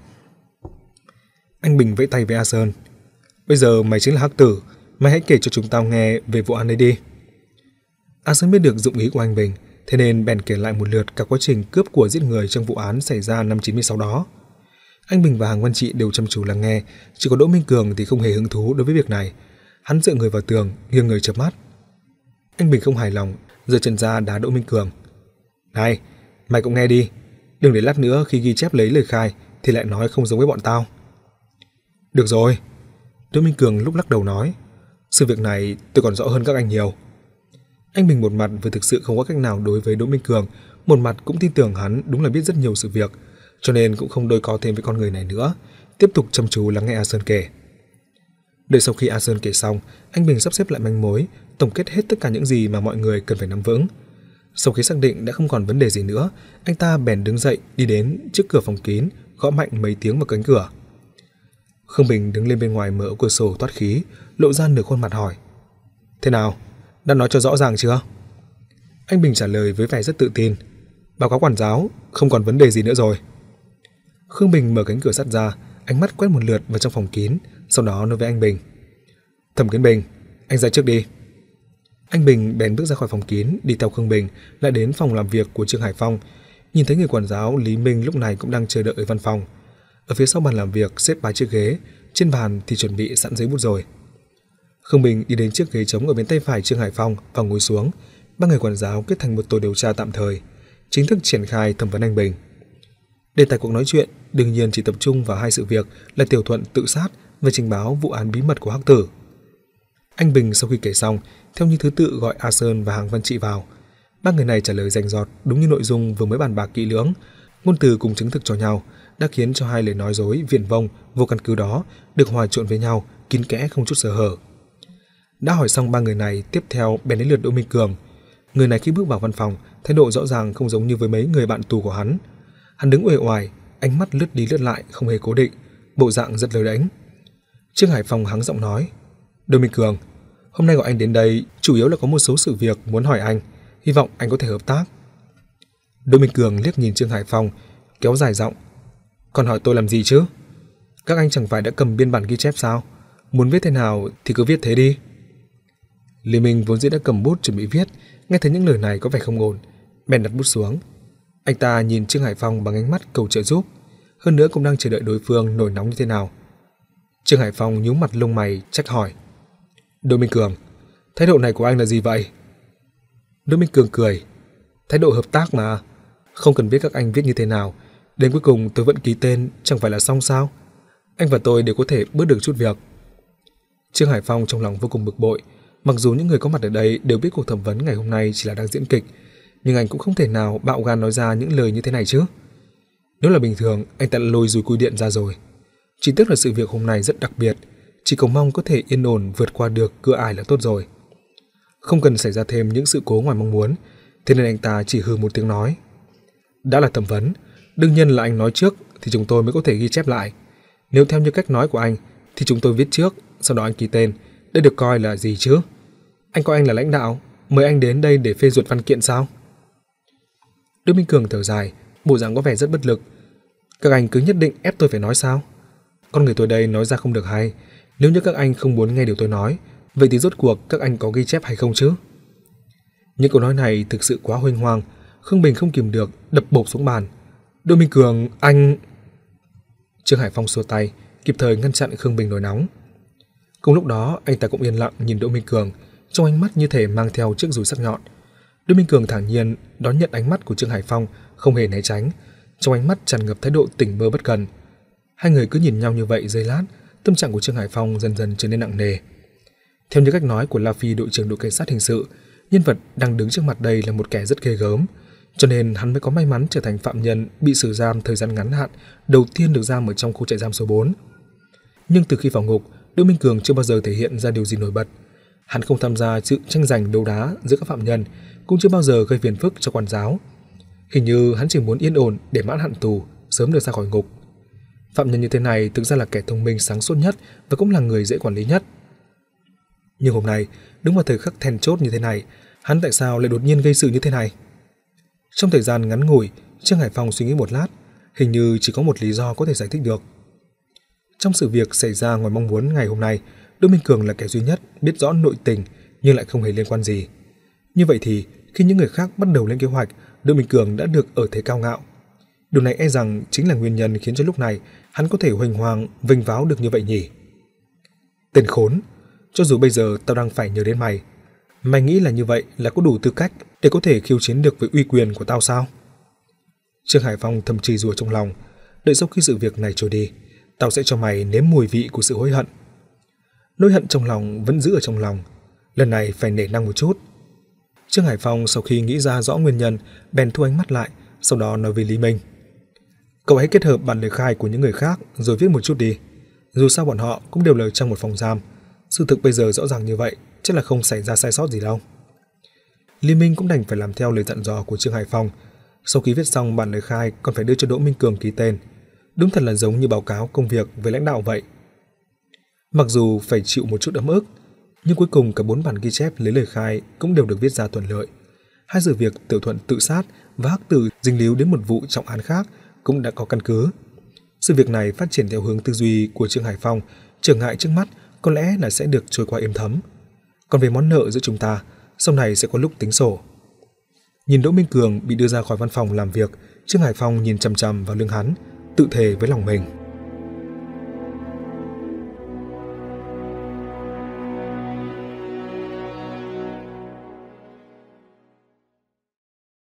Anh Bình vẫy tay với A Sơn: Bây giờ mày chính là Hắc Tử, mày hãy kể cho chúng tao nghe về vụ án này đi. A Sơn biết được dụng ý của anh Bình, thế nên bèn kể lại một lượt cả quá trình cướp của giết người trong vụ án xảy ra năm chín mươi sáu đó. Anh Bình và Hàng Văn Trị đều chăm chú lắng nghe, chỉ có Đỗ Minh Cường thì không hề hứng thú đối với việc này. Hắn dựa người vào tường, nghiêng người chớp mắt. Anh Bình không hài lòng, giơ chân ra đá Đỗ Minh Cường: Này, mày cũng nghe đi, đừng để lát nữa khi ghi chép lấy lời khai thì lại nói không giống với bọn tao. Được rồi. Đỗ Minh Cường lúc lắc đầu nói: Sự việc này tôi còn rõ hơn các anh nhiều. Anh Bình một mặt vừa thực sự không có cách nào đối với Đỗ Minh Cường, một mặt cũng tin tưởng hắn đúng là biết rất nhiều sự việc, cho nên cũng không đôi co thêm với con người này nữa, tiếp tục chăm chú lắng nghe A Sơn kể. Đợi sau khi A Sơn kể xong, anh Bình sắp xếp lại manh mối, tổng kết hết tất cả những gì mà mọi người cần phải nắm vững. Sau khi xác định đã không còn vấn đề gì nữa, anh ta bèn đứng dậy đi đến trước cửa phòng kín, gõ mạnh mấy tiếng vào cánh cửa. Khương Bình đứng lên bên ngoài mở cửa sổ thoát khí, lộ ra nửa khuôn mặt hỏi: "Thế nào? Đã nói cho rõ ràng chưa?" Anh Bình trả lời với vẻ rất tự tin: "Báo cáo quản giáo, không còn vấn đề gì nữa rồi." Khương Bình mở cánh cửa sắt ra, ánh mắt quét một lượt vào trong phòng kín, sau đó nói với anh Bình: "Thẩm Kiến Bình, anh ra trước đi." Anh Bình bèn bước ra khỏi phòng kín, đi theo Khương Bình lại đến phòng làm việc của Trương Hải Phong. Nhìn thấy người quản giáo Lý Minh lúc này cũng đang chờ đợi ở văn phòng. Ở phía sau bàn làm việc xếp ba chiếc ghế, trên bàn thì chuẩn bị sẵn giấy bút rồi. Khương Bình đi đến chiếc ghế trống ở bên tay phải Trương Hải Phong và ngồi xuống. Ba người quản giáo kết thành một tổ điều tra tạm thời, chính thức triển khai thẩm vấn anh Bình. Đề tài cuộc nói chuyện đương nhiên chỉ tập trung vào hai sự việc là Tiểu Thuận tự sát và trình báo vụ án bí mật của Hắc Tử. Anh Bình sau khi kể xong, theo như thứ tự gọi A Sơn và Hàng Văn Trị vào. Ba người này trả lời rành rọt đúng như nội dung vừa mới bàn bạc kỹ lưỡng, ngôn từ cùng chứng thực cho nhau đã khiến cho hai lời nói dối viển vông vô căn cứ đó được hòa trộn với nhau, kín kẽ không chút sơ hở. Đã hỏi xong ba người này, tiếp theo bèn đến lượt Đỗ Minh Cường. Người này khi bước vào văn phòng, thái độ rõ ràng không giống như với mấy người bạn tù của hắn. Hắn đứng uể oải, ánh mắt lướt đi lướt lại không hề cố định, bộ dạng rất lờ đễnh. Trương Hải Phong hắng giọng nói: "Đỗ Minh Cường, hôm nay gọi anh đến đây chủ yếu là có một số sự việc muốn hỏi anh, hy vọng anh có thể hợp tác." Đỗ Minh Cường liếc nhìn Trương Hải Phong, kéo dài giọng: "Còn hỏi tôi làm gì chứ? Các anh chẳng phải đã cầm biên bản ghi chép sao? Muốn viết thế nào thì cứ viết thế đi." Lý Minh vốn dĩ đã cầm bút chuẩn bị viết, nghe thấy những lời này có vẻ không ổn, bèn đặt bút xuống. Anh ta nhìn Trương Hải Phong bằng ánh mắt cầu trợ giúp, hơn nữa cũng đang chờ đợi đối phương nổi nóng như thế nào. Trương Hải Phong nhíu mặt lông mày trách hỏi: "Đỗ Minh Cường, thái độ này của anh là gì vậy?" Đỗ Minh Cường cười: "Thái độ hợp tác mà, không cần biết các anh viết như thế nào, đến cuối cùng tôi vẫn ký tên, chẳng phải là xong sao? Anh và tôi đều có thể bớt được chút việc." Trương Hải Phong trong lòng vô cùng bực bội, mặc dù những người có mặt ở đây đều biết cuộc thẩm vấn ngày hôm nay chỉ là đang diễn kịch, nhưng anh cũng không thể nào bạo gan nói ra những lời như thế này chứ. Nếu là bình thường, anh ta đã lôi dùi cui điện ra rồi. Chỉ tiếc là sự việc hôm nay rất đặc biệt, chỉ cầu mong có thể yên ổn vượt qua được cửa ải là tốt rồi. Không cần xảy ra thêm những sự cố ngoài mong muốn, thế nên anh ta chỉ hừ một tiếng nói: "Đã là thẩm vấn, đương nhiên là anh nói trước thì chúng tôi mới có thể ghi chép lại. Nếu theo như cách nói của anh thì chúng tôi viết trước, sau đó anh ký tên, đây được coi là gì chứ? Anh coi anh là lãnh đạo, mời anh đến đây để phê duyệt văn kiện sao?" Đỗ Minh Cường thở dài, bộ dạng có vẻ rất bất lực. "Các anh cứ nhất định ép tôi phải nói sao? Con người tôi đây nói ra không được hay, nếu như các anh không muốn nghe điều tôi nói, vậy thì rốt cuộc các anh có ghi chép hay không chứ?" Những câu nói này thực sự quá huênh hoang, Khương Bình không kìm được đập bộp xuống bàn. "Đỗ Minh Cường, anh..." Trương Hải Phong xua tay, kịp thời ngăn chặn Khương Bình nổi nóng. Cùng lúc đó, anh ta cũng yên lặng nhìn Đỗ Minh Cường, trong ánh mắt như thể mang theo chiếc dùi sắc nhọn. Đỗ Minh Cường thản nhiên đón nhận ánh mắt của Trương Hải Phong, không hề né tránh, trong ánh mắt tràn ngập thái độ tỉnh bơ bất cần. Hai người cứ nhìn nhau như vậy giây lát, tâm trạng của Trương Hải Phong dần dần trở nên nặng nề. Theo như cách nói của La Phi, đội trưởng đội cảnh sát hình sự, nhân vật đang đứng trước mặt đây là một kẻ rất ghê gớm, cho nên hắn mới có may mắn trở thành phạm nhân bị xử giam thời gian ngắn hạn đầu tiên được giam ở trong khu trại giam số bốn. Nhưng từ khi vào ngục, Đỗ Minh Cường chưa bao giờ thể hiện ra điều gì nổi bật. Hắn không tham gia sự tranh giành đấu đá giữa các phạm nhân, cũng chưa bao giờ gây phiền phức cho quản giáo. Hình như hắn chỉ muốn yên ổn để mãn hạn tù, sớm được ra khỏi ngục. Phạm nhân như thế này thực ra là kẻ thông minh sáng suốt nhất và cũng là người dễ quản lý nhất. Nhưng hôm nay, đúng vào thời khắc then chốt như thế này, hắn tại sao lại đột nhiên gây sự như thế này? Trong thời gian ngắn ngủi, Trương Hải Phong suy nghĩ một lát, hình như chỉ có một lý do có thể giải thích được. Trong sự việc xảy ra ngoài mong muốn ngày hôm nay, Đỗ Minh Cường là kẻ duy nhất biết rõ nội tình nhưng lại không hề liên quan gì. Như vậy thì, khi những người khác bắt đầu lên kế hoạch, Đỗ Minh Cường đã được ở thế cao ngạo. Điều này e rằng chính là nguyên nhân khiến cho lúc này hắn có thể huênh hoang vênh váo được như vậy nhỉ. Tên khốn, cho dù bây giờ tao đang phải nhớ đến mày, mày nghĩ là như vậy là có đủ tư cách để có thể khiêu chiến được với uy quyền của tao sao? Trương Hải Phong thầm chửi rủa trong lòng, đợi sau khi sự việc này trôi đi, tao sẽ cho mày nếm mùi vị của sự hối hận. Nỗi hận trong lòng vẫn giữ ở trong lòng, lần này phải nể năng một chút. Trương Hải Phong sau khi nghĩ ra rõ nguyên nhân, bèn thu ánh mắt lại, sau đó nói với Lý Minh: "Cậu hãy kết hợp bản lời khai của những người khác rồi viết một chút đi. Dù sao bọn họ cũng đều là trong một phòng giam, sự thực bây giờ rõ ràng như vậy, chắc là không xảy ra sai sót gì đâu." Lý Minh cũng đành phải làm theo lời dặn dò của Trương Hải Phong. Sau khi viết xong bản lời khai còn phải đưa cho Đỗ Minh Cường ký tên. Đúng thật là giống như báo cáo công việc với lãnh đạo vậy. Mặc dù phải chịu một chút ấm ức, nhưng cuối cùng cả bốn bản ghi chép lấy lời khai cũng đều được viết ra thuận lợi. Hai sự việc Tiểu Thuận tự sát và Hắc Tử dính líu đến một vụ trọng án khác cũng đã có căn cứ. Sự việc này phát triển theo hướng tư duy của Trương Hải Phong, trở ngại trước mắt có lẽ là sẽ được trôi qua êm thấm. Còn về món nợ giữa chúng ta, sau này sẽ có lúc tính sổ. Nhìn Đỗ Minh Cường bị đưa ra khỏi văn phòng làm việc, Trương Hải Phong nhìn chằm chằm vào lưng hắn, tự thề với lòng mình.